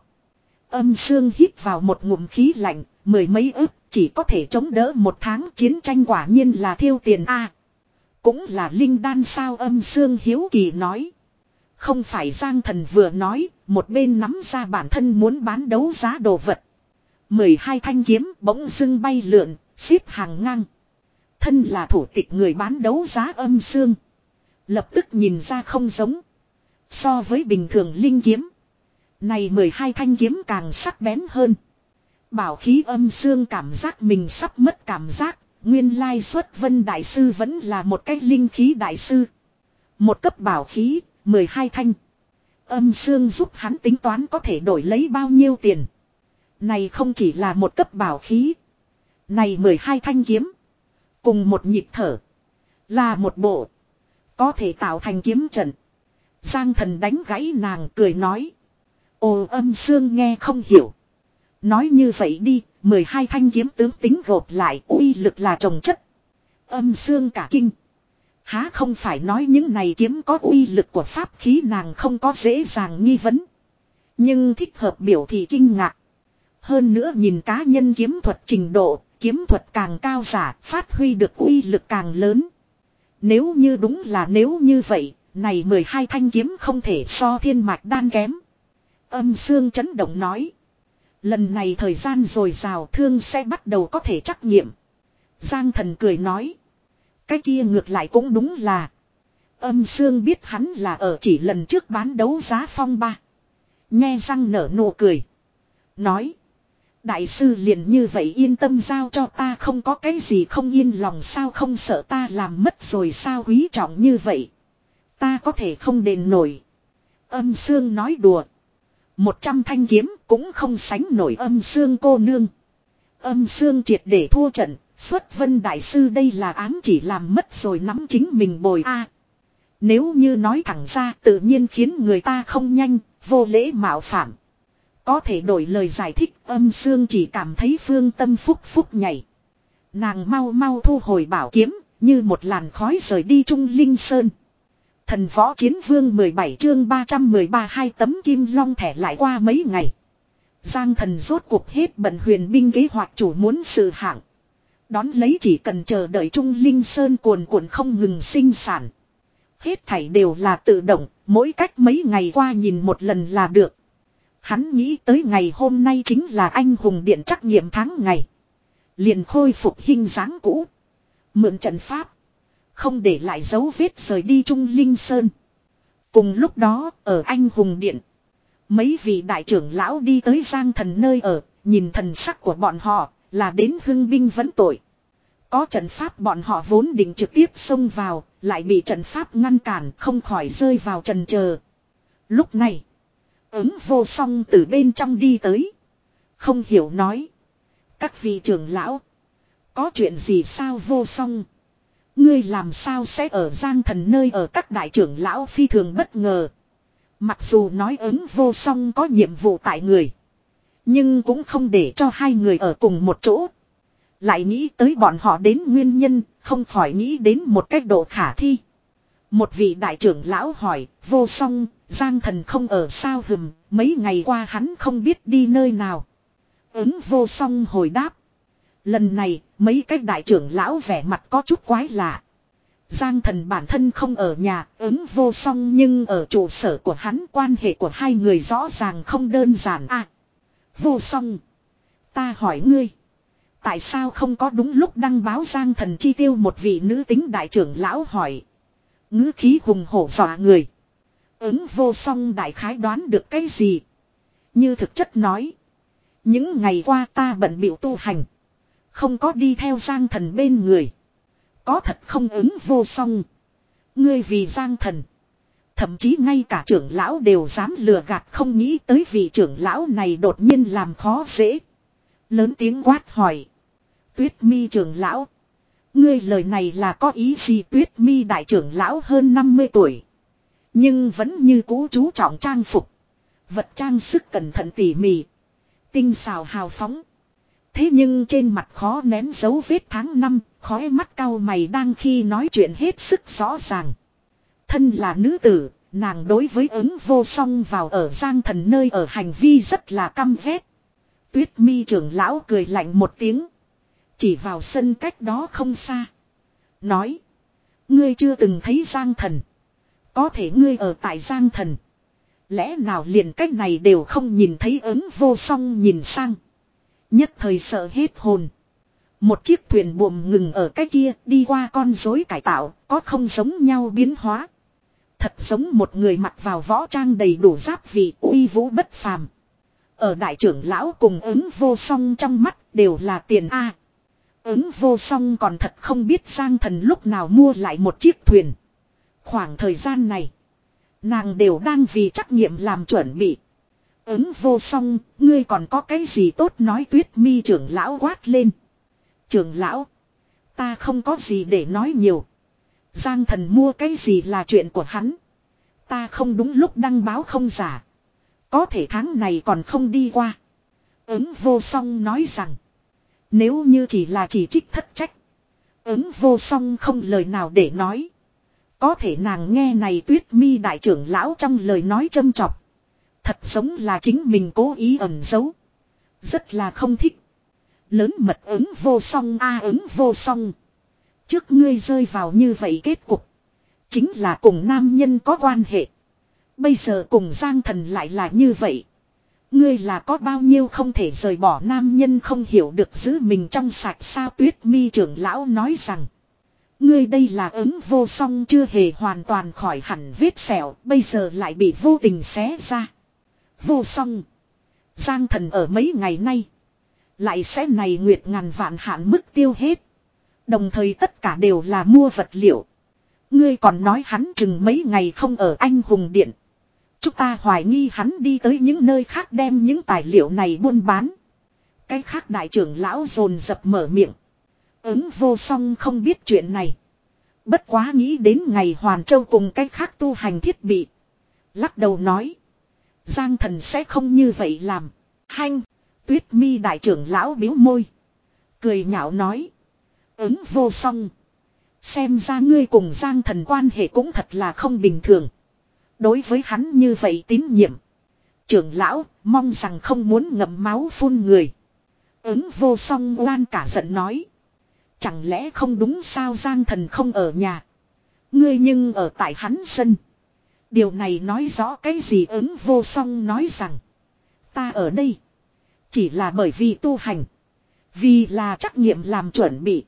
Âm Xương hít vào một ngụm khí lạnh, mười mấy ức chỉ có thể chống đỡ một tháng, chiến tranh quả nhiên là thiêu tiền a. À, cũng là linh đan sao? Âm Xương hiếu kỳ nói. Không phải. Giang Thần vừa nói, một bên nắm ra bản thân muốn bán đấu giá đồ vật. mười hai thanh kiếm bỗng dưng bay lượn, xếp hàng ngang. Thân là thủ tịch người bán đấu giá Âm Xương. Lập tức nhìn ra không giống. So với bình thường linh kiếm. Này mười hai thanh kiếm càng sắc bén hơn. Bảo khí Âm Xương cảm giác mình sắp mất cảm giác. Nguyên lai Xuất Vân đại sư vẫn là một cái linh khí đại sư. Một cấp bảo khí, mười hai thanh. Âm Xương giúp hắn tính toán có thể đổi lấy bao nhiêu tiền. Này không chỉ là một cấp bảo khí. Này mười hai thanh kiếm. Cùng một nhịp thở. Là một bộ. Có thể tạo thành kiếm trận. Giang Thần đánh gãy nàng cười nói. Ồ, Âm Sương nghe không hiểu. Nói như vậy đi, mười hai thanh kiếm tướng tính gộp lại uy lực là chồng chất. Âm Sương cả kinh. Há không phải nói những này kiếm có uy lực của pháp khí, nàng không có dễ dàng nghi vấn. Nhưng thích hợp biểu thị kinh ngạc. Hơn nữa nhìn cá nhân kiếm thuật trình độ, kiếm thuật càng cao giả, phát huy được uy lực càng lớn. Nếu như đúng là nếu như vậy, này mười hai thanh kiếm không thể so thiên mạch đan kém. Âm Sương chấn động nói. Lần này thời gian dồi dào, thương sẽ bắt đầu có thể trắc nghiệm. Giang Thần cười nói. Cái kia ngược lại cũng đúng là. Âm Sương biết hắn là ở chỉ lần trước bán đấu giá phong ba. Nghe răng nở nụ cười. Nói. Đại sư liền như vậy yên tâm giao cho ta, không có cái gì không yên lòng sao, không sợ ta làm mất rồi sao, quý trọng như vậy. Ta có thể không đền nổi. Âm Sương nói đùa. Một trăm thanh kiếm cũng không sánh nổi Âm Sương cô nương. Âm Sương triệt để thua trận. Xuất Vân đại sư đây là ám chỉ làm mất rồi nắm chính mình bồi a. Nếu như nói thẳng ra tự nhiên khiến người ta không nhanh, vô lễ mạo phạm. Có thể đổi lời giải thích, Âm Sương chỉ cảm thấy phương tâm phúc phúc nhảy. Nàng mau mau thu hồi bảo kiếm, như một làn khói rời đi Trung Linh Sơn. Thần Võ Chiến Vương mười bảy chương ba trăm mười ba, hai tấm kim long thẻ lại qua mấy ngày. Giang Thần rốt cuộc hết bận huyền binh kế hoạch chủ muốn sự hạng. Đón lấy chỉ cần chờ đợi Trung Linh Sơn cuồn cuộn không ngừng sinh sản. Hết thảy đều là tự động, mỗi cách mấy ngày qua nhìn một lần là được. Hắn nghĩ tới ngày hôm nay chính là anh hùng điện trắc nghiệm tháng ngày. Liền khôi phục hình dáng cũ. Mượn trận pháp. Không để lại dấu vết rời đi Trung Linh Sơn. Cùng lúc đó, ở anh hùng điện. Mấy vị đại trưởng lão đi tới Giang Thần nơi ở, nhìn thần sắc của bọn họ, là đến hưng binh vấn tội. Có trận pháp bọn họ vốn định trực tiếp xông vào, lại bị trận pháp ngăn cản, không khỏi rơi vào trần chờ. Lúc này, Ứng Vô Song từ bên trong đi tới. Không hiểu nói. Các vị trưởng lão, có chuyện gì sao Vô Song? Ngươi làm sao sẽ ở Giang Thần nơi ở, các đại trưởng lão phi thường bất ngờ. Mặc dù nói Ứng Vô Song có nhiệm vụ tại người, nhưng cũng không để cho hai người ở cùng một chỗ. Lại nghĩ tới bọn họ đến nguyên nhân, không khỏi nghĩ đến một cách độ khả thi. Một vị đại trưởng lão hỏi, Vô Song, Giang Thần không ở sao hừm, mấy ngày qua hắn không biết đi nơi nào. Ứng Vô Song hồi đáp. Lần này, mấy cái đại trưởng lão vẻ mặt có chút quái lạ. Giang Thần bản thân không ở nhà, Ứng Vô Song nhưng ở trụ sở của hắn, quan hệ của hai người rõ ràng không đơn giản à. Vô Song, ta hỏi ngươi, tại sao không có đúng lúc đăng báo Giang Thần chi tiêu, một vị nữ tính đại trưởng lão hỏi. Ngữ khí hùng hổ dọa người. Ứng Vô Song đại khái đoán được cái gì. Như thực chất nói. Những ngày qua ta bận bịu tu hành. Không có đi theo Giang Thần bên người. Có thật không Ứng Vô Song? Ngươi vì Giang Thần. Thậm chí ngay cả trưởng lão đều dám lừa gạt, không nghĩ tới vị trưởng lão này đột nhiên làm khó dễ. Lớn tiếng quát hỏi. Tuyết Mi trưởng lão. Ngươi lời này là có ý gì? Tuyết Mi đại trưởng lão hơn năm mươi tuổi. Nhưng vẫn như cũ chú trọng trang phục. Vật trang sức cẩn thận tỉ mỉ. Tinh xào hào phóng. Thế nhưng trên mặt khó nén dấu vết tháng năm, khóe mắt cau mày đang khi nói chuyện hết sức rõ ràng. Thân là nữ tử, nàng đối với Ứng Vô Song vào ở Giang Thần nơi ở hành vi rất là căm ghét. Tuyết Mi trưởng lão cười lạnh một tiếng. Chỉ vào sân cách đó không xa. Nói. Ngươi chưa từng thấy Giang Thần. Có thể ngươi ở tại Giang Thần. Lẽ nào liền cách này đều không nhìn thấy? Ứng Vô Song nhìn sang. Nhất thời sợ hết hồn. Một chiếc thuyền buồm ngừng ở cái kia, đi qua con rối cải tạo, có không giống nhau biến hóa. Thật giống một người mặc vào võ trang đầy đủ giáp vị, uy vũ bất phàm. Ở đại trưởng lão cùng Ứng Vô Song trong mắt đều là tiền A. Ứng Vô Song còn thật không biết Giang Thần lúc nào mua lại một chiếc thuyền. Khoảng thời gian này, nàng đều đang vì trắc nghiệm làm chuẩn bị. Ứng Vô Song, ngươi còn có cái gì tốt nói? Tuyết Mi trưởng lão quát lên. Trưởng lão. Ta không có gì để nói nhiều. Giang thần mua cái gì là chuyện của hắn. Ta không đúng lúc đăng báo không giả. Có thể tháng này còn không đi qua. Ứng vô song nói rằng. Nếu như chỉ là chỉ trích thất trách. Ứng vô song không lời nào để nói. Có thể nàng nghe này Tuyết Mi đại trưởng lão trong lời nói châm chọc. Thật giống là chính mình cố ý ẩn giấu. Rất là không thích. Lớn mật ứng vô song a ứng vô song. Trước ngươi rơi vào như vậy kết cục. Chính là cùng nam nhân có quan hệ. Bây giờ cùng Giang thần lại là như vậy. Ngươi là có bao nhiêu không thể rời bỏ nam nhân không hiểu được giữ mình trong sạch sao Tuyết Mi trưởng lão nói rằng. Ngươi đây là ứng vô song chưa hề hoàn toàn khỏi hẳn vết sẹo. Bây giờ lại bị vô tình xé ra. Vô song. Giang thần ở mấy ngày nay. Lại sẽ này nguyệt ngàn vạn hạn mức tiêu hết. Đồng thời tất cả đều là mua vật liệu. Ngươi còn nói hắn chừng mấy ngày không ở Anh Hùng Điện. Chúng ta hoài nghi hắn đi tới những nơi khác đem những tài liệu này buôn bán. Cái khác đại trưởng lão dồn dập mở miệng. Ứng vô song không biết chuyện này. Bất quá nghĩ đến ngày Hoàn Châu cùng cái khác tu hành thiết bị. Lắc đầu nói. Giang thần sẽ không như vậy làm. Hanh. Tuyết Mi đại trưởng lão biếu môi. Cười nhạo nói. Ứng vô song. Xem ra ngươi cùng Giang thần quan hệ cũng thật là không bình thường. Đối với hắn như vậy tín nhiệm. Trưởng lão mong rằng không muốn ngậm máu phun người. Ứng vô song oan cả giận nói. Chẳng lẽ không đúng sao Giang thần không ở nhà. Ngươi nhưng ở tại hắn sân. Điều này nói rõ cái gì ứng vô song nói rằng. Ta ở đây. Chỉ là bởi vì tu hành. Vì là trắc nghiệm làm chuẩn bị.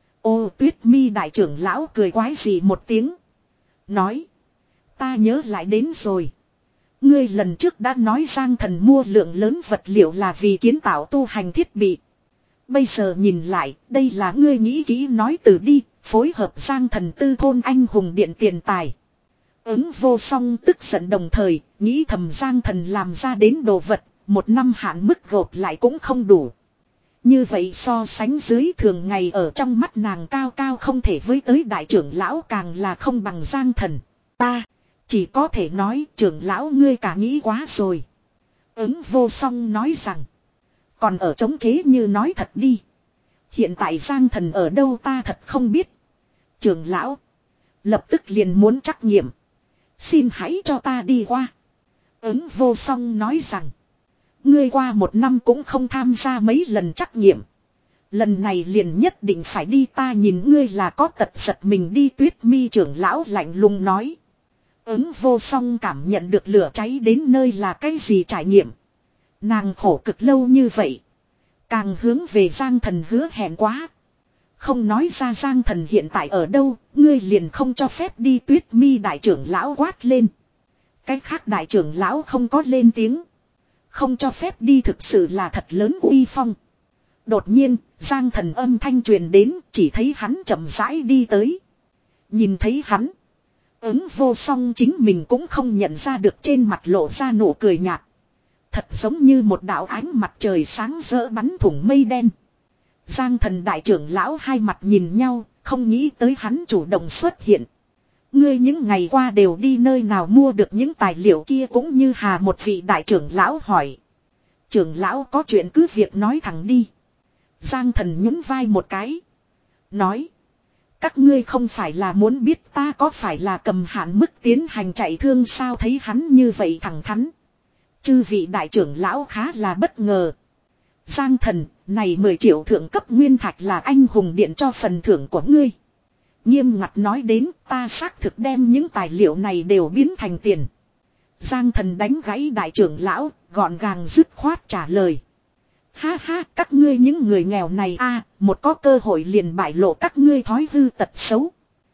Ô Tuyết Mi đại trưởng lão cười quái gì một tiếng. Nói. Ta nhớ lại đến rồi. Ngươi lần trước đã nói Giang thần mua lượng lớn vật liệu là vì kiến tạo tu hành thiết bị. Bây giờ nhìn lại, đây là ngươi nghĩ kỹ nói từ đi, phối hợp Giang thần tư thôn anh hùng điện tiền tài. Ứng vô song tức giận đồng thời, nghĩ thầm Giang thần làm ra đến đồ vật, một năm hạn mức gộp lại cũng không đủ. Như vậy so sánh dưới thường ngày ở trong mắt nàng cao cao không thể với tới đại trưởng lão càng là không bằng Giang thần. Ta, chỉ có thể nói trưởng lão ngươi cả nghĩ quá rồi. Ứng vô song nói rằng. Còn ở chống chế như nói thật đi. Hiện tại Giang thần ở đâu ta thật không biết. Trưởng lão. Lập tức liền muốn trắc nghiệm. Xin hãy cho ta đi qua. Ứng vô song nói rằng. Ngươi qua một năm cũng không tham gia mấy lần trắc nghiệm. Lần này liền nhất định phải đi ta nhìn ngươi là có tật giật mình đi Tuyết Mi trưởng lão lạnh lùng nói. Ứng vô song cảm nhận được lửa cháy đến nơi là cái gì trải nghiệm. Nàng khổ cực lâu như vậy. Càng hướng về Giang thần hứa hẹn quá. Không nói ra Giang thần hiện tại ở đâu, ngươi liền không cho phép đi Tuyết Mi đại trưởng lão quát lên. Cái khác đại trưởng lão không có lên tiếng. Không cho phép đi thực sự là thật lớn uy phong. Đột nhiên, Giang thần âm thanh truyền đến, chỉ thấy hắn chậm rãi đi tới. Nhìn thấy hắn. Ứng vô song chính mình cũng không nhận ra được trên mặt lộ ra nụ cười nhạt. Thật giống như một đạo ánh mặt trời sáng rỡ bắn thủng mây đen. Giang thần đại trưởng lão hai mặt nhìn nhau, không nghĩ tới hắn chủ động xuất hiện. Ngươi những ngày qua đều đi nơi nào mua được những tài liệu kia cũng như hà một vị đại trưởng lão hỏi. Trưởng lão có chuyện cứ việc nói thẳng đi. Giang thần nhún vai một cái. Nói. Các ngươi không phải là muốn biết ta có phải là cầm hạn mức tiến hành chạy thương sao thấy hắn như vậy thẳng thắn. Chư vị đại trưởng lão khá là bất ngờ. Giang thần, này mười triệu thượng cấp nguyên thạch là anh hùng điện cho phần thưởng của ngươi. Nghiêm ngặt nói đến ta xác thực đem những tài liệu này đều biến thành tiền. Giang thần đánh gãy đại trưởng lão, gọn gàng dứt khoát trả lời. Ha ha, các ngươi những người nghèo này a, một có cơ hội liền bại lộ các ngươi thói hư tật xấu.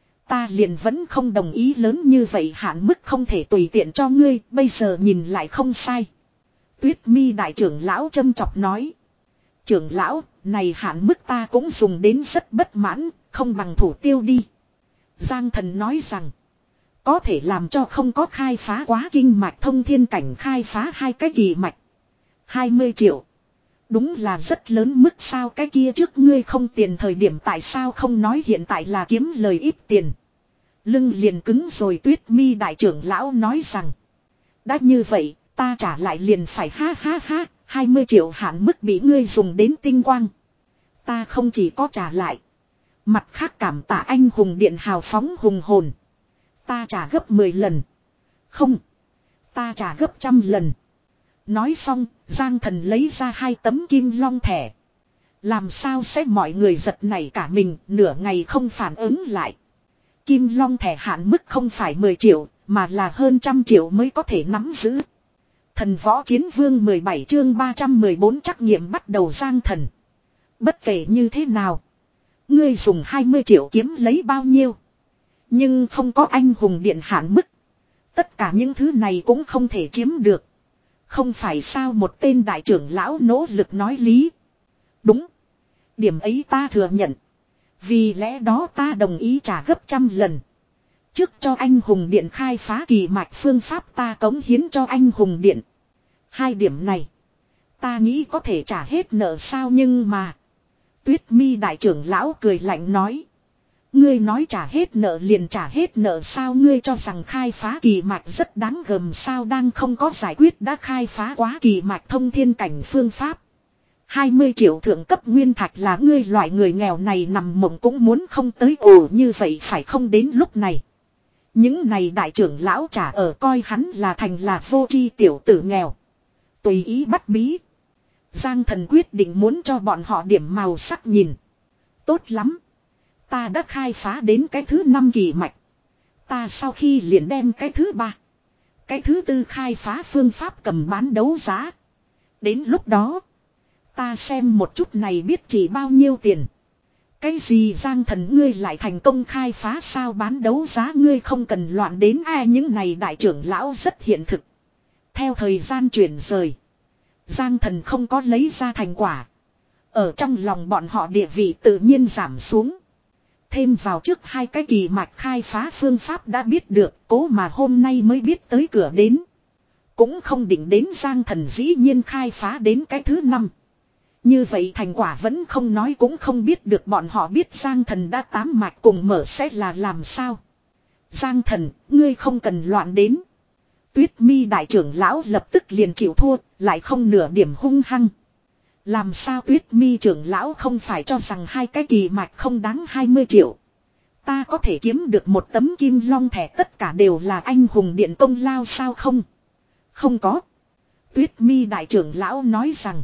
Ta liền vẫn không đồng ý lớn như vậy hạn mức không thể tùy tiện cho ngươi, bây giờ nhìn lại không sai. Tuyết Mi đại trưởng lão châm chọc nói. Trưởng lão, này hạn mức ta cũng dùng đến rất bất mãn, không bằng thủ tiêu đi. Giang thần nói rằng. Có thể làm cho không có khai phá quá kinh mạch thông thiên cảnh khai phá hai cái kỳ mạch. hai mươi triệu. Đúng là rất lớn mức sao, cái kia trước ngươi không tiền thời điểm tại sao không nói hiện tại là kiếm lời ít tiền. Lưng liền cứng rồi. Tuyết Mi đại trưởng lão nói rằng. Đã như vậy, ta trả lại liền phải ha ha ha, hai mươi triệu hạn mức bị ngươi dùng đến tinh quang. Ta không chỉ có trả lại. Mặt khác cảm tạ anh hùng điện hào phóng hùng hồn. Ta trả gấp mười lần. Không. Ta trả gấp trăm lần. Nói xong, Giang Thần lấy ra hai tấm kim long thẻ. Làm sao sẽ mọi người giật nảy cả mình, nửa ngày không phản ứng lại. Kim long thẻ hạn mức không phải mười triệu, mà là hơn trăm triệu mới có thể nắm giữ. Thần võ chiến vương mười bảy chương ba trăm mười bốn trắc nghiệm bắt đầu. Giang Thần. Bất kể như thế nào. Ngươi dùng hai mươi triệu kiếm lấy bao nhiêu. Nhưng không có anh hùng điện hạn mức. Tất cả những thứ này cũng không thể chiếm được. Không phải sao, một tên đại trưởng lão nỗ lực nói lý. Đúng. Điểm ấy ta thừa nhận. Vì lẽ đó ta đồng ý trả gấp trăm lần. Trước cho anh hùng điện khai phá kỳ mạch phương pháp ta cống hiến cho anh hùng điện. Hai điểm này. Ta nghĩ có thể trả hết nợ sao, nhưng mà. Tuyết Mi đại trưởng lão cười lạnh nói. Ngươi nói trả hết nợ liền trả hết nợ sao, ngươi cho rằng khai phá kỳ mạch rất đáng gờm sao, đang không có giải quyết đã khai phá quá kỳ mạch thông thiên cảnh phương pháp. hai mươi triệu thượng cấp nguyên thạch là ngươi loại người nghèo này nằm mộng cũng muốn không tới ồ như vậy phải không. Đến lúc này. Những này đại trưởng lão trả ở coi hắn là thành là vô tri tiểu tử nghèo. Tùy ý bắt bí. Giang Thần quyết định muốn cho bọn họ điểm màu sắc nhìn. Tốt lắm. Ta đã khai phá đến cái thứ năm kỳ mạch. Ta sau khi liền đem cái thứ ba. Cái thứ tư khai phá phương pháp cầm bán đấu giá. Đến lúc đó. Ta xem một chút này biết chỉ bao nhiêu tiền. Cái gì Giang Thần ngươi lại thành công khai phá sao, bán đấu giá ngươi không cần loạn đến ai. Những này đại trưởng lão rất hiện thực. Theo thời gian chuyển rời. Giang Thần không có lấy ra thành quả. Ở trong lòng bọn họ địa vị tự nhiên giảm xuống. Thêm vào trước hai cái kỳ mạch khai phá phương pháp đã biết được, cố mà hôm nay mới biết tới cửa đến. Cũng không định đến Giang Thần dĩ nhiên khai phá đến cái thứ năm. Như vậy thành quả vẫn không nói cũng không biết được, bọn họ biết Giang Thần đã tám mạch cùng mở sẽ là làm sao. Giang Thần, ngươi không cần loạn đến. Tuyết Mi đại trưởng lão lập tức liền chịu thua, lại không nửa điểm hung hăng. Làm sao Tuyết Mi trưởng lão không phải cho rằng hai cái kỳ mạch không đáng hai mươi triệu. Ta có thể kiếm được một tấm kim long thẻ tất cả đều là anh hùng điện công lao sao không? Không có. Tuyết Mi đại trưởng lão nói rằng.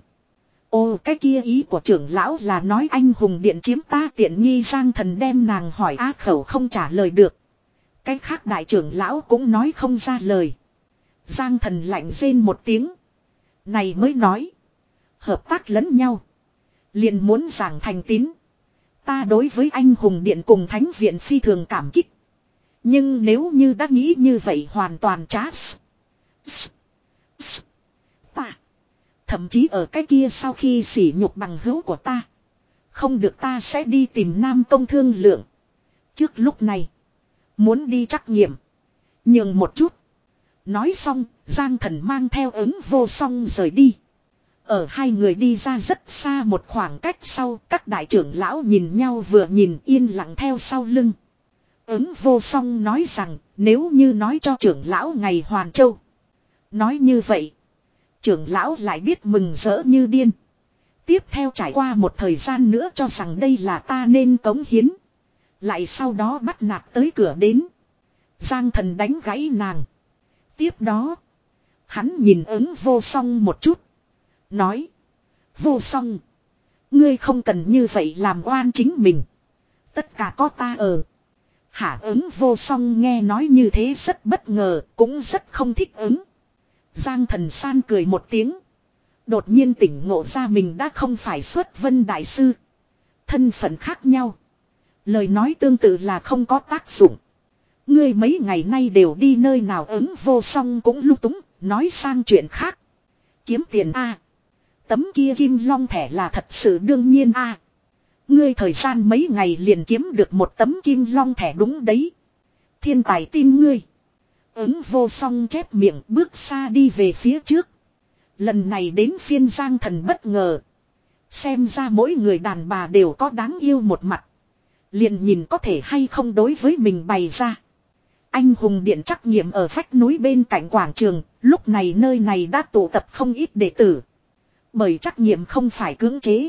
Ồ, cái kia ý của trưởng lão là nói anh hùng điện chiếm ta tiện nghi. Giang Thần đem nàng hỏi á khẩu không trả lời được. Cái khác đại trưởng lão cũng nói không ra lời. Giang Thần lạnh rên một tiếng. Này mới nói. Hợp tác lẫn nhau. Liền muốn giảng thành tín. Ta đối với anh hùng điện cùng thánh viện phi thường cảm kích. Nhưng nếu như đã nghĩ như vậy hoàn toàn trá. Ta. Thậm chí ở cái kia sau khi sỉ nhục bằng hữu của ta. Không được ta sẽ đi tìm Nam Công thương lượng. Trước lúc này. Muốn đi trắc nghiệm. Nhường một chút. Nói xong, Giang Thần mang theo ứng vô song rời đi. Ở hai người đi ra rất xa một khoảng cách sau, các đại trưởng lão nhìn nhau vừa nhìn yên lặng theo sau lưng. Ứng vô song nói rằng, nếu như nói cho trưởng lão ngày Hoàn Châu. Nói như vậy, trưởng lão lại biết mừng rỡ như điên. Tiếp theo trải qua một thời gian nữa cho rằng đây là ta nên cống hiến. Lại sau đó bắt nạt tới cửa đến. Giang Thần đánh gãy nàng. Tiếp đó, hắn nhìn ứng vô song một chút. Nói. Vô song. Ngươi không cần như vậy làm oan chính mình. Tất cả có ta ở. Hả ứng vô song nghe nói như thế rất bất ngờ. Cũng rất không thích ứng. Giang Thần san cười một tiếng. Đột nhiên tỉnh ngộ ra mình đã không phải xuất vân đại sư. Thân phận khác nhau. Lời nói tương tự là không có tác dụng. Ngươi mấy ngày nay đều đi nơi nào ứng vô song cũng lung túng. Nói sang chuyện khác. Kiếm tiền a. Tấm kia kim long thẻ là thật sự đương nhiên a. À, ngươi thời gian mấy ngày liền kiếm được một tấm kim long thẻ đúng đấy. Thiên tài tin ngươi. Ứng vô song chép miệng bước xa đi về phía trước. Lần này đến phiên Giang Thần bất ngờ. Xem ra mỗi người đàn bà đều có đáng yêu một mặt. Liền nhìn có thể hay không đối với mình bày ra. Anh hùng điện trắc nghiệm ở vách núi bên cạnh quảng trường, lúc này nơi này đã tụ tập không ít đệ tử. Bởi trắc nghiệm không phải cưỡng chế.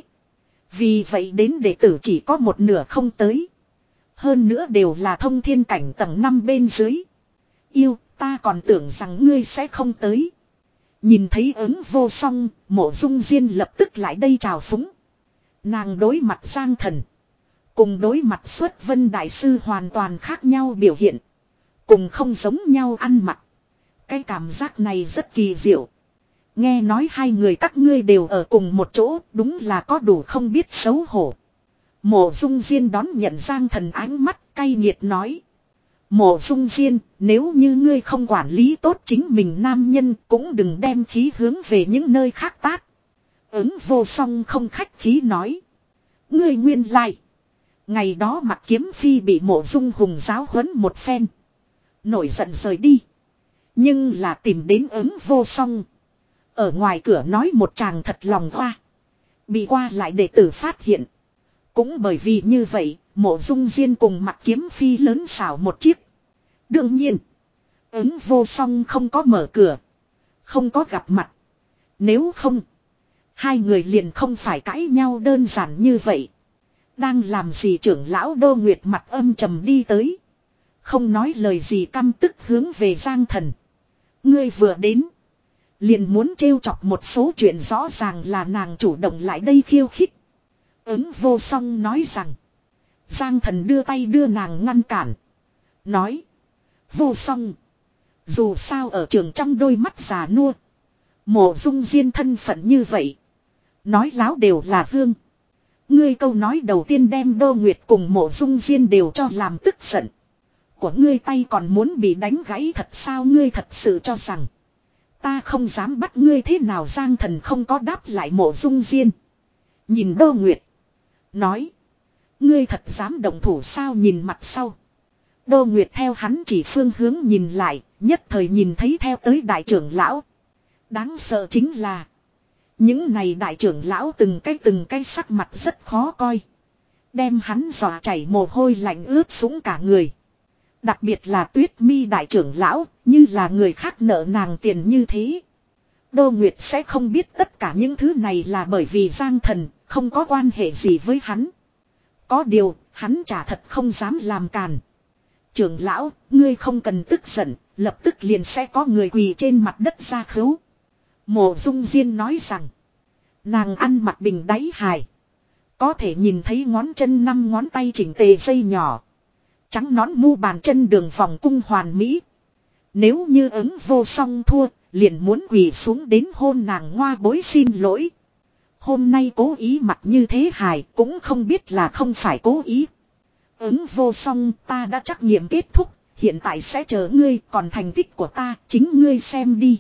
Vì vậy đến đệ tử chỉ có một nửa không tới. Hơn nữa đều là thông thiên cảnh tầng năm bên dưới. Yêu, ta còn tưởng rằng ngươi sẽ không tới. Nhìn thấy ứng vô song, Mộ Dung Diên lập tức lại đây chào phúng. Nàng đối mặt Giang Thần. Cùng đối mặt Xuất Vân Đại Sư hoàn toàn khác nhau biểu hiện. Cùng không giống nhau ăn mặc. Cái cảm giác này rất kỳ diệu. Nghe nói hai người các ngươi đều ở cùng một chỗ, đúng là có đủ không biết xấu hổ. Mộ Dung Diên đón nhận Giang Thần ánh mắt cay nghiệt nói. Mộ Dung Diên, nếu như ngươi không quản lý tốt chính mình nam nhân, cũng đừng đem khí hướng về những nơi khác tát. Ứng vô song không khách khí nói. Ngươi nguyên lai. Ngày đó mặt kiếm phi bị Mộ Dung Hùng giáo huấn một phen. Nổi giận rời đi. Nhưng là tìm đến ứng vô song. Ở ngoài cửa nói một chàng thật lòng hoa. Bị qua lại đệ tử phát hiện. Cũng bởi vì như vậy, Mộ Dung Diên cùng mặt kiếm phi lớn xảo một chiếc. Đương nhiên, ứng vô song không có mở cửa. Không có gặp mặt. Nếu không, hai người liền không phải cãi nhau đơn giản như vậy. Đang làm gì trưởng lão Đô Nguyệt mặt âm trầm đi tới. Không nói lời gì căm tức hướng về Giang Thần. Ngươi vừa đến. Liền muốn trêu chọc một số chuyện rõ ràng là nàng chủ động lại đây khiêu khích. Ứng vô song nói rằng. Giang Thần đưa tay đưa nàng ngăn cản. Nói. Vô song. Dù sao ở trường trong đôi mắt già nua. Mộ Dung Diên thân phận như vậy. Nói láo đều là hương. Ngươi câu nói đầu tiên đem Đô Nguyệt cùng Mộ Dung Diên đều cho làm tức giận. Của ngươi tay còn muốn bị đánh gãy thật sao, ngươi thật sự cho rằng ta không dám bắt ngươi thế nào. Giang Thần không có đáp lại Mộ Dung Diên. Nhìn Đô Nguyệt. Nói. Ngươi thật dám động thủ sao, nhìn mặt sau. Đô Nguyệt theo hắn chỉ phương hướng nhìn lại. Nhất thời nhìn thấy theo tới đại trưởng lão. Đáng sợ chính là. Những này đại trưởng lão từng cái từng cái sắc mặt rất khó coi. Đem hắn dọa chảy mồ hôi lạnh ướt sũng cả người. Đặc biệt là Tuyết Mi đại trưởng lão, như là người khác nợ nàng tiền như thế. Đô Nguyệt sẽ không biết tất cả những thứ này là bởi vì Giang Thần, không có quan hệ gì với hắn. Có điều, hắn chả thật không dám làm càn. Trưởng lão, ngươi không cần tức giận, lập tức liền sẽ có người quỳ trên mặt đất ra khấu. Mộ Dung Diên nói rằng, nàng ăn mặc bình đáy hài. Có thể nhìn thấy ngón chân năm ngón tay chỉnh tề dây nhỏ. Trắng nón mu bàn chân đường vòng cung hoàn mỹ. Nếu như ứng vô song thua, liền muốn quỳ xuống đến hôn nàng ngoa bối xin lỗi. Hôm nay cố ý mặc như thế hài cũng không biết là không phải cố ý. Ứng vô song, ta đã trắc nghiệm kết thúc, hiện tại sẽ chờ ngươi, còn thành tích của ta chính ngươi xem đi.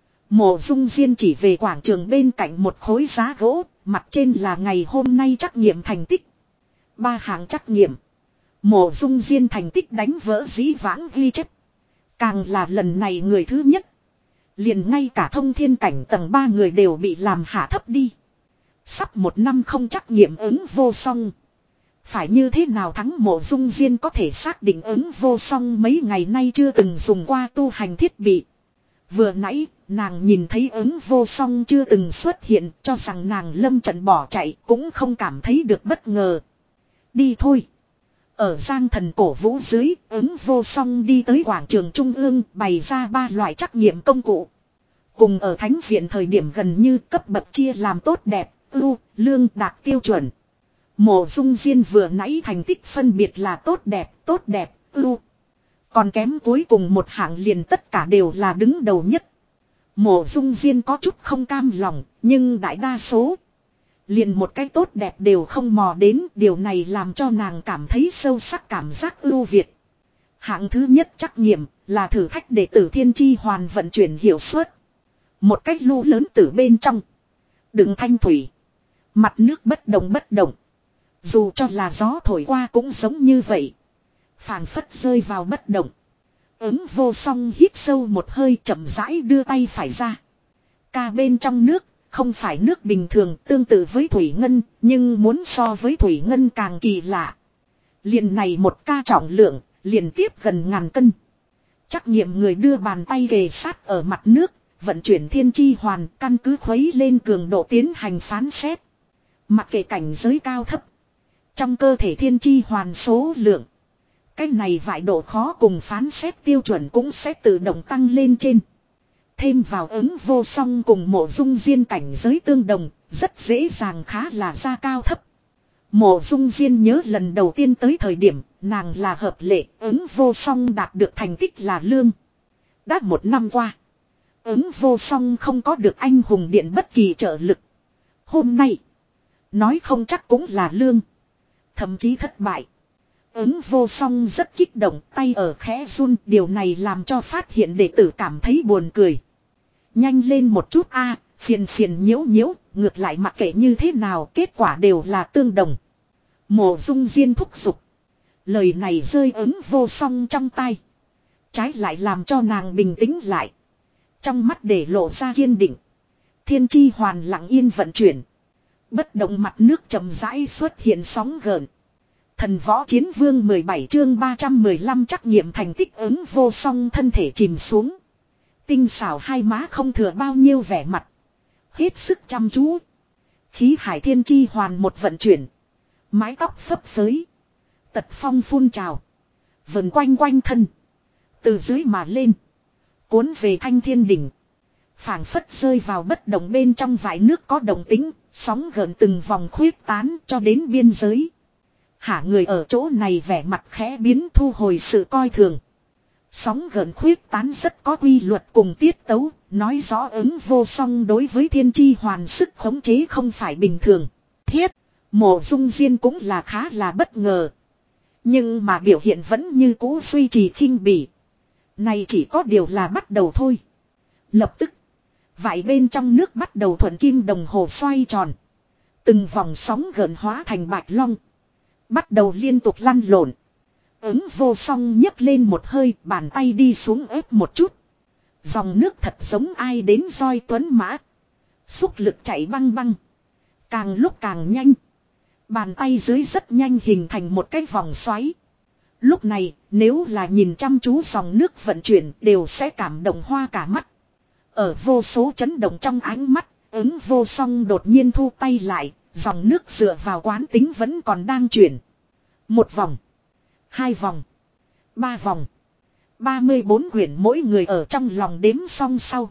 Mộ Dung Diên chỉ về quảng trường bên cạnh một khối giá gỗ, mặt trên là ngày hôm nay trắc nghiệm thành tích. Ba hạng trắc nghiệm. Mộ Dung Diên thành tích đánh vỡ dĩ vãng ghi chép. Càng là lần này người thứ nhất. Liền ngay cả thông thiên cảnh tầng ba người đều bị làm hạ thấp đi. Sắp một năm không trắc nghiệm ứng vô song. Phải như thế nào thắng Mộ Dung Diên có thể xác định ứng vô song mấy ngày nay chưa từng dùng qua tu hành thiết bị. Vừa nãy, nàng nhìn thấy ứng vô song chưa từng xuất hiện, cho rằng nàng lâm trận bỏ chạy, cũng không cảm thấy được bất ngờ. Đi thôi. Ở Giang Thần cổ vũ dưới, ứng vô song đi tới quảng trường trung ương, bày ra ba loại trắc nghiệm công cụ. Cùng ở thánh viện thời điểm gần như cấp bậc chia làm tốt đẹp, ưu, lương đạt tiêu chuẩn. Mộ Dung Diên vừa nãy thành tích phân biệt là tốt đẹp, tốt đẹp, ưu. Còn kém cuối cùng một hạng liền tất cả đều là đứng đầu nhất. Mộ Dung Diên có chút không cam lòng, nhưng đại đa số liền một cái tốt đẹp đều không mò đến, điều này làm cho nàng cảm thấy sâu sắc cảm giác ưu việt. Hạng thứ nhất trắc nghiệm là thử thách đệ tử Thiên Chi Hoàn vận chuyển hiệu suất. Một cách lu lớn từ bên trong đựng thanh thủy, mặt nước bất động bất động. Dù cho là gió thổi qua cũng giống như vậy, phảng phất rơi vào bất động. Ứng vô song hít sâu một hơi chậm rãi đưa tay phải ra. Ca bên trong nước không phải nước bình thường, tương tự với thủy ngân, nhưng muốn so với thủy ngân càng kỳ lạ. Liền này một ca trọng lượng, liền tiếp gần ngàn cân. Trắc nghiệm người đưa bàn tay kề sát ở mặt nước, vận chuyển thiên chi hoàn, căn cứ khuấy lên cường độ tiến hành phán xét. Mặc kệ cảnh giới cao thấp, trong cơ thể thiên chi hoàn số lượng, cái này vài độ khó cùng phán xét tiêu chuẩn cũng sẽ tự động tăng lên trên. Thêm vào ứng vô song cùng mộ dung diên cảnh giới tương đồng, rất dễ dàng khá là ra cao thấp. Mộ dung diên nhớ lần đầu tiên tới thời điểm, nàng là hợp lệ, ứng vô song đạt được thành tích là lương. Đã một năm qua, ứng vô song không có được anh hùng điện bất kỳ trợ lực. Hôm nay, nói không chắc cũng là lương. Thậm chí thất bại. Ứng vô song rất kích động, tay ở khẽ run, điều này làm cho phát hiện đệ tử cảm thấy buồn cười. Nhanh lên một chút a, phiền phiền nhiễu nhiễu, ngược lại mặc kệ như thế nào, kết quả đều là tương đồng. Mộ dung diên thúc giục. Lời này rơi ứng vô song trong tay. Trái lại làm cho nàng bình tĩnh lại. Trong mắt để lộ ra kiên định. Thiên chi hoàn lặng yên vận chuyển. Bất động mặt nước chậm rãi xuất hiện sóng gợn. Thần võ chiến vương mười bảy chương ba trăm mười lăm trắc nghiệm thành tích ứng vô song thân thể chìm xuống. Tinh xảo hai má không thừa bao nhiêu vẻ mặt. Hết sức chăm chú. Khí hải thiên chi hoàn một vận chuyển. Mái tóc phấp phới. Tật phong phun trào. Vần quanh quanh thân. Từ dưới mà lên. Cuốn về thanh thiên đỉnh. Phảng phất rơi vào bất động bên trong vải nước có động tính. Sóng gợn từng vòng khuyết tán cho đến biên giới. Hả người ở chỗ này vẻ mặt khẽ biến thu hồi sự coi thường. Sóng gợn khuyết tán rất có quy luật cùng tiết tấu, nói rõ ứng vô song đối với thiên chi hoàn sức khống chế không phải bình thường. Thiết, mộ dung diên cũng là khá là bất ngờ. Nhưng mà biểu hiện vẫn như cũ duy trì khinh bỉ. Này chỉ có điều là bắt đầu thôi. Lập tức, vải bên trong nước bắt đầu thuận kim đồng hồ xoay tròn. Từng vòng sóng gợn hóa thành bạch long. Bắt đầu liên tục lăn lộn. Ứng vô song nhấc lên một hơi, bàn tay đi xuống ép một chút. Dòng nước thật giống ai đến roi tuấn mã. Xúc lực chạy băng băng. Càng lúc càng nhanh. Bàn tay dưới rất nhanh hình thành một cái vòng xoáy. Lúc này, nếu là nhìn chăm chú dòng nước vận chuyển đều sẽ cảm động hoa cả mắt. Ở vô số chấn động trong ánh mắt, ứng vô song đột nhiên thu tay lại, dòng nước dựa vào quán tính vẫn còn đang chuyển. Một vòng. Hai vòng. Ba vòng. Ba mươi bốn quyển mỗi người ở trong lòng đếm xong sau.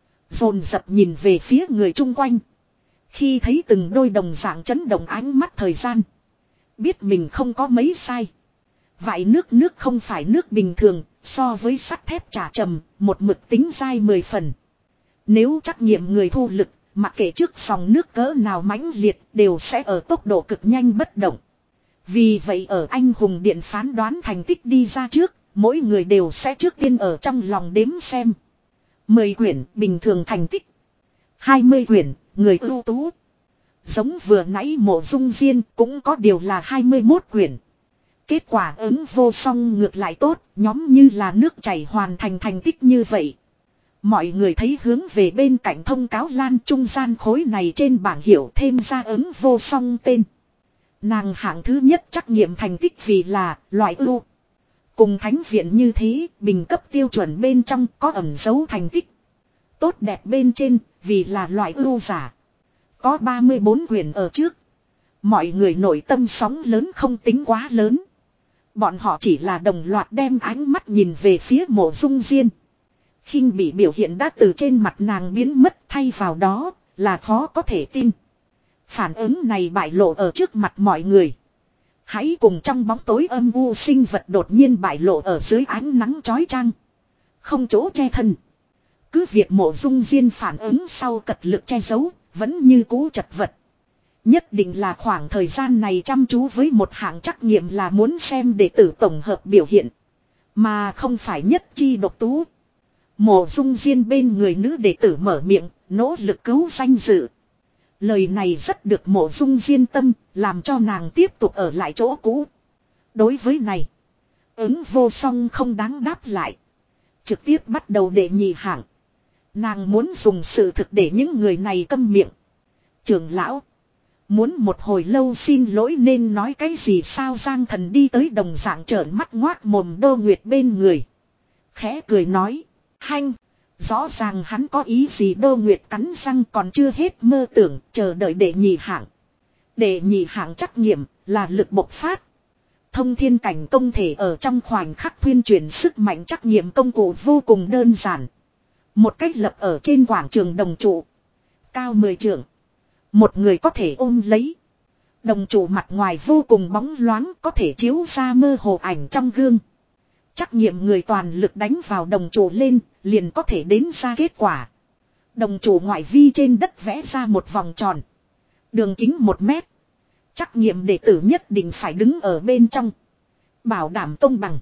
Dồn dập nhìn về phía người chung quanh. Khi thấy từng đôi đồng dạng chấn động ánh mắt thời gian. Biết mình không có mấy sai. Vải nước nước không phải nước bình thường. So với sắt thép trà trầm. Một mực tính dai mười phần. Nếu trắc nghiệm người thu lực. Mặc kệ trước dòng nước cỡ nào mãnh liệt. Đều sẽ ở tốc độ cực nhanh bất động. Vì vậy ở anh hùng điện phán đoán thành tích đi ra trước, mỗi người đều sẽ trước tiên ở trong lòng đếm xem. mười quyển bình thường thành tích. hai mươi quyển, người ưu tú. Giống vừa nãy mộ dung diên cũng có điều là hai mươi mốt quyển. Kết quả ứng vô song ngược lại tốt, nhóm như là nước chảy hoàn thành thành tích như vậy. Mọi người thấy hướng về bên cạnh thông cáo lan trung gian khối này trên bảng hiệu thêm ra ứng vô song tên. Nàng hạng thứ nhất trắc nghiệm thành tích vì là loại ưu. Cùng thánh viện như thế, bình cấp tiêu chuẩn bên trong có ẩn dấu thành tích. Tốt đẹp bên trên, vì là loại ưu giả. Có ba mươi bốn quyển ở trước. Mọi người nội tâm sóng lớn không tính quá lớn. Bọn họ chỉ là đồng loạt đem ánh mắt nhìn về phía mộ dung diên. Khinh bị biểu hiện đã từ trên mặt nàng biến mất, thay vào đó là khó có thể tin. Phản ứng này bại lộ ở trước mặt mọi người. Hãy cùng trong bóng tối âm u sinh vật đột nhiên bại lộ ở dưới ánh nắng chói chang. Không chỗ che thân. Cứ việc mộ dung diên phản ứng sau cật lực che giấu, vẫn như cũ chật vật. Nhất định là khoảng thời gian này chăm chú với một hạng trắc nghiệm là muốn xem đệ tử tổng hợp biểu hiện. Mà không phải nhất chi độc tú. Mộ dung diên bên người nữ đệ tử mở miệng, nỗ lực cứu danh dự. Lời này rất được mộ dung diên tâm, làm cho nàng tiếp tục ở lại chỗ cũ. Đối với này, ứng vô song không đáng đáp lại. Trực tiếp bắt đầu đệ nhị hạng. Nàng muốn dùng sự thực để những người này câm miệng. Trưởng lão. Muốn một hồi lâu xin lỗi nên nói cái gì sao Giang Thần đi tới đồng dạng trợn mắt ngoác mồm Đô Nguyệt bên người. Khẽ cười nói. Hanh. Rõ ràng hắn có ý gì Đô Nguyệt cắn răng còn chưa hết mơ tưởng chờ đợi để nhị hạng. Để nhị hạng trắc nghiệm là lực bộc phát. Thông thiên cảnh công thể ở trong khoảnh khắc thuyên chuyển sức mạnh trắc nghiệm công cụ vô cùng đơn giản. Một cách lập ở trên quảng trường đồng trụ. Cao mười trượng. Một người có thể ôm lấy. Đồng trụ mặt ngoài vô cùng bóng loáng có thể chiếu ra mơ hồ ảnh trong gương. Trắc nghiệm người toàn lực đánh vào đồng trụ lên liền có thể đến ra kết quả. Đồng trụ ngoại vi trên đất vẽ ra một vòng tròn. Đường kính một mét. Trắc nghiệm đệ tử nhất định phải đứng ở bên trong. Bảo đảm công bằng.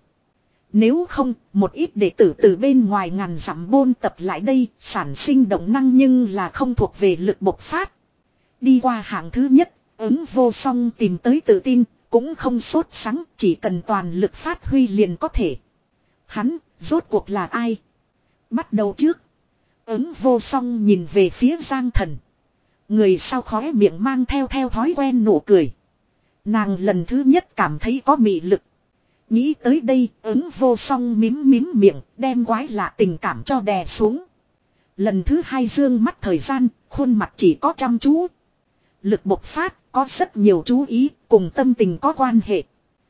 Nếu không, một ít đệ tử từ bên ngoài ngàn dặm bôn tập lại đây, sản sinh động năng nhưng là không thuộc về lực bộc phát. Đi qua hạng thứ nhất, ứng vô song tìm tới tự tin, cũng không sốt sắng, chỉ cần toàn lực phát huy liền có thể. Hắn, rốt cuộc là ai? Bắt đầu trước. Ứng vô song nhìn về phía Giang Thần. Người sau khóe miệng mang theo theo thói quen nụ cười. Nàng lần thứ nhất cảm thấy có mị lực. Nghĩ tới đây ứng vô song mím mím miệng đem quái lạ tình cảm cho đè xuống. Lần thứ hai dương mắt thời gian khuôn mặt chỉ có chăm chú. Lực bộc phát có rất nhiều chú ý cùng tâm tình có quan hệ.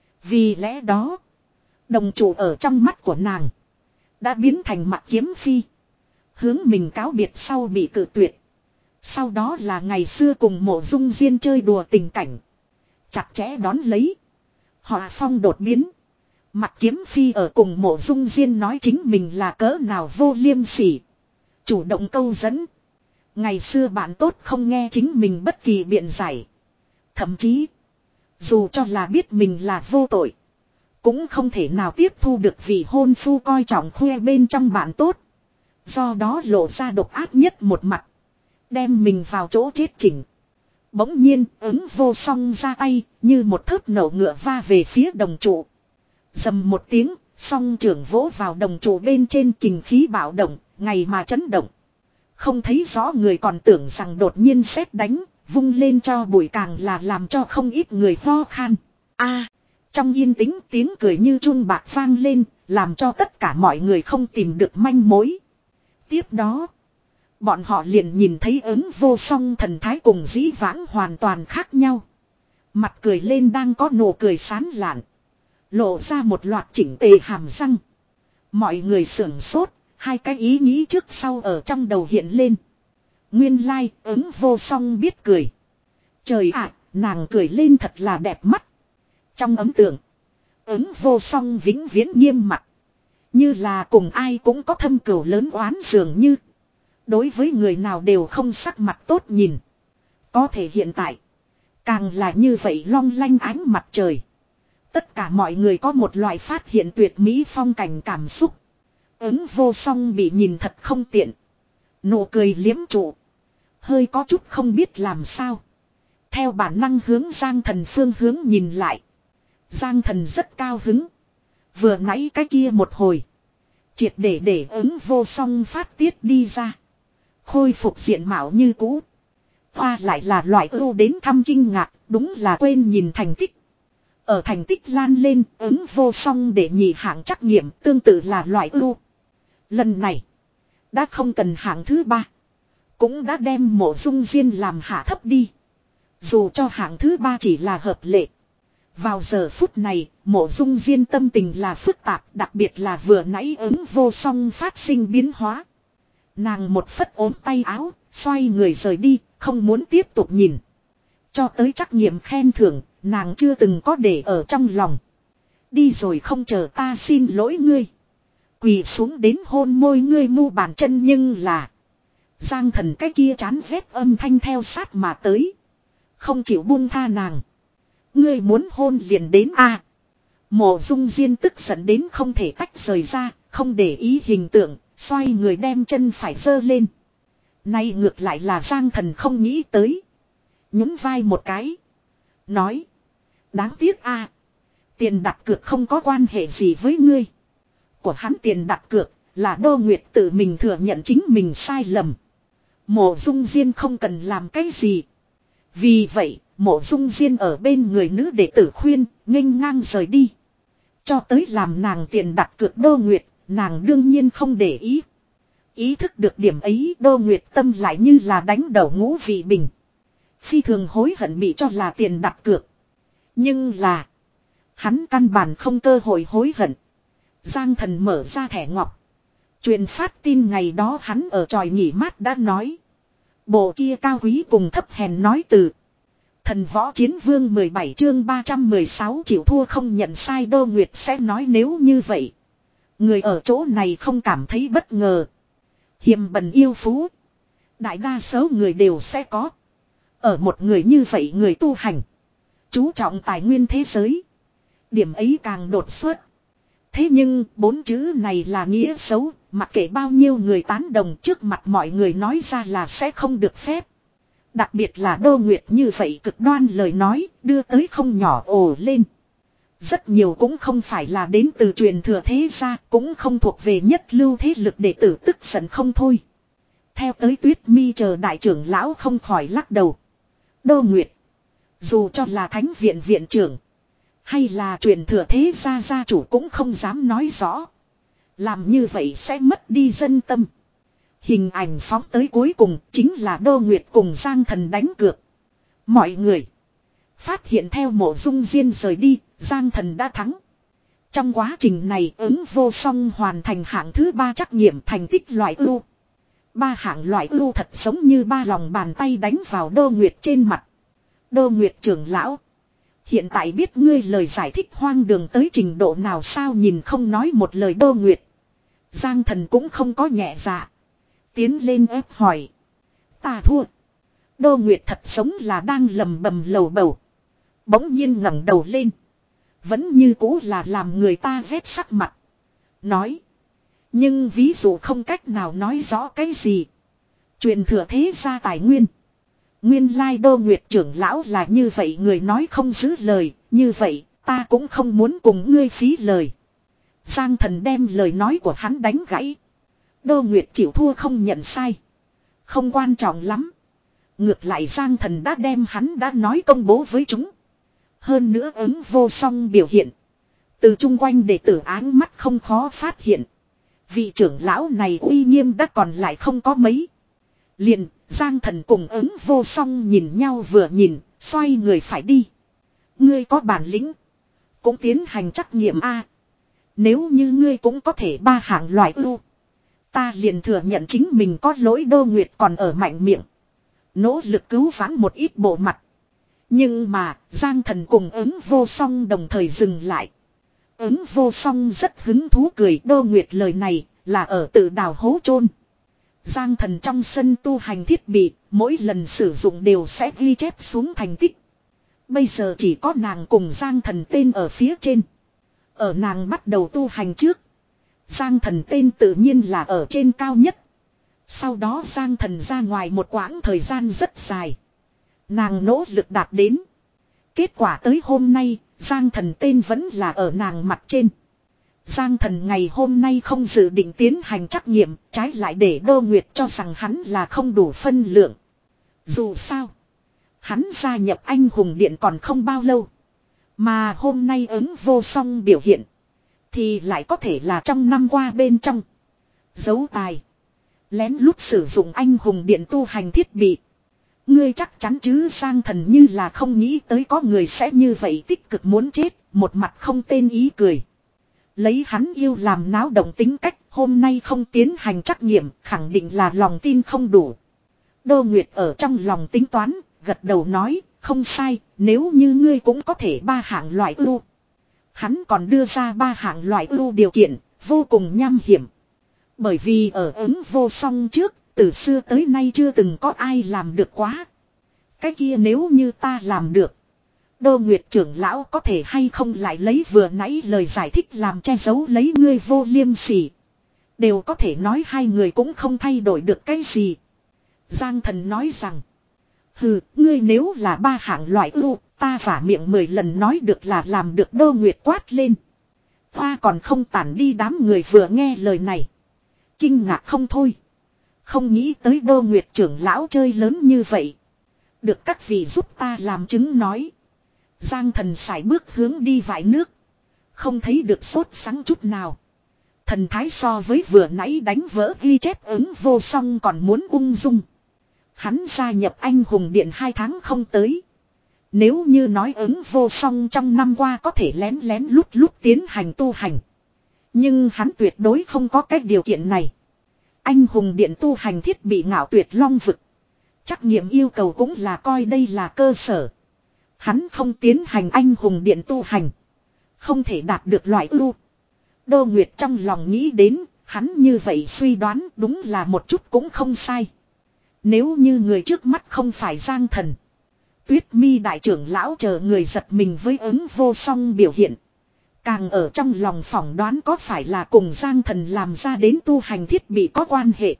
Vì lẽ đó đồng trụ ở trong mắt của nàng đã biến thành mặt kiếm phi. Hướng mình cáo biệt sau bị cự tuyệt. Sau đó là ngày xưa cùng Mộ Dung Diên chơi đùa tình cảnh. Chặt chẽ đón lấy. Họa phong đột biến. Mặt kiếm phi ở cùng Mộ Dung Diên nói chính mình là cỡ nào vô liêm sỉ. Chủ động câu dẫn. Ngày xưa bạn tốt không nghe chính mình bất kỳ biện giải. Thậm chí. Dù cho là biết mình là vô tội. Cũng không thể nào tiếp thu được vị hôn phu coi trọng khoe bên trong bạn tốt. Do đó lộ ra độc ác nhất một mặt. Đem mình vào chỗ chết chỉnh. Bỗng nhiên ứng vô song ra tay như một thớt nổ ngựa va về phía đồng trụ. Dầm một tiếng, song trưởng vỗ vào đồng trụ bên trên kình khí bạo động, ngày mà chấn động. Không thấy rõ người còn tưởng rằng đột nhiên sét đánh, vung lên cho bụi càng là làm cho không ít người ho khan. A, trong yên tĩnh tiếng cười như chuông bạc vang lên, làm cho tất cả mọi người không tìm được manh mối. Tiếp đó, bọn họ liền nhìn thấy ứng vô song thần thái cùng dĩ vãng hoàn toàn khác nhau. Mặt cười lên đang có nụ cười sán lạn. Lộ ra một loạt chỉnh tề hàm răng. Mọi người sưởng sốt, hai cái ý nghĩ trước sau ở trong đầu hiện lên. Nguyên lai, like, ứng vô song biết cười. Trời ạ, nàng cười lên thật là đẹp mắt. Trong ấn tượng, ứng vô song vĩnh viễn nghiêm mặt. Như là cùng ai cũng có thâm cừu lớn oán dường như. Đối với người nào đều không sắc mặt tốt nhìn. Có thể hiện tại, càng là như vậy long lanh ánh mặt trời. Tất cả mọi người có một loại phát hiện tuyệt mỹ phong cảnh cảm xúc. Ứng vô song bị nhìn thật không tiện. Nụ cười liếm trụ. Hơi có chút không biết làm sao. Theo bản năng hướng Giang Thần phương hướng nhìn lại. Giang Thần rất cao hứng. Vừa nãy cái kia một hồi. Triệt để để ứng vô song phát tiết đi ra. Khôi phục diện mạo như cũ. Hoa lại là loại ưu đến thăm kinh ngạc. Đúng là quên nhìn thành tích. Ở thành tích lan lên ứng vô song để nhị hạng trắc nghiệm tương tự là loại ưu. Lần này. Đã không cần hạng thứ ba. Cũng đã đem Mộ Dung Diên làm hạ thấp đi. Dù cho hạng thứ ba chỉ là hợp lệ. Vào giờ phút này, Mộ Dung Diên tâm tình là phức tạp, đặc biệt là vừa nãy ứng vô song phát sinh biến hóa. Nàng một phất ốm tay áo, xoay người rời đi, không muốn tiếp tục nhìn. Cho tới trắc nghiệm khen thưởng, nàng chưa từng có để ở trong lòng. Đi rồi không chờ ta xin lỗi ngươi. Quỳ xuống đến hôn môi ngươi mu bàn chân nhưng là. Giang Thần cái kia chán ghét âm thanh theo sát mà tới. Không chịu buông tha nàng. Ngươi muốn hôn liền đến a. À, Mộ Dung Diên tức giận đến không thể tách rời ra, không để ý hình tượng, xoay người đem chân phải giơ lên. Nay ngược lại là Giang Thần không nghĩ tới. Nhún vai một cái. Nói. Đáng tiếc a. Tiền đặt cược không có quan hệ gì với ngươi. Của hắn tiền đặt cược Là Đô Nguyệt tự mình thừa nhận chính mình sai lầm. Mộ Dung Diên không cần làm cái gì. Vì vậy, Mộ Dung Diên ở bên người nữ đệ tử khuyên, nghênh ngang rời đi. Cho tới làm nàng tiền đặt cược Đô Nguyệt, nàng đương nhiên không để ý. Ý thức được điểm ấy, Đô Nguyệt tâm lại như là đánh đầu ngũ vị bình. Phi thường hối hận bị cho là tiền đặt cược. Nhưng là, hắn căn bản không cơ hội hối hận. Giang Thần mở ra thẻ ngọc. Truyền phát tin ngày đó hắn ở tròi nghỉ mát đã nói. Bộ kia cao quý cùng thấp hèn nói từ. Thần võ chiến vương mười bảy chương ba trăm mười sáu chịu thua không nhận sai. Đô Nguyệt sẽ nói nếu như vậy. Người ở chỗ này không cảm thấy bất ngờ. Hiềm bần yêu phú. Đại đa số người đều sẽ có. Ở một người như vậy người tu hành. Chú trọng tài nguyên thế giới. Điểm ấy càng đột xuất. Thế nhưng bốn chữ này là nghĩa xấu. Mặc kệ bao nhiêu người tán đồng trước mặt mọi người nói ra là sẽ không được phép. Đặc biệt là Đô Nguyệt như vậy cực đoan lời nói đưa tới không nhỏ ồ lên. Rất nhiều cũng không phải là đến từ truyền thừa thế gia, cũng không thuộc về nhất lưu thế lực đệ tử tức giận không thôi. Theo tới Tuyết Mi chờ đại trưởng lão không khỏi lắc đầu. Đô Nguyệt, dù cho là thánh viện viện trưởng, hay là truyền thừa thế gia gia chủ cũng không dám nói rõ. Làm như vậy sẽ mất đi dân tâm. Hình ảnh phóng tới cuối cùng chính là Đô Nguyệt cùng Giang Thần đánh cược. Mọi người phát hiện theo Mộ Dung Diên rời đi, Giang Thần đã thắng. Trong quá trình này ứng vô song hoàn thành hạng thứ ba trắc nghiệm thành tích loại ưu. Ba hạng loại ưu thật giống như ba lòng bàn tay đánh vào Đô Nguyệt trên mặt. Đô Nguyệt trưởng lão, hiện tại biết ngươi lời giải thích hoang đường tới trình độ nào sao? Nhìn không nói một lời Đô Nguyệt, Giang Thần cũng không có nhẹ dạ. Tiến lên ép hỏi. Ta thua. Đô Nguyệt thật giống là đang lầm bầm lầu bầu. Bỗng nhiên ngẩng đầu lên. Vẫn như cũ là làm người ta vét sắc mặt. Nói. Nhưng ví dụ không cách nào nói rõ cái gì. Truyền thừa thế gia tài nguyên. Nguyên lai Đô Nguyệt trưởng lão là như vậy, người nói không giữ lời. Như vậy ta cũng không muốn cùng ngươi phí lời. Giang Thần đem lời nói của hắn đánh gãy. Đô Nguyệt chịu thua không nhận sai. Không quan trọng lắm. Ngược lại Giang Thần đã đem hắn đã nói công bố với chúng. Hơn nữa ứng vô song biểu hiện. Từ chung quanh đệ tử áng mắt không khó phát hiện. Vị trưởng lão này uy nghiêm đã còn lại không có mấy. Liền Giang Thần cùng ứng vô song nhìn nhau vừa nhìn, xoay người phải đi. Ngươi có bản lĩnh, cũng tiến hành trắc nghiệm A. Nếu như ngươi cũng có thể ba hạng loại ưu, ta liền thừa nhận chính mình có lỗi. Đô Nguyệt còn ở mạnh miệng, nỗ lực cứu vãn một ít bộ mặt. Nhưng mà Giang Thần cùng ứng vô song đồng thời dừng lại. Ứng vô song rất hứng thú cười. Đô Nguyệt lời này là ở tự đào hố chôn. Giang Thần trong sân tu hành thiết bị, mỗi lần sử dụng đều sẽ ghi chép xuống thành tích. Bây giờ chỉ có nàng cùng Giang Thần tên ở phía trên. Ở nàng bắt đầu tu hành trước, Giang Thần tên tự nhiên là ở trên cao nhất. Sau đó Giang Thần ra ngoài một quãng thời gian rất dài, nàng nỗ lực đạt đến. Kết quả tới hôm nay, Giang Thần tên vẫn là ở nàng mặt trên. Giang Thần ngày hôm nay không dự định tiến hành trắc nghiệm, trái lại để Đô Nguyệt cho rằng hắn là không đủ phân lượng. Dù sao, hắn gia nhập Anh Hùng Điện còn không bao lâu. Mà hôm nay ứng vô song biểu hiện, thì lại có thể là trong năm qua bên trong giấu tài, lén lút sử dụng Anh Hùng Điện tu hành thiết bị. Ngươi chắc chắn chứ? Giang Thần như là không nghĩ tới có người sẽ như vậy tích cực muốn chết, một mặt không tên ý cười. Lấy hắn yêu làm náo động tính cách, hôm nay không tiến hành trắc nghiệm, khẳng định là lòng tin không đủ. Đô Nguyệt ở trong lòng tính toán, gật đầu nói, không sai, nếu như ngươi cũng có thể ba hạng loại ưu. Hắn còn đưa ra ba hạng loại ưu điều kiện, vô cùng nham hiểm. Bởi vì ở ứng vô song trước, từ xưa tới nay chưa từng có ai làm được quá. Cái kia nếu như ta làm được, Đô Nguyệt trưởng lão có thể hay không lại lấy vừa nãy lời giải thích làm che giấu lấy ngươi vô liêm sỉ. Đều có thể nói hai người cũng không thay đổi được cái gì. Giang Thần nói rằng, hừ, ngươi nếu là ba hạng loại ưu, ta vả miệng mười lần nói được là làm được. Đô Nguyệt quát lên. Hoa còn không tản đi. Đám người vừa nghe lời này, Kinh ngạc không thôi. Không nghĩ tới Đô Nguyệt trưởng lão chơi lớn như vậy. Được các vị giúp ta làm chứng nói. Giang thần sải bước hướng đi vải nước. Không thấy được sốt sắng chút nào. Thần thái so với vừa nãy đánh vỡ ghi chép ứng vô song còn muốn ung dung. Hắn gia nhập anh hùng điện hai tháng không tới. Nếu như nói ứng vô song trong năm qua có thể lén lén lút lút tiến hành tu hành. Nhưng hắn tuyệt đối không có cái điều kiện này. Anh hùng điện tu hành thiết bị ngạo tuyệt long vực. Trắc nghiệm yêu cầu cũng là coi đây là cơ sở. Hắn không tiến hành anh hùng điện tu hành. Không thể đạt được loại ưu. Đô Nguyệt trong lòng nghĩ đến, hắn như vậy suy đoán đúng là một chút cũng không sai. Nếu như người trước mắt không phải Giang thần. Tuyết Mi đại trưởng lão chờ người giật mình với ứng vô song biểu hiện. Càng ở trong lòng phỏng đoán có phải là cùng Giang thần làm ra đến tu hành thiết bị có quan hệ.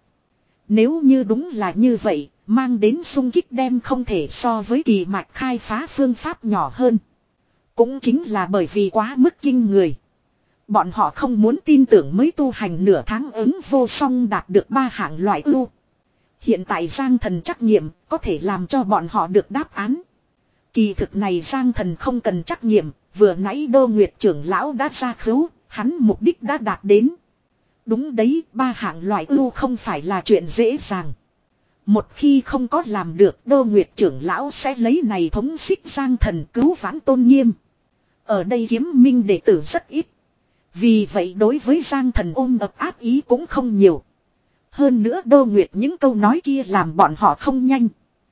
Nếu như đúng là như vậy, mang đến xung kích đem không thể so với kỳ mạch khai phá phương pháp nhỏ hơn. Cũng chính là bởi vì quá mức kinh người. Bọn họ không muốn tin tưởng mới tu hành nửa tháng ứng vô song đạt được ba hạng loại ưu. Hiện tại Giang thần trắc nghiệm có thể làm cho bọn họ được đáp án. Kỳ thực này Giang thần không cần trắc nghiệm, vừa nãy Đô Nguyệt trưởng lão đã ra khứu, hắn mục đích đã đạt đến. Đúng đấy, ba hạng loại ưu không phải là chuyện dễ dàng. Một khi không có làm được, Đô Nguyệt trưởng lão sẽ lấy này thống xích Giang thần cứu vãn tôn nghiêm. Ở đây kiếm minh đệ tử rất ít. Vì vậy đối với Giang thần ôm ập áp ý cũng không nhiều. Hơn nữa Đô Nguyệt những câu nói kia làm bọn họ không nhanh.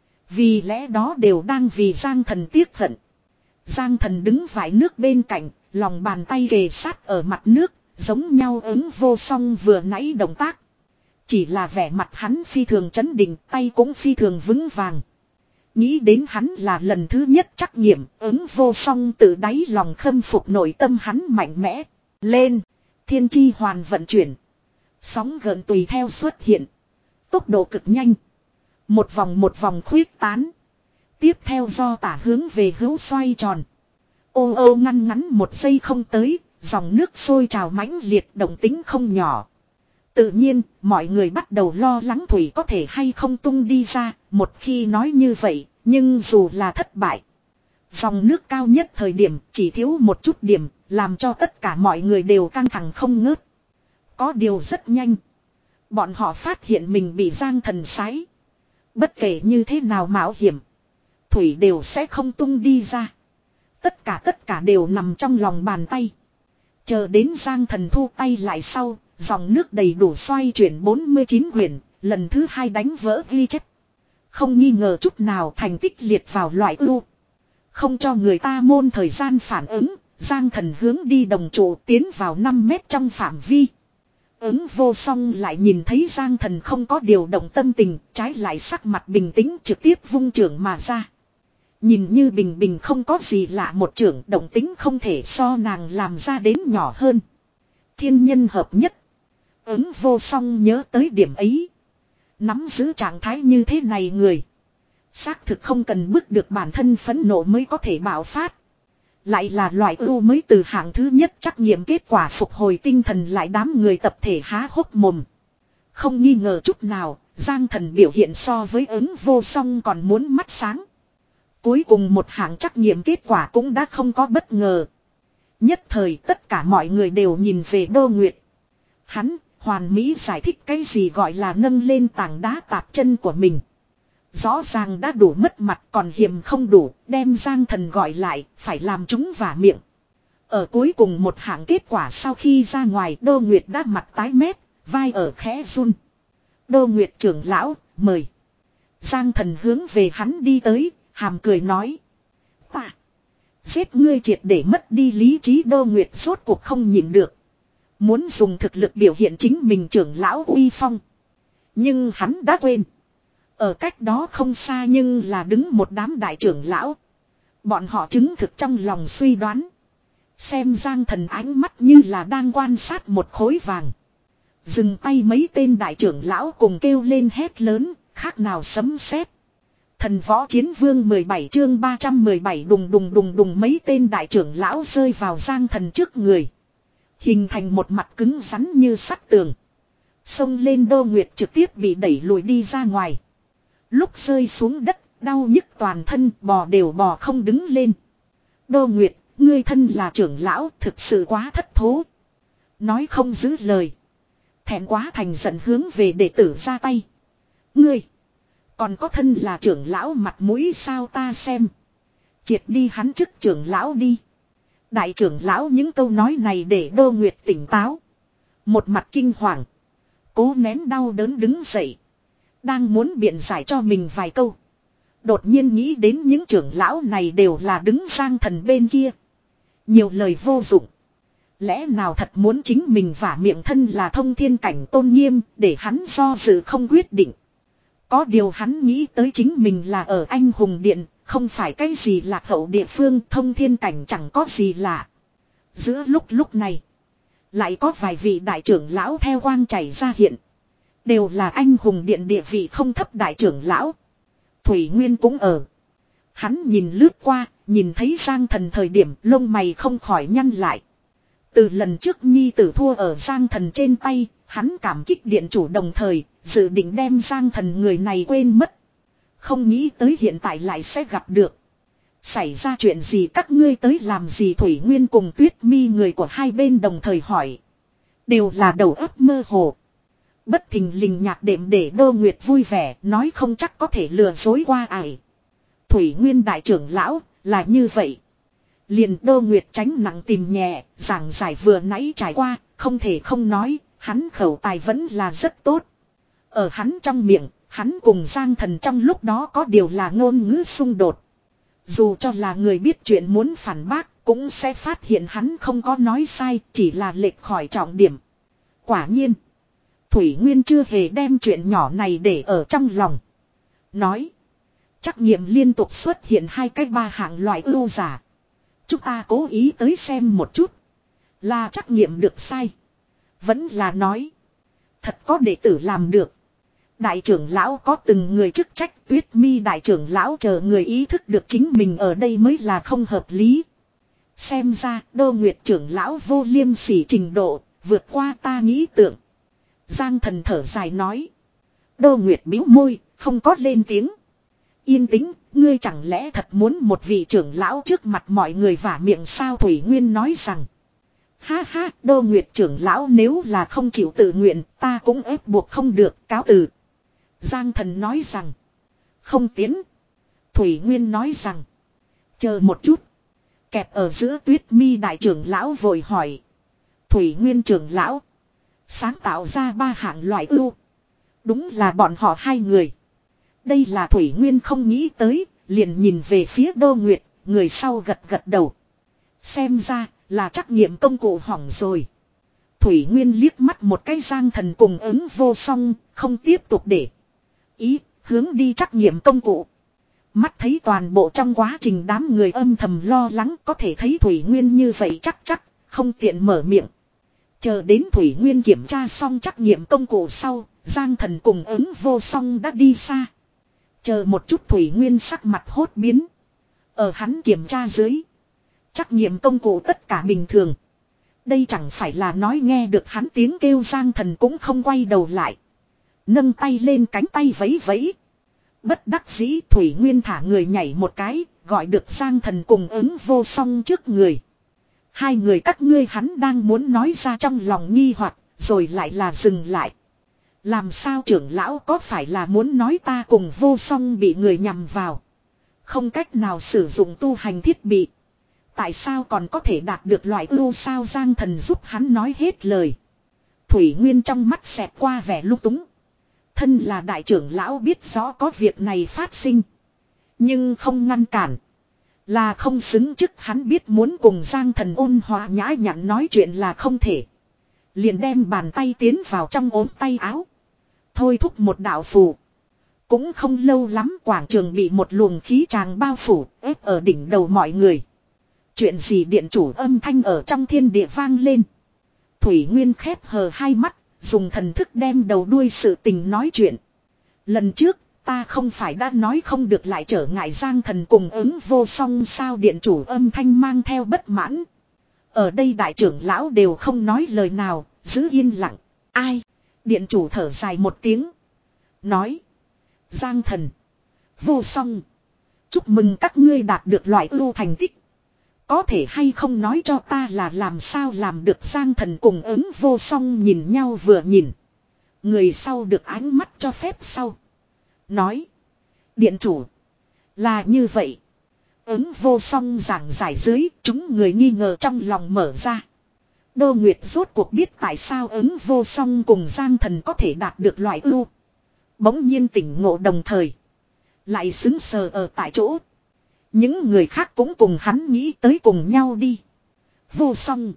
Vì lẽ đó đều đang vì Giang thần tiếc hận. Giang thần đứng vải nước bên cạnh, lòng bàn tay kề sát ở mặt nước, giống nhau ứng vô song vừa nãy động tác. Chỉ là vẻ mặt hắn phi thường chấn định, tay cũng phi thường vững vàng. Nghĩ đến hắn là lần thứ nhất trắc nghiệm, ứng vô song tự đáy lòng khâm phục nội tâm hắn mạnh mẽ. Lên, thiên chi hoàn vận chuyển. Sóng gợn tùy theo xuất hiện. Tốc độ cực nhanh. Một vòng một vòng khuyết tán. Tiếp theo do tả hướng về hữu xoay tròn. Ô ô ngăn ngắn một giây không tới, dòng nước sôi trào mãnh liệt động tính không nhỏ. Tự nhiên, mọi người bắt đầu lo lắng thủy có thể hay không tung đi ra, một khi nói như vậy, nhưng dù là thất bại. Dòng nước cao nhất thời điểm chỉ thiếu một chút điểm, làm cho tất cả mọi người đều căng thẳng không ngớt. Có điều rất nhanh. Bọn họ phát hiện mình bị Giang thần sái. Bất kể như thế nào mạo hiểm. Thủy đều sẽ không tung đi ra. Tất cả tất cả đều nằm trong lòng bàn tay. Chờ đến Giang thần thu tay lại sau. Dòng nước đầy đủ xoay chuyển bốn mươi chín quyển. Lần thứ hai đánh vỡ ghi chép. Không nghi ngờ chút nào thành tích liệt vào loại ưu. Không cho người ta môn thời gian phản ứng. Giang thần hướng đi đồng trụ tiến vào năm mét trong phạm vi. Ứng vô song lại nhìn thấy Giang thần không có điều động tâm tình, trái lại sắc mặt bình tĩnh trực tiếp vung trưởng mà ra. Nhìn như bình bình không có gì lạ, một trưởng động tính không thể so nàng làm ra đến nhỏ hơn. Thiên nhân hợp nhất. Ứng vô song nhớ tới điểm ấy. Nắm giữ trạng thái như thế này người. Xác thực không cần bức được bản thân phẫn nộ mới có thể bạo phát. Lại là loại ưu mới từ hạng thứ nhất trắc nghiệm kết quả phục hồi tinh thần lại đám người tập thể há hốc mồm. Không nghi ngờ chút nào, Giang thần biểu hiện so với ứng vô song còn muốn mắt sáng. Cuối cùng một hạng trắc nghiệm kết quả cũng đã không có bất ngờ. Nhất thời tất cả mọi người đều nhìn về Đô Nguyệt. Hắn, hoàn mỹ giải thích cái gì gọi là nâng lên tảng đá tạp chân của mình. Rõ ràng đã đủ mất mặt còn hiềm không đủ, đem Giang thần gọi lại, phải làm chúng vả miệng. Ở cuối cùng một hạng kết quả sau khi ra ngoài, Đô Nguyệt đã mặt tái mét, vai ở khẽ run. Đô Nguyệt trưởng lão, mời. Giang thần hướng về hắn đi tới, hàm cười nói. Ta, giết ngươi triệt để mất đi lý trí. Đô Nguyệt rốt cuộc không nhịn được. Muốn dùng thực lực biểu hiện chính mình trưởng lão uy phong. Nhưng hắn đã quên. Ở cách đó không xa nhưng là đứng một đám đại trưởng lão. Bọn họ chứng thực trong lòng suy đoán. Xem Giang thần ánh mắt như là đang quan sát một khối vàng. Dừng tay mấy tên đại trưởng lão cùng kêu lên hét lớn, khác nào sấm sét. Thần võ chiến vương mười bảy chương ba trăm mười bảy đùng đùng đùng đùng mấy tên đại trưởng lão rơi vào Giang thần trước người. Hình thành một mặt cứng rắn như sắt tường. Xông lên Đô Nguyệt trực tiếp bị đẩy lùi đi ra ngoài. Lúc rơi xuống đất, đau nhức toàn thân, bò đều bò không đứng lên. Đô Nguyệt, ngươi thân là trưởng lão, thực sự quá thất thố. Nói không giữ lời. Thẹn quá thành giận hướng về đệ tử ra tay. Ngươi, còn có thân là trưởng lão mặt mũi sao ta xem. Triệt đi hắn chức trưởng lão đi. Đại trưởng lão những câu nói này để Đô Nguyệt tỉnh táo. Một mặt kinh hoàng. Cố nén đau đớn đứng dậy. Đang muốn biện giải cho mình vài câu. Đột nhiên nghĩ đến những trưởng lão này đều là đứng Giang Thần bên kia. Nhiều lời vô dụng. Lẽ nào thật muốn chính mình vả miệng thân là thông thiên cảnh tôn nghiêm để hắn do dự không quyết định. Có điều hắn nghĩ tới chính mình là ở Anh Hùng Điện, không phải cái gì lạc hậu địa phương, thông thiên cảnh chẳng có gì lạ. Giữa lúc lúc này, lại có vài vị đại trưởng lão theo quang chảy ra hiện. Đều là Anh Hùng Điện địa vị không thấp đại trưởng lão. Thủy Nguyên cũng ở. Hắn nhìn lướt qua, nhìn thấy Giang Thần thời điểm lông mày không khỏi nhăn lại. Từ lần trước nhi tử thua ở Giang Thần trên tay, hắn cảm kích điện chủ đồng thời, dự định đem Giang Thần người này quên mất. Không nghĩ tới hiện tại lại sẽ gặp được. Xảy ra chuyện gì các ngươi tới làm gì Thủy Nguyên cùng Tuyết Mi người của hai bên đồng thời hỏi. Đều là đầu óc mơ hồ. Bất thình lình nhạc đệm để Đô Nguyệt vui vẻ, nói không chắc có thể lừa dối qua ải. Thủy Nguyên đại trưởng lão, là như vậy. Liền Đô Nguyệt tránh nặng tìm nhẹ, giảng giải vừa nãy trải qua, không thể không nói, hắn khẩu tài vẫn là rất tốt. Ở hắn trong miệng, hắn cùng Giang Thần trong lúc đó có điều là ngôn ngữ xung đột. Dù cho là người biết chuyện muốn phản bác, cũng sẽ phát hiện hắn không có nói sai, chỉ là lệch khỏi trọng điểm. Quả nhiên, Thủy Nguyên chưa hề đem chuyện nhỏ này để ở trong lòng. Nói, trắc nghiệm liên tục xuất hiện hai cái ba hạng loại ưu giả. Chúng ta cố ý tới xem một chút. Là trắc nghiệm được sai. Vẫn là nói. Thật có đệ tử làm được. Đại trưởng lão có từng người chức trách, Tuyết Mi đại trưởng lão chờ người ý thức được chính mình ở đây mới là không hợp lý. Xem ra Đô Nguyệt trưởng lão vô liêm sỉ trình độ, vượt qua ta nghĩ tưởng. Giang Thần thở dài nói. Đô Nguyệt bĩu môi, không có lên tiếng. Yên tĩnh, ngươi chẳng lẽ thật muốn một vị trưởng lão trước mặt mọi người vả miệng sao Thủy Nguyên nói rằng. Ha ha, Đô Nguyệt trưởng lão nếu là không chịu tự nguyện, ta cũng ép buộc không được, cáo từ. Giang Thần nói rằng. Không tiến. Thủy Nguyên nói rằng. Chờ một chút. Kẹp ở giữa Tuyết Mi đại trưởng lão vội hỏi. Thủy Nguyên trưởng lão. Sáng tạo ra ba hạng loại ưu. Đúng là bọn họ hai người. Đây là Thủy Nguyên không nghĩ tới, liền nhìn về phía Đô Nguyệt, người sau gật gật đầu. Xem ra là trắc nghiệm công cụ hỏng rồi. Thủy Nguyên liếc mắt một cái Giang Thần cùng ứng vô song, không tiếp tục để ý, hướng đi trắc nghiệm công cụ. Mắt thấy toàn bộ trong quá trình đám người âm thầm lo lắng có thể thấy Thủy Nguyên như vậy chắc chắc, không tiện mở miệng. Chờ đến Thủy Nguyên kiểm tra xong trắc nghiệm công cụ sau, Giang Thần cùng ứng vô song đã đi xa. Chờ một chút Thủy Nguyên sắc mặt hốt biến. Ở hắn kiểm tra dưới. Trắc nghiệm công cụ tất cả bình thường. Đây chẳng phải là nói nghe được hắn tiếng kêu Giang Thần cũng không quay đầu lại. Nâng tay lên cánh tay vẫy vẫy. Bất đắc dĩ Thủy Nguyên thả người nhảy một cái, gọi được Giang Thần cùng ứng vô song trước người. Hai người các ngươi hắn đang muốn nói ra trong lòng nghi hoặc, rồi lại là dừng lại. Làm sao trưởng lão có phải là muốn nói ta cùng vô song bị người nhằm vào. Không cách nào sử dụng tu hành thiết bị. Tại sao còn có thể đạt được loại ưu sao Giang Thần giúp hắn nói hết lời. Thủy Nguyên trong mắt xẹt qua vẻ lung túng. Thân là đại trưởng lão biết rõ có việc này phát sinh. Nhưng không ngăn cản. Là không xứng chức hắn biết muốn cùng Giang Thần ôn hòa nhã nhặn nói chuyện là không thể. Liền đem bàn tay tiến vào trong ốm tay áo. Thôi thúc một đạo phù. Cũng không lâu lắm quảng trường bị một luồng khí tràng bao phủ ép ở đỉnh đầu mọi người. Chuyện gì điện chủ âm thanh ở trong thiên địa vang lên. Thủy Nguyên khép hờ hai mắt, dùng thần thức đem đầu đuôi sự tình nói chuyện. Lần trước, ta không phải đã nói không được lại trở ngại Giang Thần cùng ứng vô song sao điện chủ âm thanh mang theo bất mãn. Ở đây đại trưởng lão đều không nói lời nào, giữ yên lặng. Ai? Điện chủ thở dài một tiếng. Nói. Giang thần. Vô song. Chúc mừng các ngươi đạt được loại ưu thành tích. Có thể hay không nói cho ta là làm sao làm được. Giang thần cùng ứng vô song nhìn nhau vừa nhìn. Người sau được ánh mắt cho phép sau. Nói. Điện chủ. Là như vậy. Ứng vô song giảng giải dưới. Chúng người nghi ngờ trong lòng mở ra. Đô Nguyệt rốt cuộc biết tại sao ứng vô song cùng Giang thần có thể đạt được loại ưu. Bỗng nhiên tỉnh ngộ đồng thời. Lại xứng sờ ở tại chỗ. Những người khác cũng cùng hắn nghĩ tới cùng nhau đi. Vô song.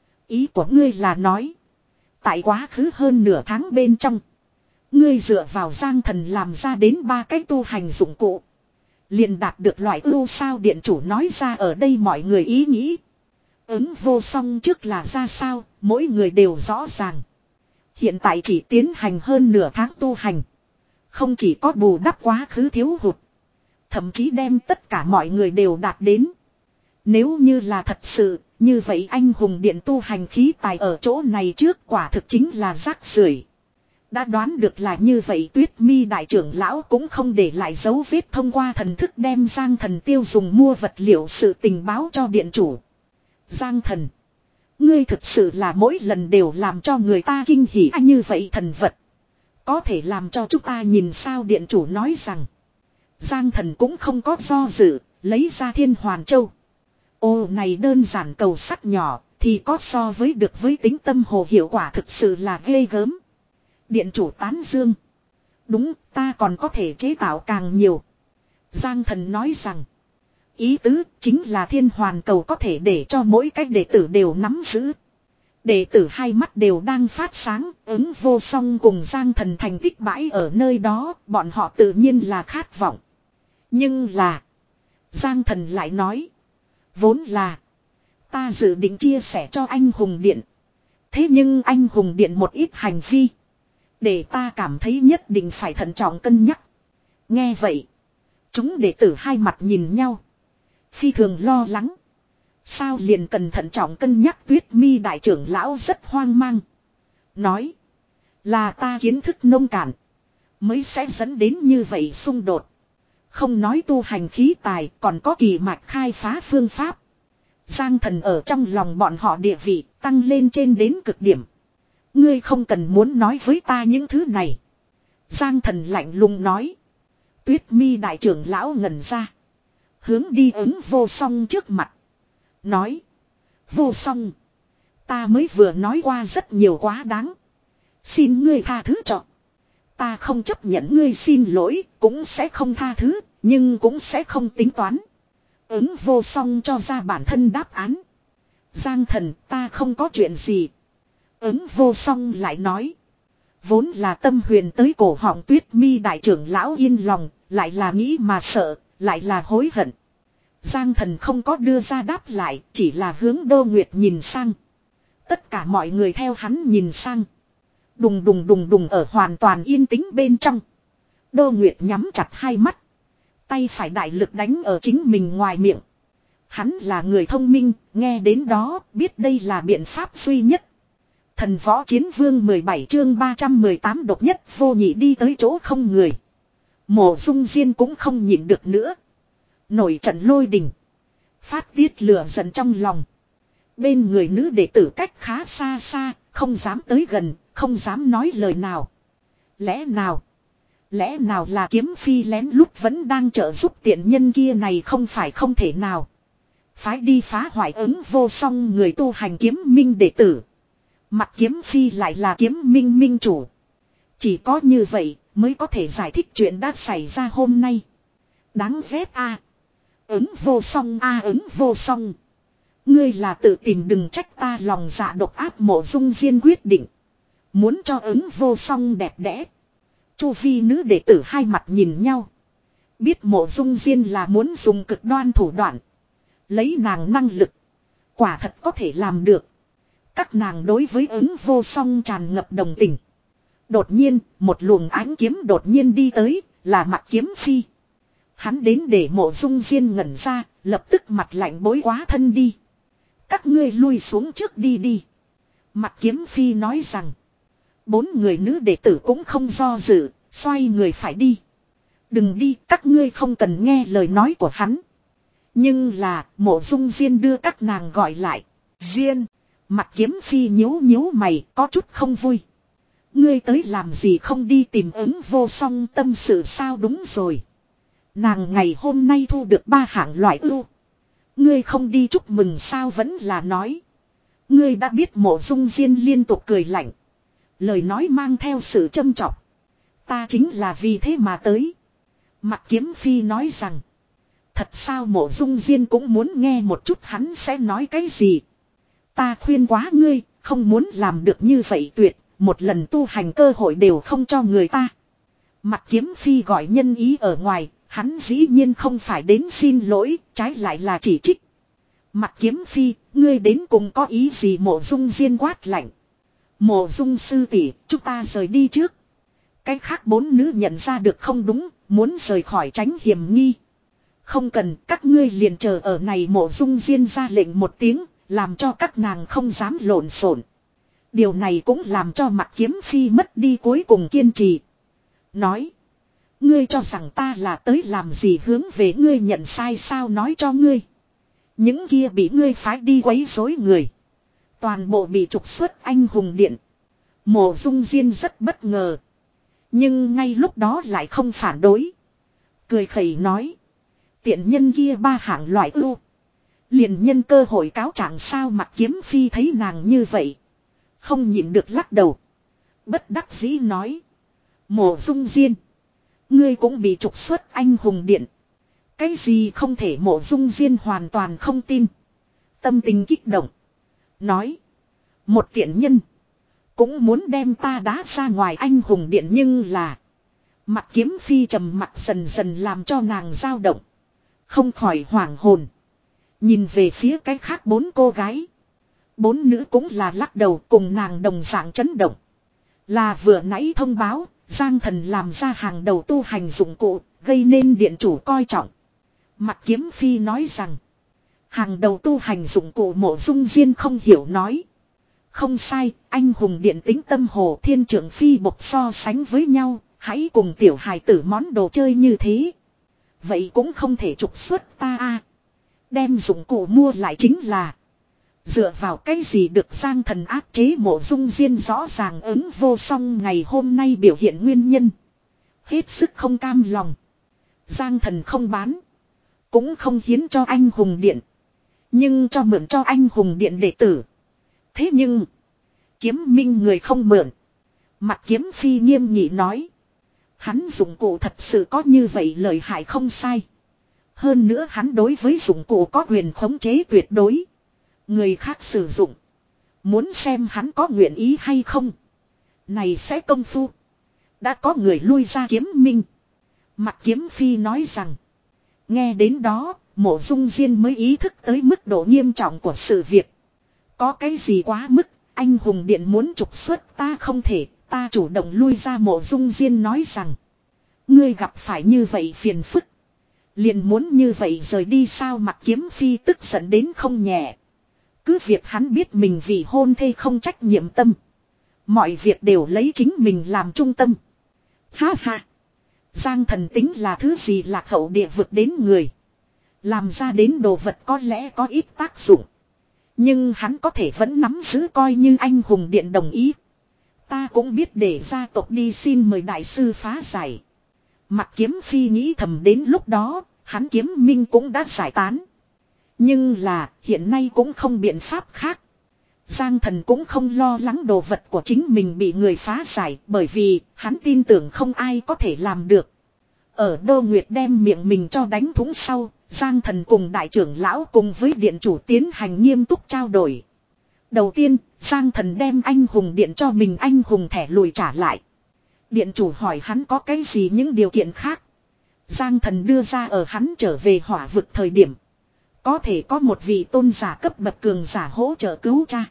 Ý của ngươi là nói. Tại quá khứ hơn nửa tháng bên trong. Ngươi dựa vào Giang thần làm ra đến ba cái tu hành dụng cụ. Liền đạt được loại ưu sao. Điện chủ nói ra ở đây mọi người ý nghĩ. Ứng vô song trước là ra sao. Mỗi người đều rõ ràng. Hiện tại chỉ tiến hành hơn nửa tháng tu hành. Không chỉ có bù đắp quá khứ thiếu hụt. Thậm chí đem tất cả mọi người đều đạt đến. Nếu như là thật sự, như vậy anh hùng điện tu hành khí tài ở chỗ này trước quả thực chính là rác rưởi. Đã đoán được là như vậy, Tuyết Mi đại trưởng lão cũng không để lại dấu vết, thông qua thần thức đem Giang thần tiêu dùng mua vật liệu sự tình báo cho điện chủ. Giang thần. Ngươi thực sự là mỗi lần đều làm cho người ta kinh hỉ như vậy thần vật. Có thể làm cho chúng ta nhìn sao. Điện chủ nói rằng. Giang thần cũng không có do dự, lấy ra Thiên Hoàn Châu. Ô này đơn giản cầu sắt nhỏ, thì có so với được với tính tâm hồ hiệu quả thực sự là ghê gớm. Điện chủ tán dương. Đúng, ta còn có thể chế tạo càng nhiều. Giang thần nói rằng. Ý tứ chính là Thiên Hoàn Cầu có thể để cho mỗi cách đệ tử đều nắm giữ. Đệ tử hai mắt đều đang phát sáng, ứng vô song cùng Giang thần thành tích bãi ở nơi đó, bọn họ tự nhiên là khát vọng. Nhưng là, Giang thần lại nói, vốn là, ta dự định chia sẻ cho anh hùng điện. Thế nhưng anh hùng điện một ít hành vi, để ta cảm thấy nhất định phải thận trọng cân nhắc. Nghe vậy, chúng đệ tử hai mặt nhìn nhau, phi thường lo lắng. Sao liền cần thận trọng cân nhắc. Tuyết Mi đại trưởng lão rất hoang mang. Nói. Là ta kiến thức nông cạn. Mới sẽ dẫn đến như vậy xung đột. Không nói tu hành khí tài còn có kỳ mạch khai phá phương pháp. Giang thần ở trong lòng bọn họ địa vị tăng lên trên đến cực điểm. Ngươi không cần muốn nói với ta những thứ này. Giang thần lạnh lùng nói. Tuyết Mi đại trưởng lão ngẩn ra. Hướng đi ứng vô song trước mặt. Nói. Vô song. Ta mới vừa nói qua rất nhiều quá đáng. Xin ngươi tha thứ cho. Ta không chấp nhận ngươi xin lỗi. Cũng sẽ không tha thứ. Nhưng cũng sẽ không tính toán. Ứng vô song cho ra bản thân đáp án. Giang thần ta không có chuyện gì. Ứng vô song lại nói. Vốn là tâm huyền tới cổ họng. Tuyết Mi đại trưởng lão yên lòng. Lại là nghĩ mà sợ. Lại là hối hận. Giang thần không có đưa ra đáp lại, chỉ là hướng Đô Nguyệt nhìn sang. Tất cả mọi người theo hắn nhìn sang. Đùng đùng đùng đùng ở hoàn toàn yên tĩnh bên trong. Đô Nguyệt nhắm chặt hai mắt. Tay phải đại lực đánh ở chính mình ngoài miệng. Hắn là người thông minh, nghe đến đó, biết đây là biện pháp duy nhất. Thần võ chiến vương mười bảy chương ba trăm mười tám độc nhất vô nhị đi tới chỗ không người. Mộ Dung Diên cũng không nhịn được nữa. Nổi trận lôi đình. Phát tiết lửa giận trong lòng. Bên người nữ đệ tử cách khá xa xa, không dám tới gần, không dám nói lời nào. Lẽ nào? Lẽ nào là Kiếm Phi lén lút vẫn đang trợ giúp tiện nhân kia này không phải không thể nào. Phái đi phá hoại ứng vô song người tu hành kiếm minh đệ tử. Mặt Kiếm Phi lại là kiếm minh minh chủ. Chỉ có như vậy mới có thể giải thích chuyện đã xảy ra hôm nay. Đáng ghét a. À. Ứng vô song a à, ứng vô song. Ngươi là tự tìm đừng trách ta lòng dạ độc ác. Mộ Dung Diên quyết định. Muốn cho ứng vô song đẹp đẽ. Chu vi nữ đệ tử hai mặt nhìn nhau. Biết Mộ Dung Diên là muốn dùng cực đoan thủ đoạn. Lấy nàng năng lực. Quả thật có thể làm được. Các nàng đối với ứng vô song tràn ngập đồng tình. Đột nhiên một luồng ánh kiếm đột nhiên đi tới. Là Mặt Kiếm Phi. Hắn đến để Mộ Dung Diên ngẩn ra. Lập tức mặt lạnh bối quá thân đi. Các ngươi lui xuống trước đi đi. Mặt Kiếm Phi nói rằng. Bốn người nữ đệ tử cũng không do dự, xoay người phải đi. Đừng đi, các ngươi không cần nghe lời nói của hắn. Nhưng là, Mộ Dung Diên đưa các nàng gọi lại. Diên, Mặt Kiếm Phi nhíu nhíu mày, có chút không vui. Ngươi tới làm gì không đi tìm ứng vô song tâm sự sao? Đúng rồi. Nàng ngày hôm nay thu được ba hạng loại ưu. Ngươi không đi chúc mừng sao? Vẫn là nói. Ngươi đã biết. Mộ Dung Diên liên tục cười lạnh. Lời nói mang theo sự châm chọc. Ta chính là vì thế mà tới. Mặt Kiếm Phi nói rằng. Thật sao? Mộ Dung Diên cũng muốn nghe một chút hắn sẽ nói cái gì. Ta khuyên quá ngươi, không muốn làm được như vậy tuyệt, một lần tu hành cơ hội đều không cho người ta. Mặt Kiếm Phi gọi nhân ý ở ngoài, hắn dĩ nhiên không phải đến xin lỗi, trái lại là chỉ trích. Mặt Kiếm Phi, ngươi đến cùng có ý gì? Mộ Dung Diên quát lạnh. Mộ Dung sư tỷ, chúng ta rời đi trước. Cái khác bốn nữ nhận ra được không đúng, muốn rời khỏi tránh hiểm nghi. Không cần, các ngươi liền chờ ở này. Mộ Dung Diên ra lệnh một tiếng, làm cho các nàng không dám lộn xộn. Điều này cũng làm cho Mặt Kiếm Phi mất đi cuối cùng kiên trì. Nói. Ngươi cho rằng ta là tới làm gì? Hướng về ngươi nhận sai sao? Nói cho ngươi. Những kia bị ngươi phái đi quấy rối người. Toàn bộ bị trục xuất Anh Hùng Điện. Mộ Dung Diên rất bất ngờ. Nhưng ngay lúc đó lại không phản đối. Cười khẩy nói. Tiện nhân kia ba hạng loại ưu. Liền nhân cơ hội cáo trạng sao? Mặt Kiếm Phi thấy nàng như vậy. Không nhịn được lắc đầu. Bất đắc dĩ nói. Mộ Dung Diên. Ngươi cũng bị trục xuất Anh Hùng Điện. Cái gì không thể? Mộ Dung Diên hoàn toàn không tin. Tâm tình kích động. Nói. Một tiện nhân. Cũng muốn đem ta đá ra ngoài Anh Hùng Điện. Nhưng là. Mặt Kiếm Phi trầm mặt dần dần làm cho nàng dao động. Không khỏi hoảng hồn. Nhìn về phía cái khác bốn cô gái. Bốn nữ cũng là lắc đầu cùng nàng đồng dạng chấn động. Là vừa nãy thông báo. Giang Thần làm ra hàng đầu tu hành dụng cụ. Gây nên điện chủ coi trọng. Mặt Kiếm Phi nói rằng. Hàng đầu tu hành dụng cụ. Mộ Dung Diên không hiểu nói. Không sai, Anh Hùng Điện tính tâm hồ thiên trưởng phi bộc so sánh với nhau. Hãy cùng tiểu hài tử món đồ chơi như thế. Vậy cũng không thể trục xuất ta a. Đem dụng cụ mua lại chính là. Dựa vào cái gì được Giang Thần áp chế? Mộ Dung Diên rõ ràng ứng vô song ngày hôm nay biểu hiện nguyên nhân. Hết sức không cam lòng. Giang Thần không bán. Cũng không hiến cho Anh Hùng Điện. Nhưng cho mượn cho Anh Hùng Điện đệ tử. Thế nhưng. Kiếm Minh người không mượn. Mặt Kiếm Phi nghiêm nghị nói. Hắn dụng cụ thật sự có như vậy lợi hại không sai. Hơn nữa hắn đối với dụng cụ có quyền khống chế tuyệt đối. Người khác sử dụng. Muốn xem hắn có nguyện ý hay không. Này sẽ công phu. Đã có người lui ra Kiếm Minh. Mặt Kiếm Phi nói rằng. Nghe đến đó, Mộ Dung Diên mới ý thức tới mức độ nghiêm trọng của sự việc. Có cái gì quá mức, Anh Hùng Điện muốn trục xuất ta không thể, ta chủ động lui ra. Mộ Dung Diên nói rằng. Ngươi gặp phải như vậy phiền phức. Liền muốn như vậy rời đi sao? Mặt Kiếm Phi tức giận đến không nhẹ. Cứ việc hắn biết mình vì hôn thê không trách nhiệm tâm. Mọi việc đều lấy chính mình làm trung tâm. Ha ha. Giang Thần tính là thứ gì lạc hậu địa vực đến người. Làm ra đến đồ vật có lẽ có ít tác dụng. Nhưng hắn có thể vẫn nắm giữ coi như Anh Hùng Điện đồng ý. Ta cũng biết để gia tộc đi xin mời đại sư phá giải. Mặt Kiếm Phi nghĩ thầm đến lúc đó, hắn Kiếm Minh cũng đã giải tán. Nhưng là, hiện nay cũng không biện pháp khác. Giang Thần cũng không lo lắng đồ vật của chính mình bị người phá giải, bởi vì hắn tin tưởng không ai có thể làm được. Ở Đô Nguyệt đem miệng mình cho đánh thủng sau, Giang Thần cùng đại trưởng lão cùng với điện chủ tiến hành nghiêm túc trao đổi. Đầu tiên, Giang Thần đem Anh Hùng Điện cho mình anh hùng thẻ lùi trả lại. Điện chủ hỏi hắn có cái gì những điều kiện khác. Giang Thần đưa ra ở hắn trở về hỏa vực thời điểm. Có thể có một vị tôn giả cấp bậc cường giả hỗ trợ cứu cha.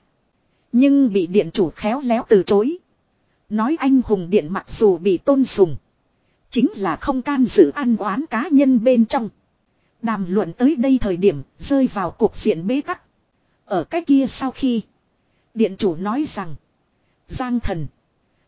Nhưng bị điện chủ khéo léo từ chối. Nói Anh Hùng Điện mặc dù bị tôn sùng. Chính là không can dự ăn oán cá nhân bên trong. Đàm luận tới đây thời điểm rơi vào cuộc diện bế tắc. Ở cái kia sau khi. Điện chủ nói rằng. Giang Thần.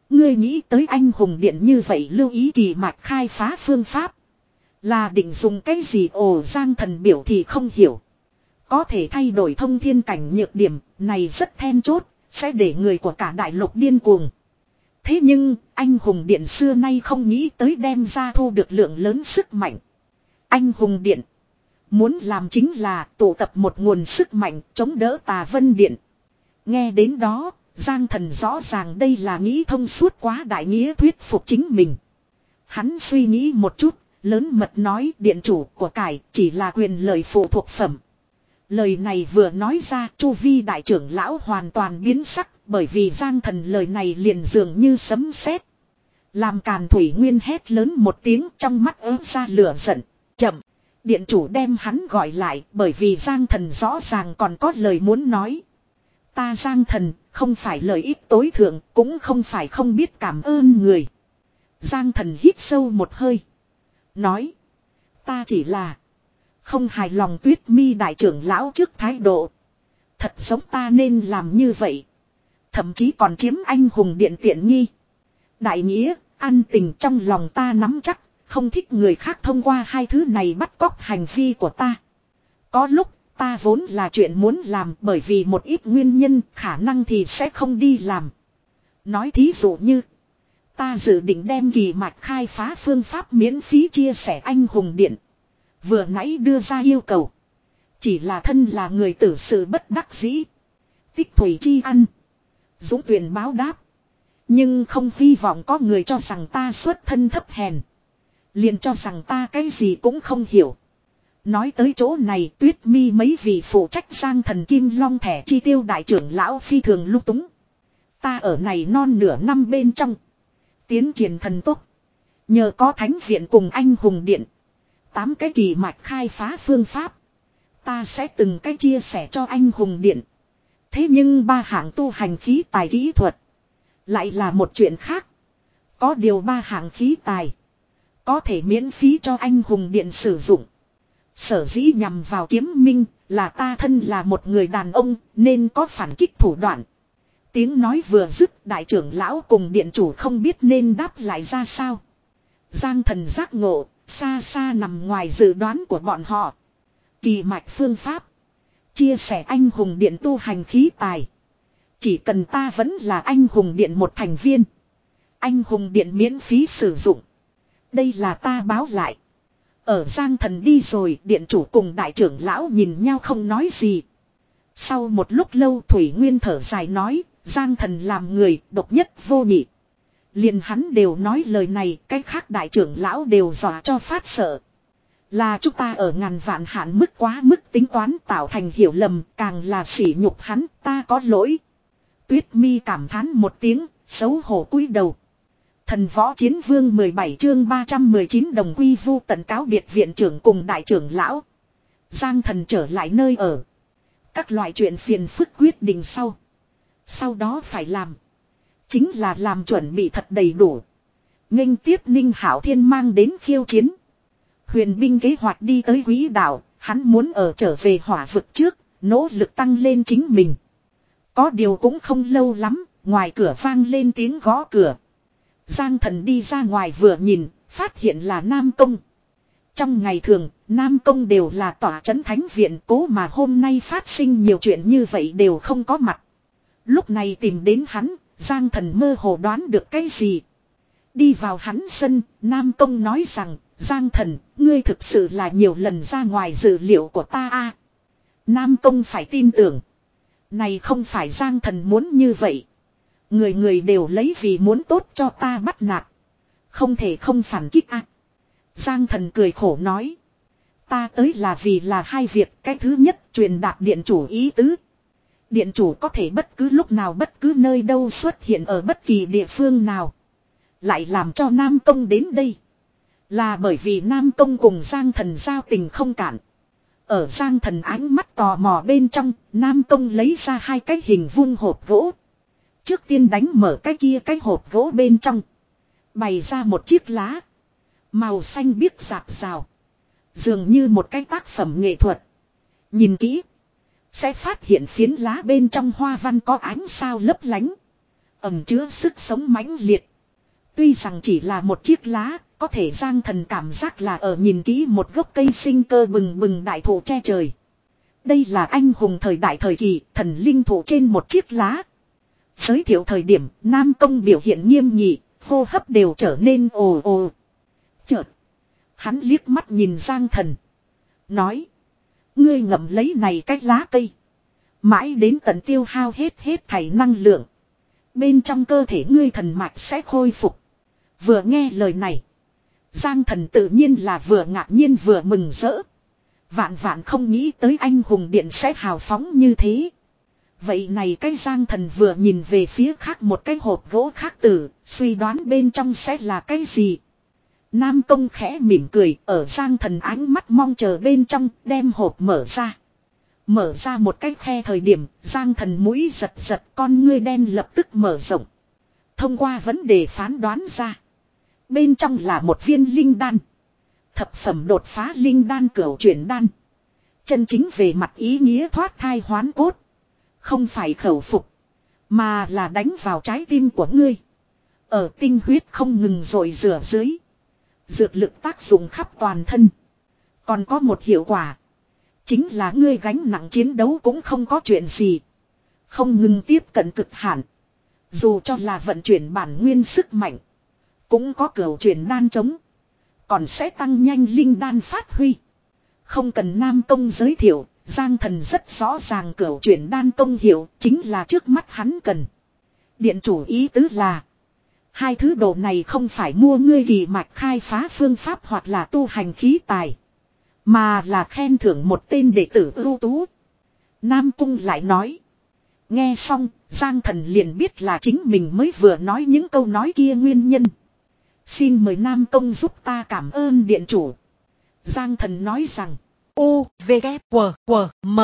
Ngươi nghĩ tới anh hùng điện như vậy lưu ý kỳ mạch khai phá phương pháp. Là định dùng cái gì ồ Giang Thần biểu thì không hiểu. Có thể thay đổi thông thiên cảnh nhược điểm này rất then chốt. Sẽ để người của cả đại lục điên cuồng. Thế nhưng anh hùng điện xưa nay không nghĩ tới đem ra thu được lượng lớn sức mạnh. Anh hùng điện. Muốn làm chính là tụ tập một nguồn sức mạnh chống đỡ Tà Vân Điện. Nghe đến đó, Giang Thần rõ ràng đây là nghĩ thông suốt quá đại nghĩa thuyết phục chính mình. Hắn suy nghĩ một chút, lớn mật nói điện chủ của cải chỉ là quyền lợi phụ thuộc phẩm. Lời này vừa nói ra chu vi đại trưởng lão hoàn toàn biến sắc bởi vì Giang Thần lời này liền dường như sấm sét. Làm Càn Thủy Nguyên hét lớn một tiếng trong mắt ớt ra lửa giận. Chậm. Điện chủ đem hắn gọi lại bởi vì Giang Thần rõ ràng còn có lời muốn nói. Ta Giang Thần không phải lợi ích tối thượng cũng không phải không biết cảm ơn người. Giang Thần hít sâu một hơi. Nói. Ta chỉ là không hài lòng Tuyết Mi đại trưởng lão trước thái độ. Thật giống ta nên làm như vậy. Thậm chí còn chiếm anh hùng điện tiện nghi. Đại nghĩa, an tình trong lòng ta nắm chắc. Không thích người khác thông qua hai thứ này bắt cóc hành vi của ta. Có lúc ta vốn là chuyện muốn làm bởi vì một ít nguyên nhân khả năng thì sẽ không đi làm. Nói thí dụ như. Ta dự định đem kỳ mạch khai phá phương pháp miễn phí chia sẻ anh hùng điện. Vừa nãy đưa ra yêu cầu. Chỉ là thân là người tử sự bất đắc dĩ. Tích thủy chi ăn. Dũng tuyển báo đáp. Nhưng không hy vọng có người cho rằng ta xuất thân thấp hèn. Liền cho rằng ta cái gì cũng không hiểu. Nói tới chỗ này Tuyết Mi mấy vị phụ trách Giang Thần Kim Long thẻ chi tiêu đại trưởng lão phi thường lung túng. Ta ở này non nửa năm bên trong. Tiến triển thần tốc. Nhờ có thánh viện cùng anh hùng điện. Tám cái kỳ mạch khai phá phương pháp. Ta sẽ từng cái chia sẻ cho anh hùng điện. Thế nhưng ba hạng tu hành khí tài kỹ thuật. Lại là một chuyện khác. Có điều ba hạng khí tài. Có thể miễn phí cho anh hùng điện sử dụng. Sở dĩ nhằm vào kiếm minh là ta thân là một người đàn ông nên có phản kích thủ đoạn. Tiếng nói vừa dứt đại trưởng lão cùng điện chủ không biết nên đáp lại ra sao. Giang Thần giác ngộ, xa xa nằm ngoài dự đoán của bọn họ. Kỳ mạch phương pháp. Chia sẻ anh hùng điện tu hành khí tài. Chỉ cần ta vẫn là anh hùng điện một thành viên. Anh hùng điện miễn phí sử dụng. Đây là ta báo lại. Ở Giang Thần đi rồi điện chủ cùng đại trưởng lão nhìn nhau không nói gì. Sau một lúc lâu Thủy Nguyên thở dài nói. Giang Thần làm người độc nhất vô nhị. Liền hắn đều nói lời này. Cái khác đại trưởng lão đều dọa cho phát sợ. Là chúng ta ở ngàn vạn hạn mức quá mức tính toán tạo thành hiểu lầm. Càng là sỉ nhục hắn ta có lỗi. Tuyết Mi cảm thán một tiếng. Xấu hổ cúi đầu. Thần võ chiến vương mười bảy chương ba trăm mười chín đồng quy vu tận cáo biệt viện trưởng cùng đại trưởng lão. Giang Thần trở lại nơi ở. Các loại chuyện phiền phức quyết định sau. Sau đó phải làm. Chính là làm chuẩn bị thật đầy đủ. Nghênh tiếp Ninh Hảo Thiên mang đến khiêu chiến. Huyền binh kế hoạch đi tới quỹ đạo. Hắn muốn ở trở về hỏa vực trước. Nỗ lực tăng lên chính mình. Có điều cũng không lâu lắm. Ngoài cửa vang lên tiếng gõ cửa. Giang Thần đi ra ngoài vừa nhìn, phát hiện là Nam Công. Trong ngày thường, Nam Công đều là tỏa trấn thánh viện cố mà hôm nay phát sinh nhiều chuyện như vậy đều không có mặt. Lúc này tìm đến hắn, Giang Thần mơ hồ đoán được cái gì. Đi vào hắn sân, Nam Công nói rằng, Giang Thần, ngươi thực sự là nhiều lần ra ngoài dự liệu của ta a. Nam Công phải tin tưởng. Này không phải Giang Thần muốn như vậy. Người người đều lấy vì muốn tốt cho ta bắt nạt. Không thể không phản kích a. Giang Thần cười khổ nói. Ta tới là vì là hai việc. Cái thứ nhất truyền đạt điện chủ ý tứ. Điện chủ có thể bất cứ lúc nào bất cứ nơi đâu xuất hiện ở bất kỳ địa phương nào. Lại làm cho Nam Công đến đây. Là bởi vì Nam Công cùng Giang Thần giao tình không cạn. Ở Giang Thần ánh mắt tò mò bên trong. Nam Công lấy ra hai cái hình vuông hộp gỗ. Trước tiên đánh mở cái kia cái hộp gỗ bên trong. Bày ra một chiếc lá. Màu xanh biếc rạc rào. Dường như một cái tác phẩm nghệ thuật. Nhìn kỹ. Sẽ phát hiện phiến lá bên trong hoa văn có ánh sao lấp lánh. ẩn chứa sức sống mãnh liệt. Tuy rằng chỉ là một chiếc lá, có thể Giang Thần cảm giác là ở nhìn kỹ một gốc cây sinh cơ bừng bừng đại thụ che trời. Đây là anh hùng thời đại thời kỳ, thần linh thụ trên một chiếc lá. Giới thiệu thời điểm, Nam Công biểu hiện nghiêm nghị, hô hấp đều trở nên ồ ồ. Chợt, hắn liếc mắt nhìn Giang Thần. Nói, ngươi ngậm lấy này cái lá cây. Mãi đến tận tiêu hao hết hết thảy năng lượng. Bên trong cơ thể ngươi thần mạch sẽ khôi phục. Vừa nghe lời này, Giang Thần tự nhiên là vừa ngạc nhiên vừa mừng rỡ. Vạn vạn không nghĩ tới anh hùng điện sẽ hào phóng như thế. Vậy này cái Giang Thần vừa nhìn về phía khác một cái hộp gỗ khác tử, suy đoán bên trong sẽ là cái gì. Nam Công khẽ mỉm cười, ở Giang Thần ánh mắt mong chờ bên trong, đem hộp mở ra. Mở ra một cái khe thời điểm, Giang Thần mũi giật giật, con ngươi đen lập tức mở rộng. Thông qua vấn đề phán đoán ra, bên trong là một viên linh đan. Thập phẩm đột phá linh đan cửu chuyển đan. Chân chính về mặt ý nghĩa thoát thai hoán cốt. Không phải khẩu phục, mà là đánh vào trái tim của ngươi. Ở tinh huyết không ngừng rồi rửa dưới. Dược lực tác dụng khắp toàn thân. Còn có một hiệu quả, chính là ngươi gánh nặng chiến đấu cũng không có chuyện gì. Không ngừng tiếp cận cực hạn. Dù cho là vận chuyển bản nguyên sức mạnh, cũng có cửu chuyển đan chống. Còn sẽ tăng nhanh linh đan phát huy. Không cần Nam Công giới thiệu, Giang Thần rất rõ ràng cửu chuyển đan công hiệu chính là trước mắt hắn cần. Điện chủ ý tứ là, hai thứ đồ này không phải mua ngươi kỳ mạch khai phá phương pháp hoặc là tu hành khí tài, mà là khen thưởng một tên đệ tử ưu tú. Nam Cung lại nói. Nghe xong, Giang Thần liền biết là chính mình mới vừa nói những câu nói kia nguyên nhân. Xin mời Nam Công giúp ta cảm ơn điện chủ. Giang Thần nói rằng, U, V, K, W, W, M.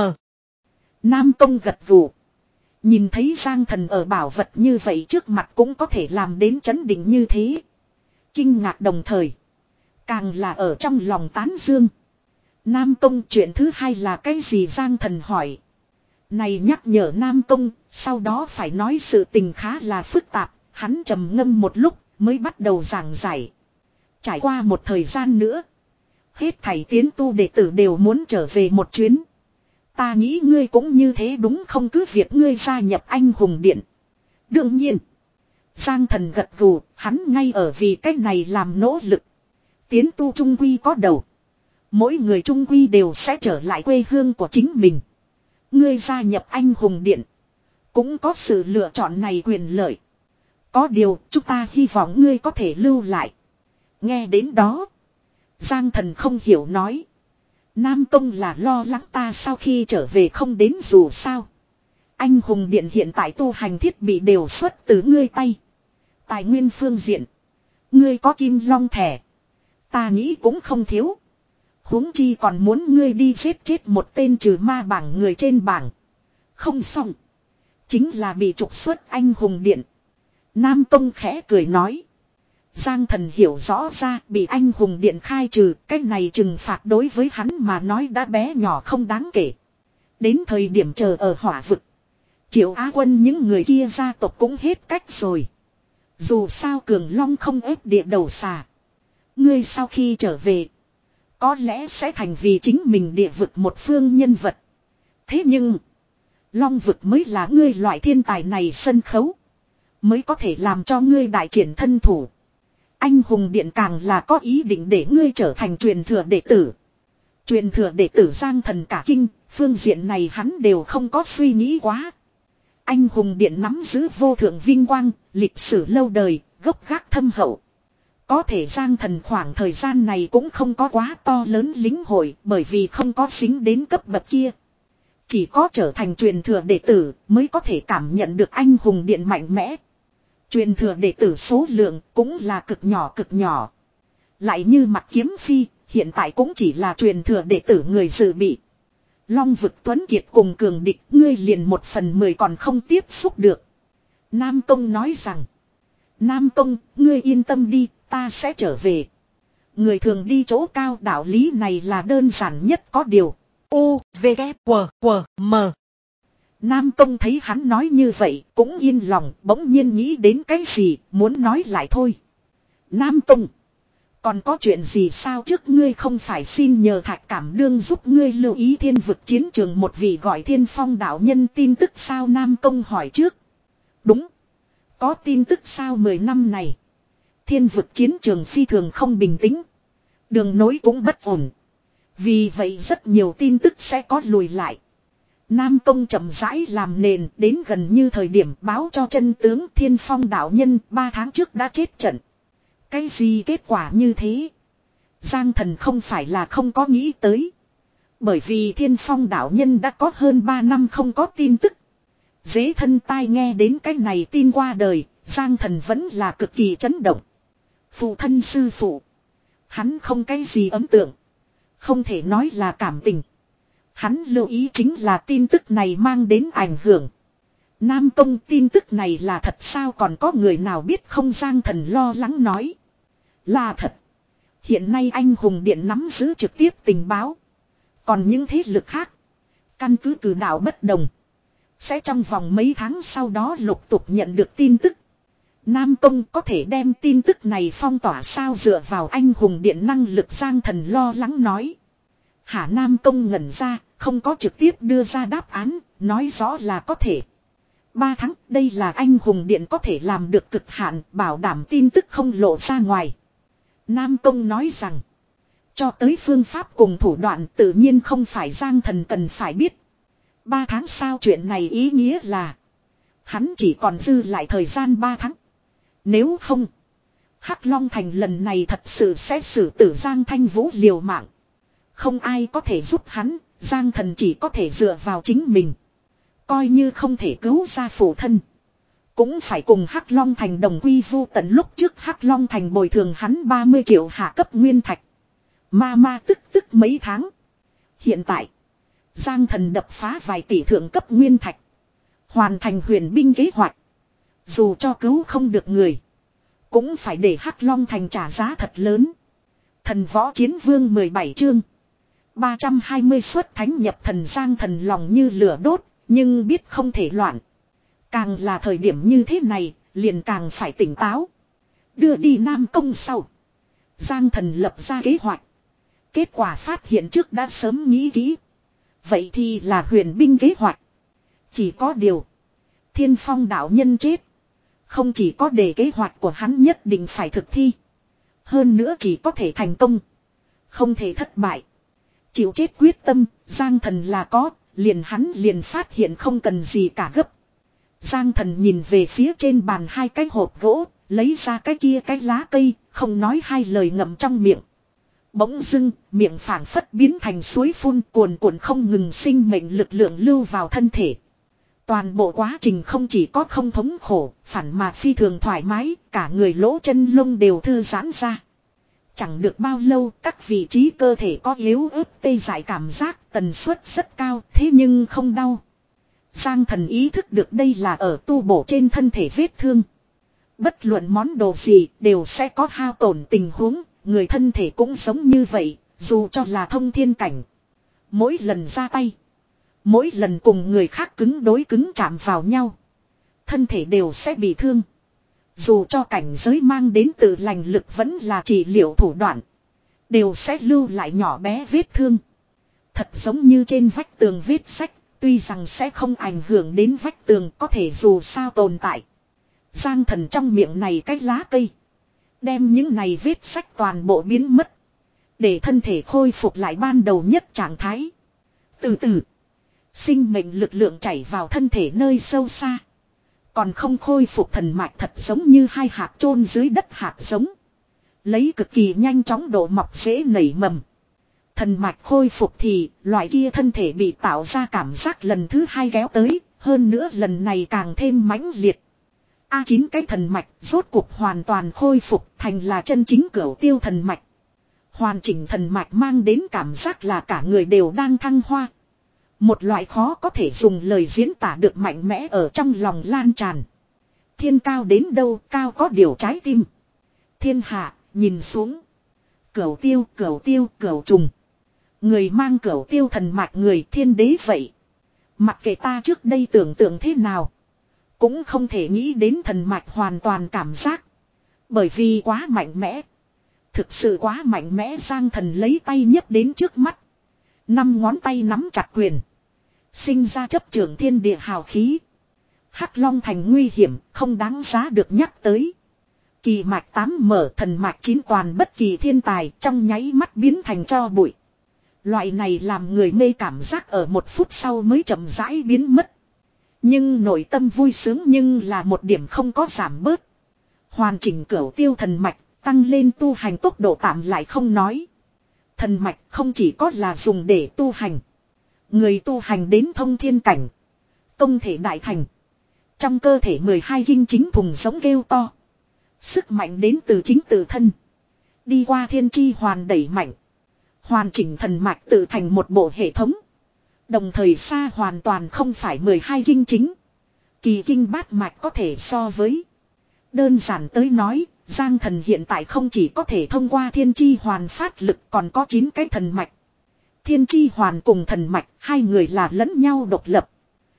Nam Công gật gù. Nhìn thấy Giang Thần ở bảo vật như vậy trước mặt cũng có thể làm đến chấn định như thế. Kinh ngạc đồng thời, càng là ở trong lòng tán dương. Nam Công chuyện thứ hai là cái gì? Giang Thần hỏi. Này nhắc nhở Nam Công, sau đó phải nói sự tình khá là phức tạp, hắn trầm ngâm một lúc mới bắt đầu giảng giải. Trải qua một thời gian nữa, hết thảy tiến tu đệ tử đều muốn trở về một chuyến. Ta nghĩ ngươi cũng như thế đúng không? Cứ việc ngươi gia nhập anh hùng điện. Đương nhiên. Giang Thần gật gù, hắn ngay ở vì cách này làm nỗ lực. Tiến tu trung quy có đầu. Mỗi người trung quy đều sẽ trở lại quê hương của chính mình. Ngươi gia nhập anh hùng điện, cũng có sự lựa chọn này quyền lợi. Có điều chúng ta hy vọng ngươi có thể lưu lại. Nghe đến đó, Giang Thần không hiểu nói. Nam Công là lo lắng ta sau khi trở về không đến dù sao. Anh hùng điện hiện tại tu hành thiết bị đều xuất từ ngươi tay. Tài nguyên phương diện, ngươi có kim long thẻ, ta nghĩ cũng không thiếu. Huống chi còn muốn ngươi đi giết chết một tên trừ ma bảng người trên bảng. Không xong, chính là bị trục xuất anh hùng điện. Nam Công khẽ cười nói. Giang Thần hiểu rõ ra bị anh hùng điện khai trừ, cái này trừng phạt đối với hắn mà nói đã bé nhỏ không đáng kể. Đến thời điểm chờ ở hỏa vực, Triệu Á Quân những người kia gia tộc cũng hết cách rồi. Dù sao Cường Long không ép địa đầu xà. Ngươi sau khi trở về, có lẽ sẽ thành vì chính mình địa vực một phương nhân vật. Thế nhưng, Long vực mới là ngươi loại thiên tài này sân khấu, mới có thể làm cho ngươi đại triển thân thủ. Anh hùng điện càng là có ý định để ngươi trở thành truyền thừa đệ tử. Truyền thừa đệ tử Giang Thần cả kinh, phương diện này hắn đều không có suy nghĩ quá. Anh hùng điện nắm giữ vô thượng vinh quang, lịch sử lâu đời, gốc gác thâm hậu. Có thể Giang Thần khoảng thời gian này cũng không có quá to lớn lính hội, bởi vì không có dính đến cấp bậc kia. Chỉ có trở thành truyền thừa đệ tử mới có thể cảm nhận được anh hùng điện mạnh mẽ. Truyền thừa đệ tử số lượng cũng là cực nhỏ cực nhỏ. Lại như Mặc Kiếm Phi, hiện tại cũng chỉ là truyền thừa đệ tử người dự bị. Long vực Tuấn Kiệt cùng cường địch, ngươi liền một phần mười còn không tiếp xúc được. Nam Công nói rằng, Nam Công, ngươi yên tâm đi, ta sẽ trở về. Người thường đi chỗ cao, đạo lý này là đơn giản nhất có điều. U, V, K, W, W, M. Nam Công thấy hắn nói như vậy cũng yên lòng, bỗng nhiên nghĩ đến cái gì, muốn nói lại thôi. Nam Công, còn có chuyện gì sao, trước ngươi không phải xin nhờ Thạch Cảm Đương giúp ngươi lưu ý thiên vực chiến trường một vị gọi Thiên Phong đạo nhân tin tức sao? Nam Công hỏi trước. Đúng. Có tin tức sao? Mười năm này thiên vực chiến trường phi thường không bình tĩnh. Đường nối cũng bất ổn. Vì vậy rất nhiều tin tức sẽ có lùi lại. Nam Công chậm rãi làm nền, đến gần như thời điểm báo cho chân tướng Thiên Phong đạo nhân ba tháng trước đã chết trận. Cái gì kết quả như thế? Giang Thần không phải là không có nghĩ tới. Bởi vì Thiên Phong đạo nhân đã có hơn ba năm không có tin tức. Dễ thân tai nghe đến cái này tin qua đời, Giang Thần vẫn là cực kỳ chấn động. Phụ thân sư phụ. Hắn không cái gì ấn tượng. Không thể nói là cảm tình. Hắn lưu ý chính là tin tức này mang đến ảnh hưởng. Nam Công, tin tức này là thật sao, còn có người nào biết không? Giang Thần lo lắng nói. Là thật. Hiện nay anh hùng điện nắm giữ trực tiếp tình báo. Còn những thế lực khác, căn cứ cử đạo bất đồng, sẽ trong vòng mấy tháng sau đó lục tục nhận được tin tức. Nam Công có thể đem tin tức này phong tỏa sao? Dựa vào anh hùng điện năng lực, Giang Thần lo lắng nói. Hả? Nam Công ngẩn ra, không có trực tiếp đưa ra đáp án, nói rõ là có thể. Ba tháng, đây là anh hùng điện có thể làm được cực hạn, bảo đảm tin tức không lộ ra ngoài. Nam Công nói rằng, cho tới phương pháp cùng thủ đoạn tự nhiên không phải Giang Thần cần phải biết. Ba tháng sao? Chuyện này ý nghĩa là hắn chỉ còn dư lại thời gian ba tháng. Nếu không, Hắc Long Thành lần này thật sự sẽ xử tử Giang Thanh Vũ liều mạng. Không ai có thể giúp hắn, Giang Thần chỉ có thể dựa vào chính mình. Coi như không thể cứu ra phụ thân, cũng phải cùng Hắc Long Thành đồng quy vu tận. Lúc trước Hắc Long Thành bồi thường hắn ba mươi triệu hạ cấp nguyên thạch. Ma ma tức tức mấy tháng. Hiện tại, Giang Thần đập phá vài tỷ thượng cấp nguyên thạch, hoàn thành huyền binh kế hoạch. Dù cho cứu không được người, cũng phải để Hắc Long Thành trả giá thật lớn. Thần Võ Chiến Vương mười bảy chương ba trăm hai mươi xuất thánh nhập thần. Giang Thần lòng như lửa đốt, nhưng biết không thể loạn. Càng là thời điểm như thế này, liền càng phải tỉnh táo. Đưa đi Nam Công sau, Giang Thần lập ra kế hoạch. Kết quả phát hiện trước đã sớm nghĩ kỹ. Vậy thì là huyền binh kế hoạch. Chỉ có điều, Thiên Phong đạo nhân chết, không chỉ có để kế hoạch của hắn nhất định phải thực thi, hơn nữa chỉ có thể thành công, không thể thất bại. Chịu chết quyết tâm, Giang Thần là có, liền hắn liền phát hiện không cần gì cả gấp. Giang Thần nhìn về phía trên bàn hai cái hộp gỗ, lấy ra cái kia cái lá cây, không nói hai lời ngậm trong miệng. Bỗng dưng, miệng phảng phất biến thành suối phun cuồn cuộn không ngừng, sinh mệnh lực lượng lưu vào thân thể. Toàn bộ quá trình không chỉ có không thống khổ, phản mà phi thường thoải mái, cả người lỗ chân lông đều thư giãn ra. Chẳng được bao lâu, các vị trí cơ thể có yếu ớt tê dại cảm giác, tần suất rất cao, thế nhưng không đau. Giang Thần ý thức được đây là ở tu bổ trên thân thể vết thương. Bất luận món đồ gì đều sẽ có hao tổn tình huống, người thân thể cũng giống như vậy, dù cho là thông thiên cảnh. Mỗi lần ra tay, mỗi lần cùng người khác cứng đối cứng chạm vào nhau, thân thể đều sẽ bị thương. Dù cho cảnh giới mang đến tự lành lực vẫn là trị liệu thủ đoạn, đều sẽ lưu lại nhỏ bé vết thương. Thật giống như trên vách tường vết sách, tuy rằng sẽ không ảnh hưởng đến vách tường, có thể dù sao tồn tại. Giang Thần trong miệng này cái lá cây, đem những này vết sách toàn bộ biến mất, để thân thể khôi phục lại ban đầu nhất trạng thái. Từ từ, sinh mệnh lực lượng chảy vào thân thể nơi sâu xa. Còn không khôi phục thần mạch thật giống như hai hạt chôn dưới đất hạt giống, lấy cực kỳ nhanh chóng độ mọc rễ nảy mầm. Thần mạch khôi phục thì loại kia thân thể bị tạo ra cảm giác lần thứ hai kéo tới, hơn nữa lần này càng thêm mãnh liệt. A chín cái thần mạch rốt cuộc hoàn toàn khôi phục thành là chân chính cửu tiêu thần mạch. Hoàn chỉnh thần mạch mang đến cảm giác là cả người đều đang thăng hoa. Một loại khó có thể dùng lời diễn tả được mạnh mẽ ở trong lòng lan tràn. Thiên cao đến đâu, cao có điều trái tim. Thiên hạ, nhìn xuống. Cửu tiêu, cửu tiêu, cửu trùng. Người mang cửu tiêu thần mạch người thiên đế vậy. Mặc kệ ta trước đây tưởng tượng thế nào. Cũng không thể nghĩ đến thần mạch hoàn toàn cảm giác. Bởi vì quá mạnh mẽ. Thực sự quá mạnh mẽ. Giang Thần lấy tay nhấc đến trước mắt. Năm ngón tay nắm chặt quyền. Sinh ra chấp trưởng thiên địa hào khí. Hắc Long Thành nguy hiểm, không đáng giá được nhắc tới. Kỳ mạch tám mở, thần mạch chín toàn, bất kỳ thiên tài trong nháy mắt biến thành tro bụi. Loại này làm người mê cảm giác ở một phút sau mới chậm rãi biến mất. Nhưng nội tâm vui sướng nhưng là một điểm không có giảm bớt. Hoàn chỉnh cửu tiêu thần mạch, tăng lên tu hành tốc độ tạm lại không nói. Thần mạch không chỉ có là dùng để tu hành. Người tu hành đến thông thiên cảnh. Công thể đại thành. Trong cơ thể mười hai kinh chính thùng giống kêu to. Sức mạnh đến từ chính tự thân. Đi qua thiên chi hoàn đẩy mạnh. Hoàn chỉnh thần mạch tự thành một bộ hệ thống. Đồng thời xa hoàn toàn không phải mười hai kinh chính. Kỳ kinh bát mạch có thể so với. Đơn giản tới nói, Giang Thần hiện tại không chỉ có thể thông qua thiên chi hoàn phát lực còn có chín cái thần mạch. Thiên chi hoàn cùng thần mạch, hai người là lẫn nhau độc lập.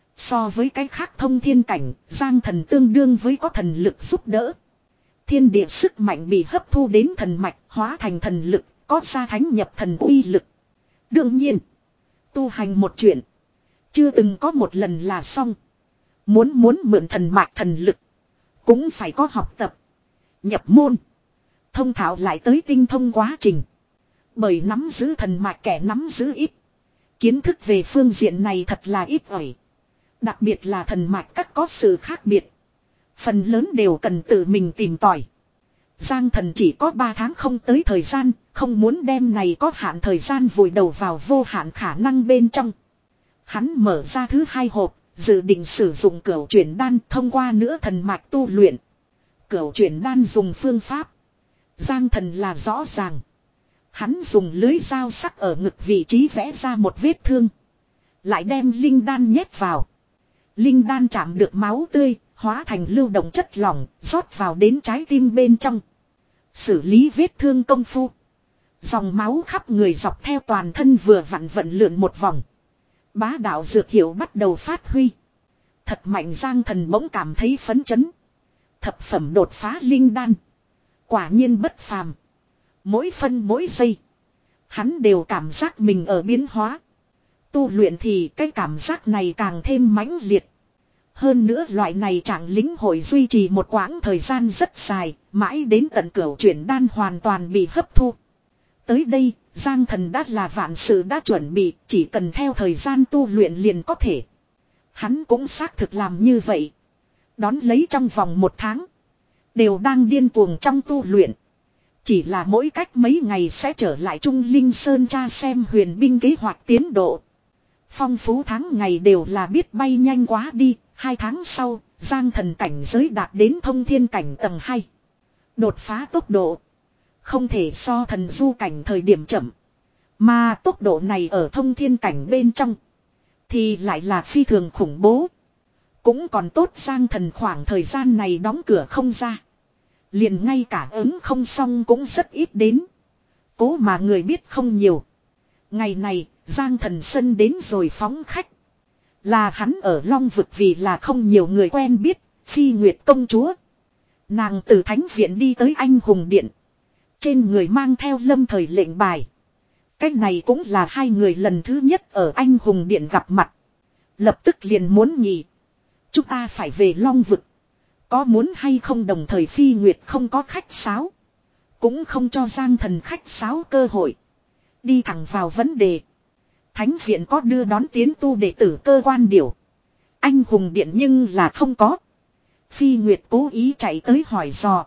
So với cái khác thông thiên cảnh, Giang Thần tương đương với có thần lực giúp đỡ. Thiên địa sức mạnh bị hấp thu đến thần mạch, hóa thành thần lực, có gia thánh nhập thần uy lực. Đương nhiên, tu hành một chuyện, chưa từng có một lần là xong. Muốn muốn mượn thần mạch thần lực, cũng phải có học tập, nhập môn, thông thạo lại tới tinh thông quá trình. Bởi nắm giữ thần mạch kẻ nắm giữ ít. Kiến thức về phương diện này thật là ít ỏi. Đặc biệt là thần mạch các có sự khác biệt. Phần lớn đều cần tự mình tìm tòi. Giang Thần chỉ có ba tháng không tới thời gian, không muốn đem này có hạn thời gian vùi đầu vào vô hạn khả năng bên trong. Hắn mở ra thứ hai hộp, dự định sử dụng cửu chuyển đan thông qua nữa thần mạch tu luyện. Cửu chuyển đan dùng phương pháp. Giang Thần là rõ ràng. Hắn dùng lưới dao sắc ở ngực vị trí vẽ ra một vết thương. Lại đem linh đan nhét vào. Linh đan chạm được máu tươi, hóa thành lưu động chất lỏng, rót vào đến trái tim bên trong. Xử lý vết thương công phu. Dòng máu khắp người dọc theo toàn thân vừa vặn vận lượn một vòng. Bá đạo dược hiệu bắt đầu phát huy. Thật mạnh. Giang Thần bỗng cảm thấy phấn chấn. Thập phẩm đột phá linh đan. Quả nhiên bất phàm. Mỗi phân mỗi giây. Hắn đều cảm giác mình ở biến hóa. Tu luyện thì cái cảm giác này càng thêm mãnh liệt. Hơn nữa loại này trạng lĩnh hội duy trì một quãng thời gian rất dài. Mãi đến tận cửu chuyển đan hoàn toàn bị hấp thu. Tới đây, Giang Thần đã là vạn sự đã chuẩn bị. Chỉ cần theo thời gian tu luyện liền có thể. Hắn cũng xác thực làm như vậy. Đón lấy trong vòng một tháng. Đều đang điên cuồng trong tu luyện. Chỉ là mỗi cách mấy ngày sẽ trở lại Trung Linh Sơn tra xem huyền binh kế hoạch tiến độ. Phong phú tháng ngày đều là biết bay nhanh quá đi. Hai tháng sau, Giang Thần cảnh giới đạt đến thông thiên cảnh tầng hai. Đột phá tốc độ. Không thể so thần du cảnh thời điểm chậm. Mà tốc độ này ở thông thiên cảnh bên trong. Thì lại là phi thường khủng bố. Cũng còn tốt Giang Thần khoảng thời gian này đóng cửa không ra. Liền ngay cả ứng không xong cũng rất ít đến. Cố mà người biết không nhiều. Ngày này, Giang Thần sân đến rồi phóng khách. Là hắn ở Long Vực vì là không nhiều người quen biết, Phi Nguyệt công chúa. Nàng từ thánh viện đi tới Anh Hùng Điện. Trên người mang theo lâm thời lệnh bài. Cách này cũng là hai người lần thứ nhất ở Anh Hùng Điện gặp mặt. Lập tức liền muốn nhỉ. Chúng ta phải về Long Vực. Có muốn hay không? Đồng thời Phi Nguyệt không có khách sáo. Cũng không cho Giang Thần khách sáo cơ hội. Đi thẳng vào vấn đề. Thánh viện có đưa đón tiến tu đệ tử cơ quan điều. Anh Hùng Điện nhưng là không có. Phi Nguyệt cố ý chạy tới hỏi dò.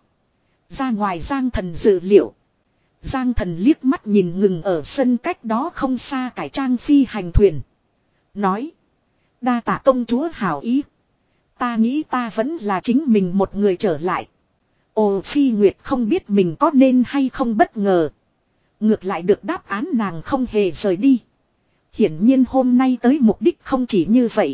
Ra ngoài Giang Thần dự liệu. Giang Thần liếc mắt nhìn ngừng ở sân cách đó không xa cải trang phi hành thuyền. Nói. Đa tạ công chúa hảo ý. Ta nghĩ ta vẫn là chính mình một người trở lại. Ồ, Phi Nguyệt không biết mình có nên hay không bất ngờ. Ngược lại được đáp án nàng không hề rời đi. Hiển nhiên hôm nay tới mục đích không chỉ như vậy.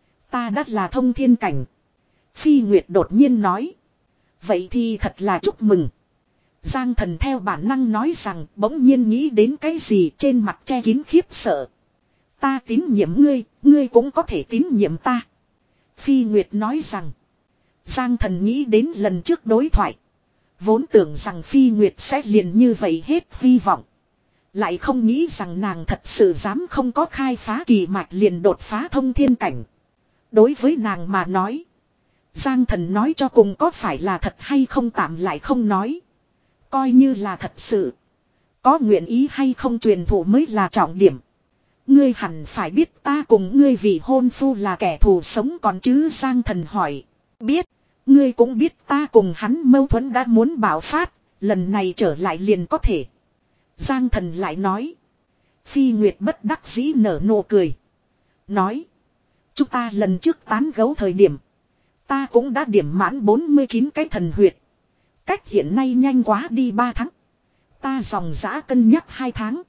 Ta đã là thông thiên cảnh. Phi Nguyệt đột nhiên nói. Vậy thì thật là chúc mừng. Giang Thần theo bản năng nói rằng bỗng nhiên nghĩ đến cái gì trên mặt che kín khiếp sợ. Ta tín nhiệm ngươi, ngươi cũng có thể tín nhiệm ta. Phi Nguyệt nói rằng. Giang Thần nghĩ đến lần trước đối thoại. Vốn tưởng rằng Phi Nguyệt sẽ liền như vậy hết hy vọng. Lại không nghĩ rằng nàng thật sự dám không có khai phá kỳ mạch liền đột phá thông thiên cảnh. Đối với nàng mà nói. Giang Thần nói cho cùng có phải là thật hay không tạm lại không nói. Coi như là thật sự. Có nguyện ý hay không truyền thụ mới là trọng điểm. Ngươi hẳn phải biết ta cùng ngươi vì hôn phu là kẻ thù sống còn chứ. Giang Thần hỏi. Biết. Ngươi cũng biết ta cùng hắn mâu thuẫn đã muốn bạo phát. Lần này trở lại liền có thể. Giang Thần lại nói. Phi Nguyệt bất đắc dĩ nở nụ cười. Nói. Chúng ta lần trước tán gấu thời điểm. Ta cũng đã điểm mãn bốn mươi chín cái thần huyệt. Cách hiện nay nhanh quá đi ba tháng. Ta dòng dã cân nhắc hai tháng.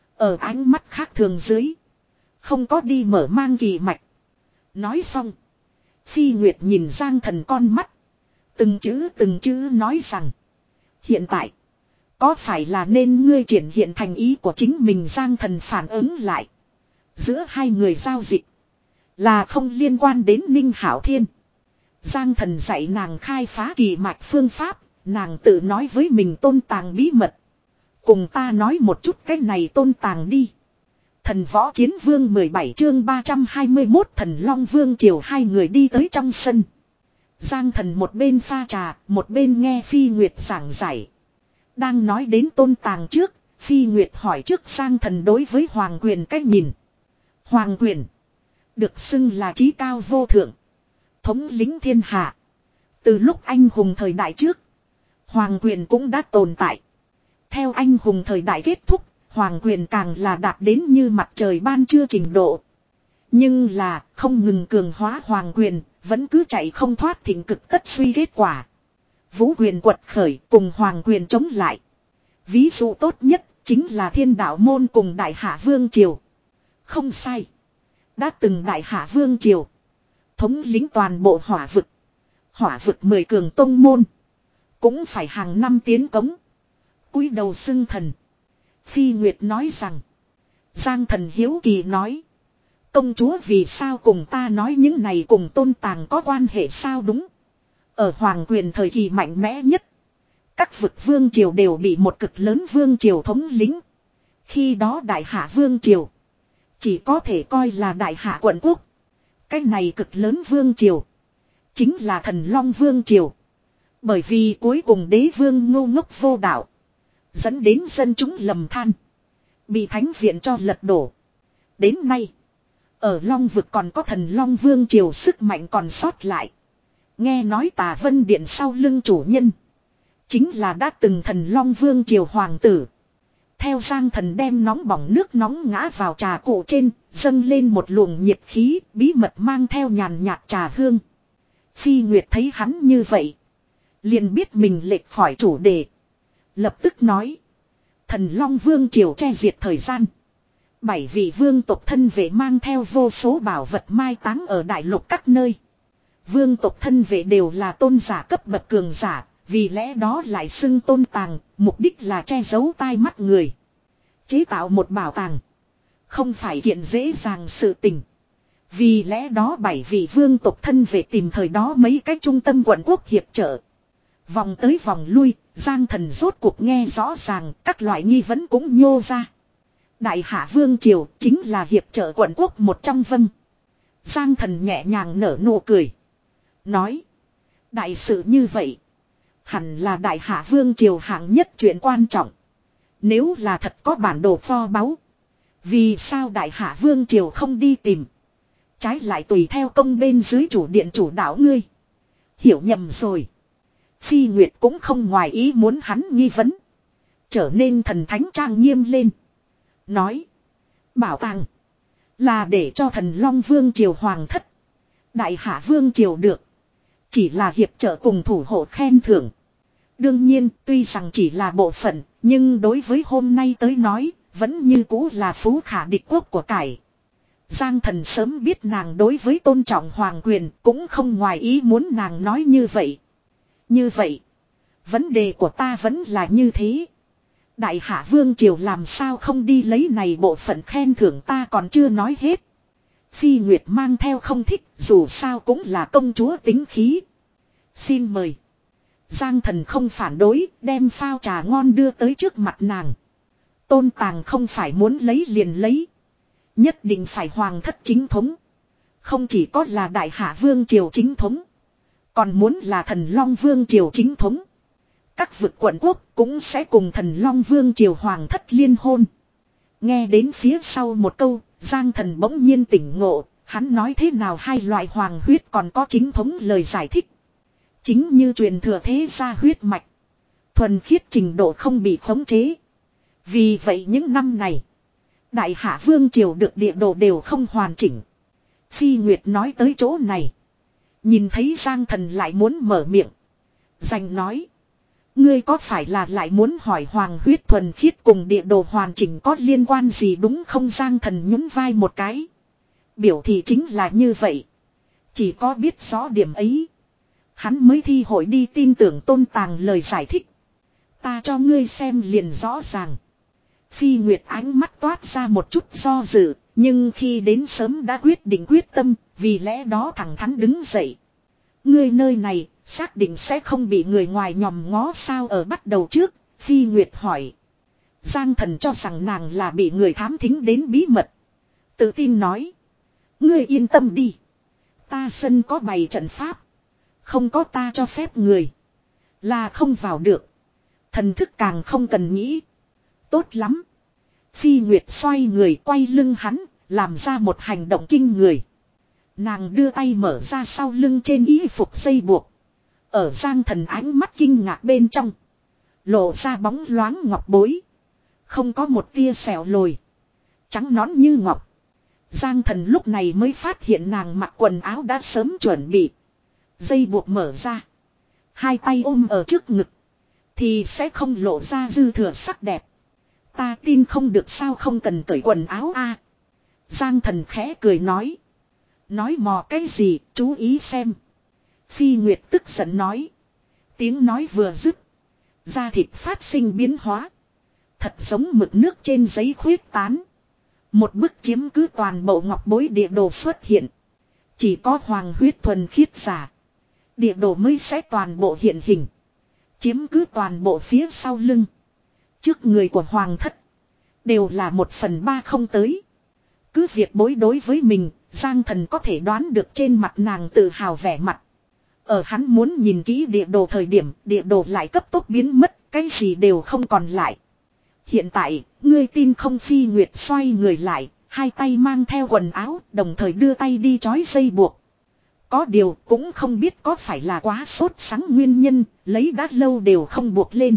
Ở ánh mắt khác thường dưới. Không có đi mở mang kỳ mạch. Nói xong. Phi Nguyệt nhìn Giang Thần con mắt. Từng chữ từng chữ nói rằng. Hiện tại. Có phải là nên ngươi triển hiện thành ý của chính mình. Giang Thần phản ứng lại. Giữa hai người giao dịch. Là không liên quan đến Ninh Hảo Thiên. Giang Thần dạy nàng khai phá kỳ mạch phương pháp. Nàng tự nói với mình tôn tàng bí mật. Cùng ta nói một chút cái này tôn tàng đi. Thần Võ Chiến Vương mười bảy chương ba trăm hai mươi mốt Thần Long Vương triều hai người đi tới trong sân. Giang Thần một bên pha trà, một bên nghe Phi Nguyệt giảng giải. Đang nói đến tôn tàng trước, Phi Nguyệt hỏi trước Giang Thần đối với Hoàng Quyền cách nhìn. Hoàng Quyền được xưng là chí cao vô thượng, thống lĩnh thiên hạ. Từ lúc anh hùng thời đại trước, Hoàng Quyền cũng đã tồn tại. Theo anh hùng thời đại kết thúc, Hoàng Quyền càng là đạt đến như mặt trời ban trưa trình độ. Nhưng là không ngừng cường hóa Hoàng Quyền, vẫn cứ chạy không thoát thịnh cực tất suy kết quả. Vũ Quyền quật khởi cùng Hoàng Quyền chống lại. Ví dụ tốt nhất chính là Thiên Đạo Môn cùng Đại Hạ Vương triều. Không sai. Đã từng Đại Hạ Vương triều thống lĩnh toàn bộ hỏa vực. Hỏa vực mười cường tông môn cũng phải hàng năm tiến cống. Cúi đầu xưng thần. Phi Nguyệt nói rằng. Giang Thần hiếu kỳ nói. Công chúa vì sao cùng ta nói những này cùng tôn tàng có quan hệ sao? Đúng. Ở Hoàng Quyền thời kỳ mạnh mẽ nhất, các vực vương triều đều bị một cực lớn vương triều thống lĩnh. Khi đó Đại Hạ Vương triều chỉ có thể coi là Đại Hạ quận quốc. Cái này cực lớn vương triều chính là Thần Long Vương triều. Bởi vì cuối cùng đế vương ngu ngốc vô đạo, dẫn đến dân chúng lầm than, bị thánh viện cho lật đổ. Đến nay, ở Long vực còn có Thần Long Vương triều sức mạnh còn sót lại. Nghe nói Tà Vân Điện sau lưng chủ nhân chính là đã từng Thần Long Vương triều hoàng tử. Theo Giang Thần đem nóng bỏng nước nóng ngã vào trà cụ trên, dâng lên một luồng nhiệt khí, bí mật mang theo nhàn nhạt trà hương. Phi Nguyệt thấy hắn như vậy, liền biết mình lệch khỏi chủ đề. Lập tức nói. Thần Long Vương triều che diệt thời gian. Bảy vị vương tộc thân vệ mang theo vô số bảo vật mai táng ở đại lục các nơi. Vương tộc thân vệ đều là tôn giả cấp bậc cường giả. Vì lẽ đó lại xưng tôn tàng. Mục đích là che giấu tai mắt người. Chế tạo một bảo tàng không phải kiện dễ dàng sự tình. Vì lẽ đó bảy vị vương tộc thân vệ tìm thời đó mấy cái trung tâm quận quốc hiệp trợ. Vòng tới vòng lui, Giang Thần rốt cuộc nghe rõ ràng, các loại nghi vấn cũng nhô ra. Đại Hạ Vương triều chính là hiệp trợ quận quốc một trong vâng. Giang Thần nhẹ nhàng nở nụ cười. Nói. Đại sự như vậy, hẳn là Đại Hạ Vương triều hạng nhất chuyện quan trọng. Nếu là thật có bản đồ kho báu, vì sao Đại Hạ Vương triều không đi tìm? Trái lại tùy theo công bên dưới chủ điện chủ đạo ngươi. Hiểu nhầm rồi. Phi Nguyệt cũng không ngoài ý muốn hắn nghi vấn. Trở nên thần thánh trang nghiêm lên. Nói. Bảo tàng là để cho Thần Long Vương triều hoàng thất. Đại Hạ Vương triều được. Chỉ là hiệp trợ cùng thủ hộ khen thưởng. Đương nhiên tuy rằng chỉ là bộ phận. Nhưng đối với hôm nay tới nói. Vẫn như cũ là phú khả địch quốc của cải. Giang Thần sớm biết nàng đối với tôn trọng hoàng quyền. Cũng không ngoài ý muốn nàng nói như vậy. Như vậy, vấn đề của ta vẫn là như thế. Đại hạ vương triều làm sao không đi lấy này bộ phận khen thưởng ta còn chưa nói hết. Phi Nguyệt mang theo không thích, dù sao cũng là công chúa tính khí. Xin mời. Giang Thần không phản đối, đem phao trà ngon đưa tới trước mặt nàng. Tôn Tàng không phải muốn lấy liền lấy. Nhất định phải hoàng thất chính thống. Không chỉ có là đại hạ vương triều chính thống. Còn muốn là thần long vương triều chính thống. Các vực quận quốc cũng sẽ cùng thần long vương triều hoàng thất liên hôn. Nghe đến phía sau một câu, Giang Thần bỗng nhiên tỉnh ngộ. Hắn nói thế nào hai loại hoàng huyết còn có chính thống lời giải thích. Chính như truyền thừa thế gia huyết mạch. Thuần khiết trình độ không bị khống chế. Vì vậy những năm này, đại hạ vương triều được địa đồ đều không hoàn chỉnh. Phi Nguyệt nói tới chỗ này. Nhìn thấy Giang Thần lại muốn mở miệng. Giành nói. Ngươi có phải là lại muốn hỏi hoàng huyết thuần khiết cùng địa đồ hoàn chỉnh có liên quan gì đúng không? Giang Thần nhún vai một cái. Biểu thị chính là như vậy. Chỉ có biết rõ điểm ấy, hắn mới thi hội đi tin tưởng Tôn Tàng lời giải thích. Ta cho ngươi xem liền rõ ràng. Phi Nguyệt ánh mắt toát ra một chút do dự, nhưng khi đến sớm đã quyết định quyết tâm, vì lẽ đó thẳng thắn đứng dậy. Ngươi nơi này, xác định sẽ không bị người ngoài nhòm ngó sao? Ở bắt đầu trước, Phi Nguyệt hỏi. Giang Thần cho rằng nàng là bị người thám thính đến bí mật. Tự tin nói. Ngươi yên tâm đi. Ta sân có bày trận pháp. Không có ta cho phép người. Là không vào được. Thần thức càng không cần nghĩ. Tốt lắm. Phi Nguyệt xoay người quay lưng hắn, làm ra một hành động kinh người. Nàng đưa tay mở ra sau lưng trên y phục dây buộc. Ở Giang Thần ánh mắt kinh ngạc bên trong, lộ ra bóng loáng ngọc bối. Không có một tia xẻo lồi. Trắng nõn như ngọc. Giang Thần lúc này mới phát hiện nàng mặc quần áo đã sớm chuẩn bị. Dây buộc mở ra. Hai tay ôm ở trước ngực. Thì sẽ không lộ ra dư thừa sắc đẹp. Ta tin không được sao không cần cởi quần áo a. Giang Thần khẽ cười nói. Nói mò cái gì, chú ý xem. Phi Nguyệt tức giận nói. Tiếng nói vừa dứt, da thịt phát sinh biến hóa. Thật giống mực nước trên giấy khuyết tán. Một bức chiếm cứ toàn bộ ngọc bối địa đồ xuất hiện. Chỉ có hoàng huyết thuần khiết giả, địa đồ mới sẽ toàn bộ hiện hình. Chiếm cứ toàn bộ phía sau lưng. Trước người của hoàng thất đều là một phần ba không tới. Cứ việc bối đối với mình, Giang Thần có thể đoán được trên mặt nàng tự hào vẻ mặt. Ở hắn muốn nhìn kỹ địa đồ thời điểm, địa đồ lại cấp tốc biến mất, cái gì đều không còn lại. Hiện tại, ngươi tin không? Phi Nguyệt xoay người lại, hai tay mang theo quần áo, đồng thời đưa tay đi trói dây buộc. Có điều cũng không biết có phải là quá sốt sắng nguyên nhân, lấy đã lâu đều không buộc lên.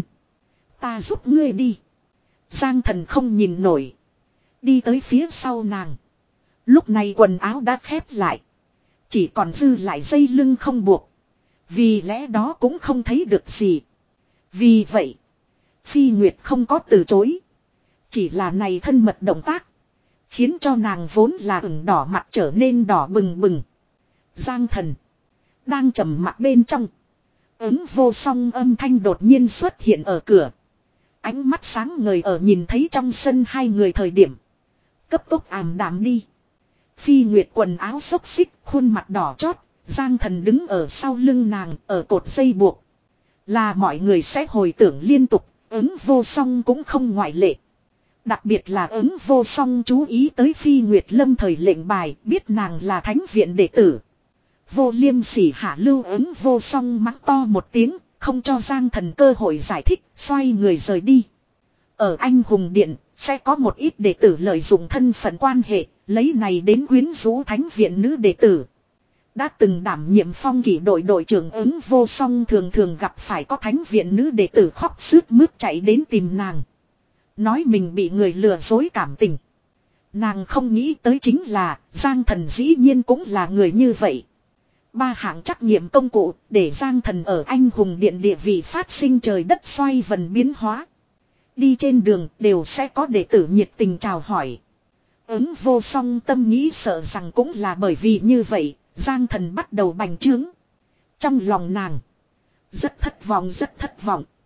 Ta giúp ngươi đi. Giang Thần không nhìn nổi. Đi tới phía sau nàng. Lúc này quần áo đã khép lại. Chỉ còn dư lại dây lưng không buộc. Vì lẽ đó cũng không thấy được gì. Vì vậy, Phi Nguyệt không có từ chối. Chỉ là này thân mật động tác, khiến cho nàng vốn là ửng đỏ mặt trở nên đỏ bừng bừng. Giang Thần đang trầm mặc bên trong. Ứng vô song âm thanh đột nhiên xuất hiện ở cửa. Ánh mắt sáng ngời ở nhìn thấy trong sân hai người thời điểm, cấp tốc ảm đạm đi. Phi Nguyệt quần áo xốc xích, khuôn mặt đỏ chót. Giang Thần đứng ở sau lưng nàng, ở cột dây buộc. Là mọi người sẽ hồi tưởng liên tục, ứng vô song cũng không ngoại lệ. Đặc biệt là ứng vô song chú ý tới Phi Nguyệt lâm thời lệnh bài, biết nàng là thánh viện đệ tử. Vô liêm sỉ hạ lưu ứng vô song mắng to một tiếng, không cho Giang Thần cơ hội giải thích, xoay người rời đi. Ở Anh Hùng Điện, sẽ có một ít đệ tử lợi dụng thân phận quan hệ, lấy này đến quyến rũ thánh viện nữ đệ tử. Đã từng đảm nhiệm phong kỷ đội đội trưởng ứng vô song thường thường gặp phải có thánh viện nữ đệ tử khóc sướt mướt chạy đến tìm nàng. Nói mình bị người lừa dối cảm tình. Nàng không nghĩ tới chính là Giang Thần dĩ nhiên cũng là người như vậy. Ba hạng trắc nghiệm công cụ để Giang Thần ở Anh Hùng Điện địa vị phát sinh trời đất xoay vần biến hóa. Đi trên đường đều sẽ có đệ tử nhiệt tình chào hỏi. Ứng vô song tâm nghĩ sợ rằng cũng là bởi vì như vậy, Giang Thần bắt đầu bành trướng. Trong lòng nàng rất thất vọng rất thất vọng.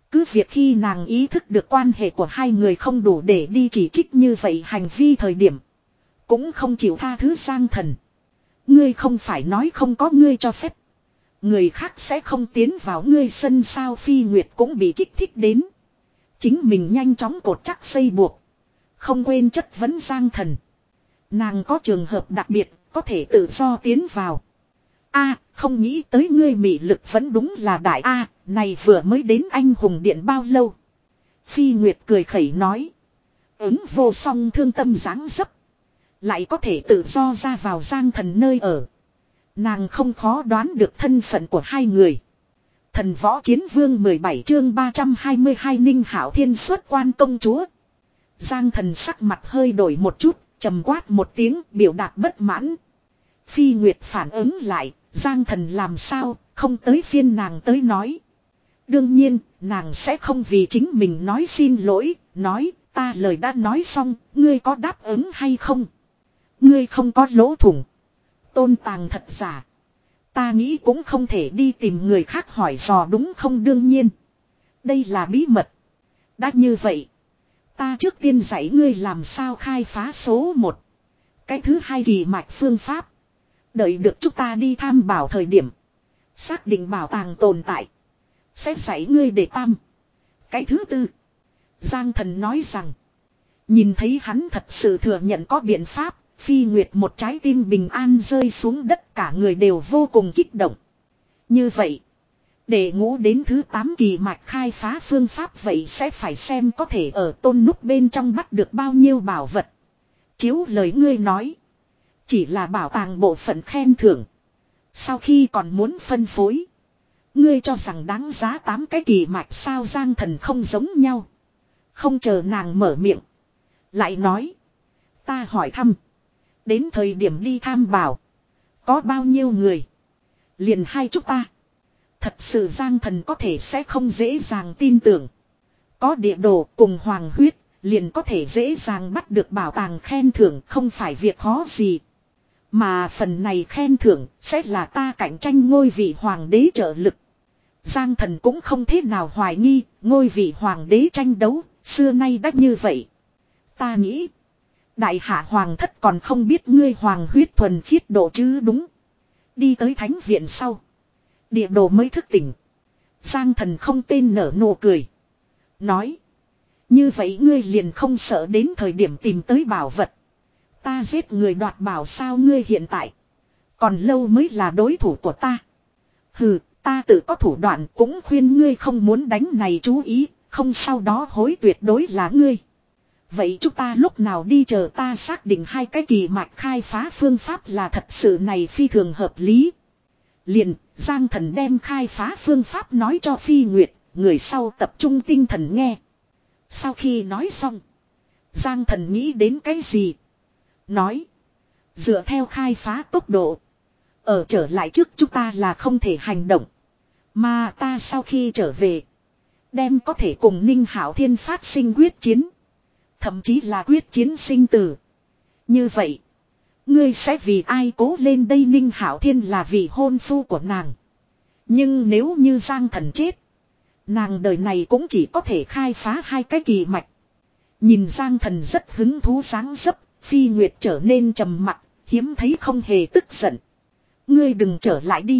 Cứ việc khi nàng ý thức được quan hệ của hai người không đủ để đi chỉ trích như vậy hành vi thời điểm. Cũng không chịu tha thứ Giang Thần. Ngươi không phải nói không có ngươi cho phép. Người khác sẽ không tiến vào ngươi sân sao. Phi Nguyệt cũng bị kích thích đến. Chính mình nhanh chóng cột chắc dây buộc. Không quên chất vấn Giang Thần. Nàng có trường hợp đặc biệt, có thể tự do tiến vào. A, không nghĩ tới ngươi mị lực vẫn đúng là đại A, này vừa mới đến anh hùng điện bao lâu. Phi Nguyệt cười khẩy nói. Ứng vô song thương tâm dáng dấp. Lại có thể tự do ra vào Giang Thần nơi ở. Nàng không khó đoán được thân phận của hai người. Thần võ chiến vương mười bảy chương ba trăm hai mươi hai Ninh Hảo Thiên xuất quan công chúa. Giang Thần sắc mặt hơi đổi một chút, trầm quát một tiếng biểu đạt bất mãn. Phi Nguyệt phản ứng lại, Giang Thần làm sao, không tới phiên nàng tới nói. Đương nhiên, nàng sẽ không vì chính mình nói xin lỗi, nói, ta lời đã nói xong, ngươi có đáp ứng hay không? Ngươi không có lỗ thủng. Tôn tàng thật giả. Ta nghĩ cũng không thể đi tìm người khác hỏi dò đúng không đương nhiên. Đây là bí mật. Đã như vậy. Ta trước tiên dạy ngươi làm sao khai phá số một. Cái thứ hai kỳ mạch phương pháp. Đợi được chúng ta đi tham bảo thời điểm. Xác định bảo tàng tồn tại. Sẽ dạy ngươi để tam. Cái thứ tư. Giang Thần nói rằng. Nhìn thấy hắn thật sự thừa nhận có biện pháp. Phi Nguyệt một trái tim bình an rơi xuống đất, cả người đều vô cùng kích động. Như vậy. Để ngũ đến thứ tám kỳ mạch khai phá phương pháp vậy sẽ phải xem có thể ở tôn nút bên trong bắt được bao nhiêu bảo vật. Chiếu lời ngươi nói. Chỉ là bảo tàng bộ phận khen thưởng. Sau khi còn muốn phân phối. Ngươi cho rằng đáng giá tám cái kỳ mạch sao. Giang Thần không giống nhau. Không chờ nàng mở miệng. Lại nói. Ta hỏi thăm. Đến thời điểm đi tham bảo. Có bao nhiêu người. Liền hai chúng ta. Thật sự Giang Thần có thể sẽ không dễ dàng tin tưởng. Có địa đồ cùng hoàng huyết. Liền có thể dễ dàng bắt được bảo tàng khen thưởng. Không phải việc khó gì. Mà phần này khen thưởng sẽ là ta cạnh tranh ngôi vị hoàng đế trợ lực. Giang Thần cũng không thế nào hoài nghi. Ngôi vị hoàng đế tranh đấu. Xưa nay đã như vậy. Ta nghĩ. Đại hạ hoàng thất còn không biết ngươi hoàng huyết thuần khiết độ chứ đúng. Đi tới thánh viện sau. Địa đồ mới thức tỉnh. Giang Thần không tên nở nụ cười. Nói. Như vậy ngươi liền không sợ đến thời điểm tìm tới bảo vật. Ta giết người đoạt bảo sao ngươi hiện tại. Còn lâu mới là đối thủ của ta. Hừ, ta tự có thủ đoạn cũng khuyên ngươi không muốn đánh này chú ý. Không sau đó hối tuyệt đối là ngươi. Vậy chúng ta lúc nào đi chờ ta xác định hai cái kỳ mạch khai phá phương pháp là thật sự này phi thường hợp lý. Liền, Giang Thần đem khai phá phương pháp nói cho Phi Nguyệt, người sau tập trung tinh thần nghe. Sau khi nói xong, Giang Thần nghĩ đến cái gì? Nói, dựa theo khai phá tốc độ, ở trở lại trước chúng ta là không thể hành động. Mà ta sau khi trở về, đem có thể cùng Ninh Hảo Thiên phát sinh quyết chiến. Thậm chí là quyết chiến sinh tử. Như vậy. Ngươi sẽ vì ai cố lên đây Ninh Hảo Thiên là vì hôn phu của nàng. Nhưng nếu như Giang Thần chết. Nàng đời này cũng chỉ có thể khai phá hai cái kỳ mạch. Nhìn Giang Thần rất hứng thú sáng dấp. Phi Nguyệt trở nên trầm mặc. Hiếm thấy không hề tức giận. Ngươi đừng trở lại đi.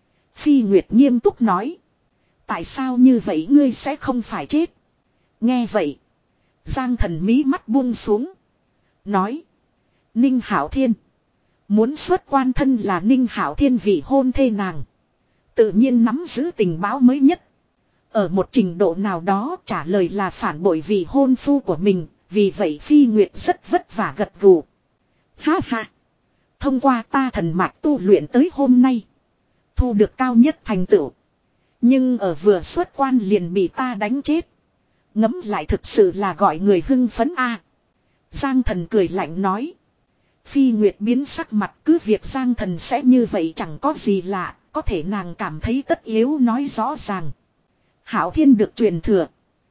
Phi Nguyệt nghiêm túc nói. Tại sao như vậy ngươi sẽ không phải chết. Nghe vậy. Giang Thần mí mắt buông xuống. Nói. Ninh Hảo Thiên. Muốn xuất quan thân là Ninh Hảo Thiên vị hôn thê nàng. Tự nhiên nắm giữ tình báo mới nhất. Ở một trình độ nào đó trả lời là phản bội vị hôn phu của mình. Vì vậy Phi Nguyệt rất vất vả gật gù. Ha ha. Thông qua ta thần mạch tu luyện tới hôm nay. Thu được cao nhất thành tựu. Nhưng ở vừa xuất quan liền bị ta đánh chết. Ngấm lại thực sự là gọi người hưng phấn a. Giang Thần cười lạnh nói. Phi Nguyệt biến sắc mặt cứ việc Giang Thần sẽ như vậy chẳng có gì lạ. Có thể nàng cảm thấy tất yếu nói rõ ràng. Hảo Thiên được truyền thừa.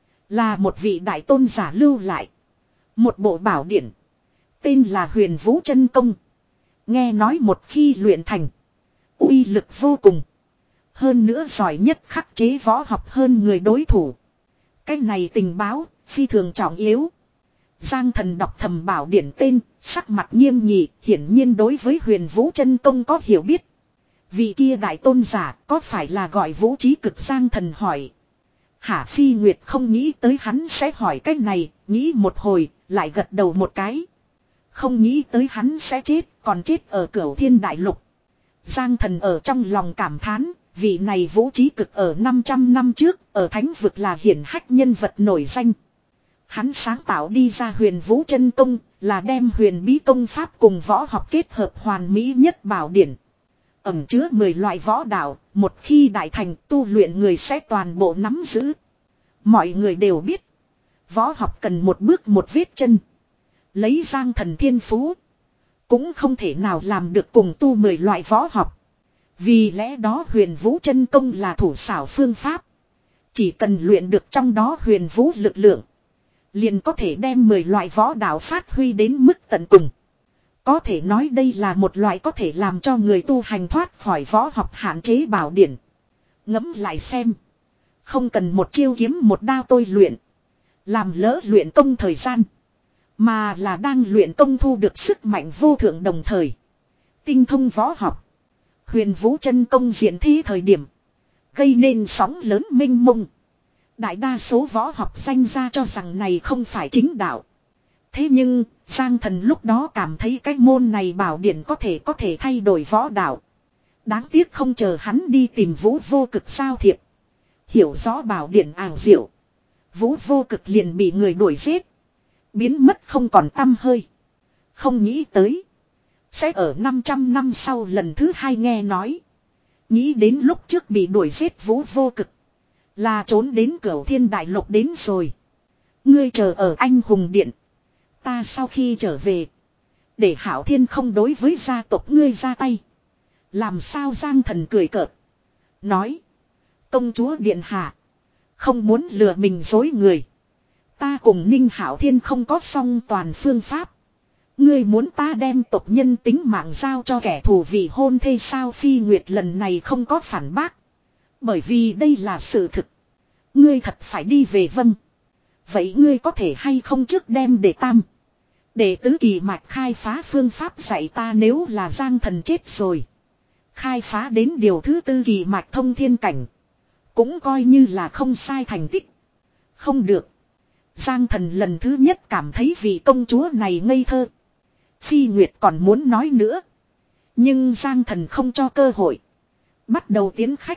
Là một vị đại tôn giả lưu lại. Một bộ bảo điển. Tên là Huyền Vũ Chân Công. Nghe nói một khi luyện thành. Uy lực vô cùng. Hơn nữa giỏi nhất khắc chế võ học hơn người đối thủ. Cái này tình báo, phi thường trọng yếu. Giang Thần đọc thầm bảo điển tên, sắc mặt nghiêm nghị, hiển nhiên đối với Huyền Vũ chân công có hiểu biết. Vị kia đại tôn giả có phải là gọi Vũ Chí Cực? Giang Thần hỏi. Hả? Phi Nguyệt không nghĩ tới hắn sẽ hỏi cái này, nghĩ một hồi, lại gật đầu một cái. Không nghĩ tới hắn sẽ chết, còn chết ở Cửu Thiên Đại Lục. Giang Thần ở trong lòng cảm thán, vị này Vũ Chí Cực ở năm trăm năm trước, ở Thánh Vực là hiển hách nhân vật nổi danh. Hắn sáng tạo đi ra Huyền Vũ chân công, là đem huyền bí công pháp cùng võ học kết hợp hoàn mỹ nhất bảo điển. Ẩn chứa mười loại võ đạo, một khi đại thành tu luyện người sẽ toàn bộ nắm giữ. Mọi người đều biết, võ học cần một bước một vết chân. Lấy Giang Thần thiên phú, cũng không thể nào làm được cùng tu mười loại võ học. Vì lẽ đó Huyền Vũ chân công là thủ xảo phương pháp. Chỉ cần luyện được trong đó huyền vũ lực lượng, liền có thể đem mười loại võ đạo phát huy đến mức tận cùng. Có thể nói đây là một loại có thể làm cho người tu hành thoát khỏi võ học hạn chế bảo điển. Ngẫm lại xem, không cần một chiêu kiếm một đao tôi luyện, làm lỡ luyện công thời gian, mà là đang luyện công thu được sức mạnh vô thượng, đồng thời tinh thông võ học. Huyền Vũ chân công diễn thí thời điểm, gây nên sóng lớn mênh mông. Đại đa số võ học danh gia cho rằng này không phải chính đạo. Thế nhưng, Giang Thần lúc đó cảm thấy cái môn này bảo điển có thể có thể thay đổi võ đạo. Đáng tiếc không chờ hắn đi tìm Vũ Vô Cực giao thiệp, hiểu rõ bảo điển ảo diệu, Vũ Vô Cực liền bị người đuổi giết, biến mất không còn tăm hơi. Không nghĩ tới, sẽ ở năm trăm năm sau lần thứ hai nghe nói. Nghĩ đến lúc trước bị đuổi giết Vũ Vô Cực, là trốn đến Cửu Thiên Đại Lục đến rồi. Ngươi chờ ở Anh Hùng Điện, ta sau khi trở về, để Hảo Thiên không đối với gia tộc ngươi ra tay. Làm sao? Giang Thần cười cợt, nói. Công chúa điện hạ, không muốn lừa mình dối người. Ta cùng Ninh Hảo Thiên không có song toàn phương pháp. Ngươi muốn ta đem tộc nhân tính mạng giao cho kẻ thù vì hôn thê sao? Phi Nguyệt lần này không có phản bác, bởi vì đây là sự thực. Ngươi thật phải đi về? Vâng. Vậy ngươi có thể hay không trước đem đệ tam, đệ tứ kỳ mạch khai phá phương pháp dạy ta? Nếu là Giang Thần chết rồi, khai phá đến điều thứ tư kỳ mạch thông thiên cảnh, cũng coi như là không sai thành tích. Không được. Giang Thần lần thứ nhất cảm thấy vị công chúa này ngây thơ. Phi Nguyệt còn muốn nói nữa, nhưng Giang Thần không cho cơ hội, bắt đầu tiến khách.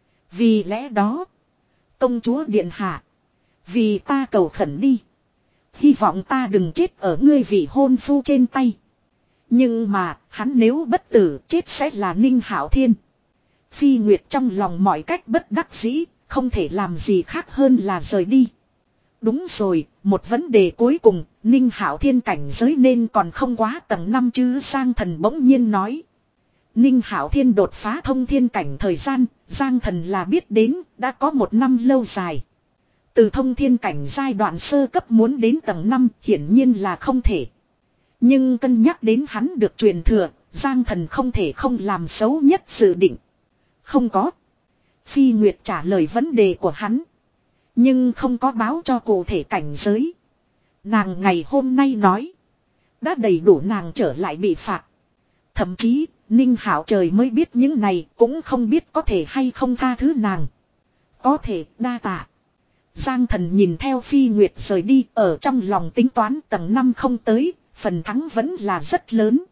Vì lẽ đó, công chúa điện hạ, vì ta cầu khẩn đi. Hy vọng ta đừng chết ở ngươi vị hôn phu trên tay. Nhưng mà, hắn nếu bất tử, chết sẽ là Ninh Hảo Thiên. Phi Nguyệt trong lòng mọi cách bất đắc dĩ, không thể làm gì khác hơn là rời đi. Đúng rồi, một vấn đề cuối cùng, Ninh Hảo Thiên cảnh giới nên còn không quá tầng năm chứ? Giang Thần bỗng nhiên nói. Ninh Hảo Thiên đột phá thông thiên cảnh thời gian, Giang Thần là biết đến, đã có một năm lâu dài. Từ thông thiên cảnh giai đoạn sơ cấp muốn đến tầng năm hiển nhiên là không thể. Nhưng cân nhắc đến hắn được truyền thừa, Giang Thần không thể không làm xấu nhất dự định. Không có. Phi Nguyệt trả lời vấn đề của hắn, nhưng không có báo cho cụ thể cảnh giới. Nàng ngày hôm nay nói, đã đầy đủ nàng trở lại bị phạt. Thậm chí, Ninh Hảo trời mới biết những này, cũng không biết có thể hay không tha thứ nàng. Có thể, đa tạ. Giang Thần nhìn theo Phi Nguyệt rời đi, ở trong lòng tính toán tầng năm không tới, phần thắng vẫn là rất lớn.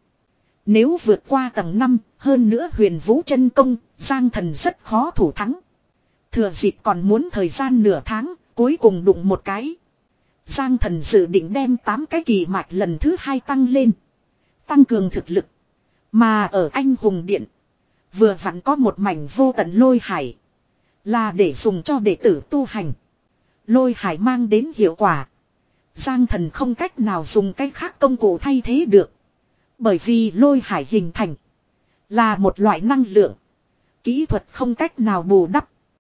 Nếu vượt qua tầng năm, hơn nữa Huyền Vũ chân công, Giang Thần rất khó thủ thắng. Thừa dịp còn muốn thời gian nửa tháng, cuối cùng đụng một cái. Giang Thần dự định đem tám cái kỳ mạch lần thứ hai tăng lên, tăng cường thực lực. Mà ở Anh Hùng Điện, vừa vặn có một mảnh vô tận lôi hải, là để dùng cho đệ tử tu hành. Lôi hải mang đến hiệu quả, Giang Thần không cách nào dùng cách khác công cụ thay thế được. Bởi vì lôi hải hình thành là một loại năng lượng, kỹ thuật không cách nào bù đắp.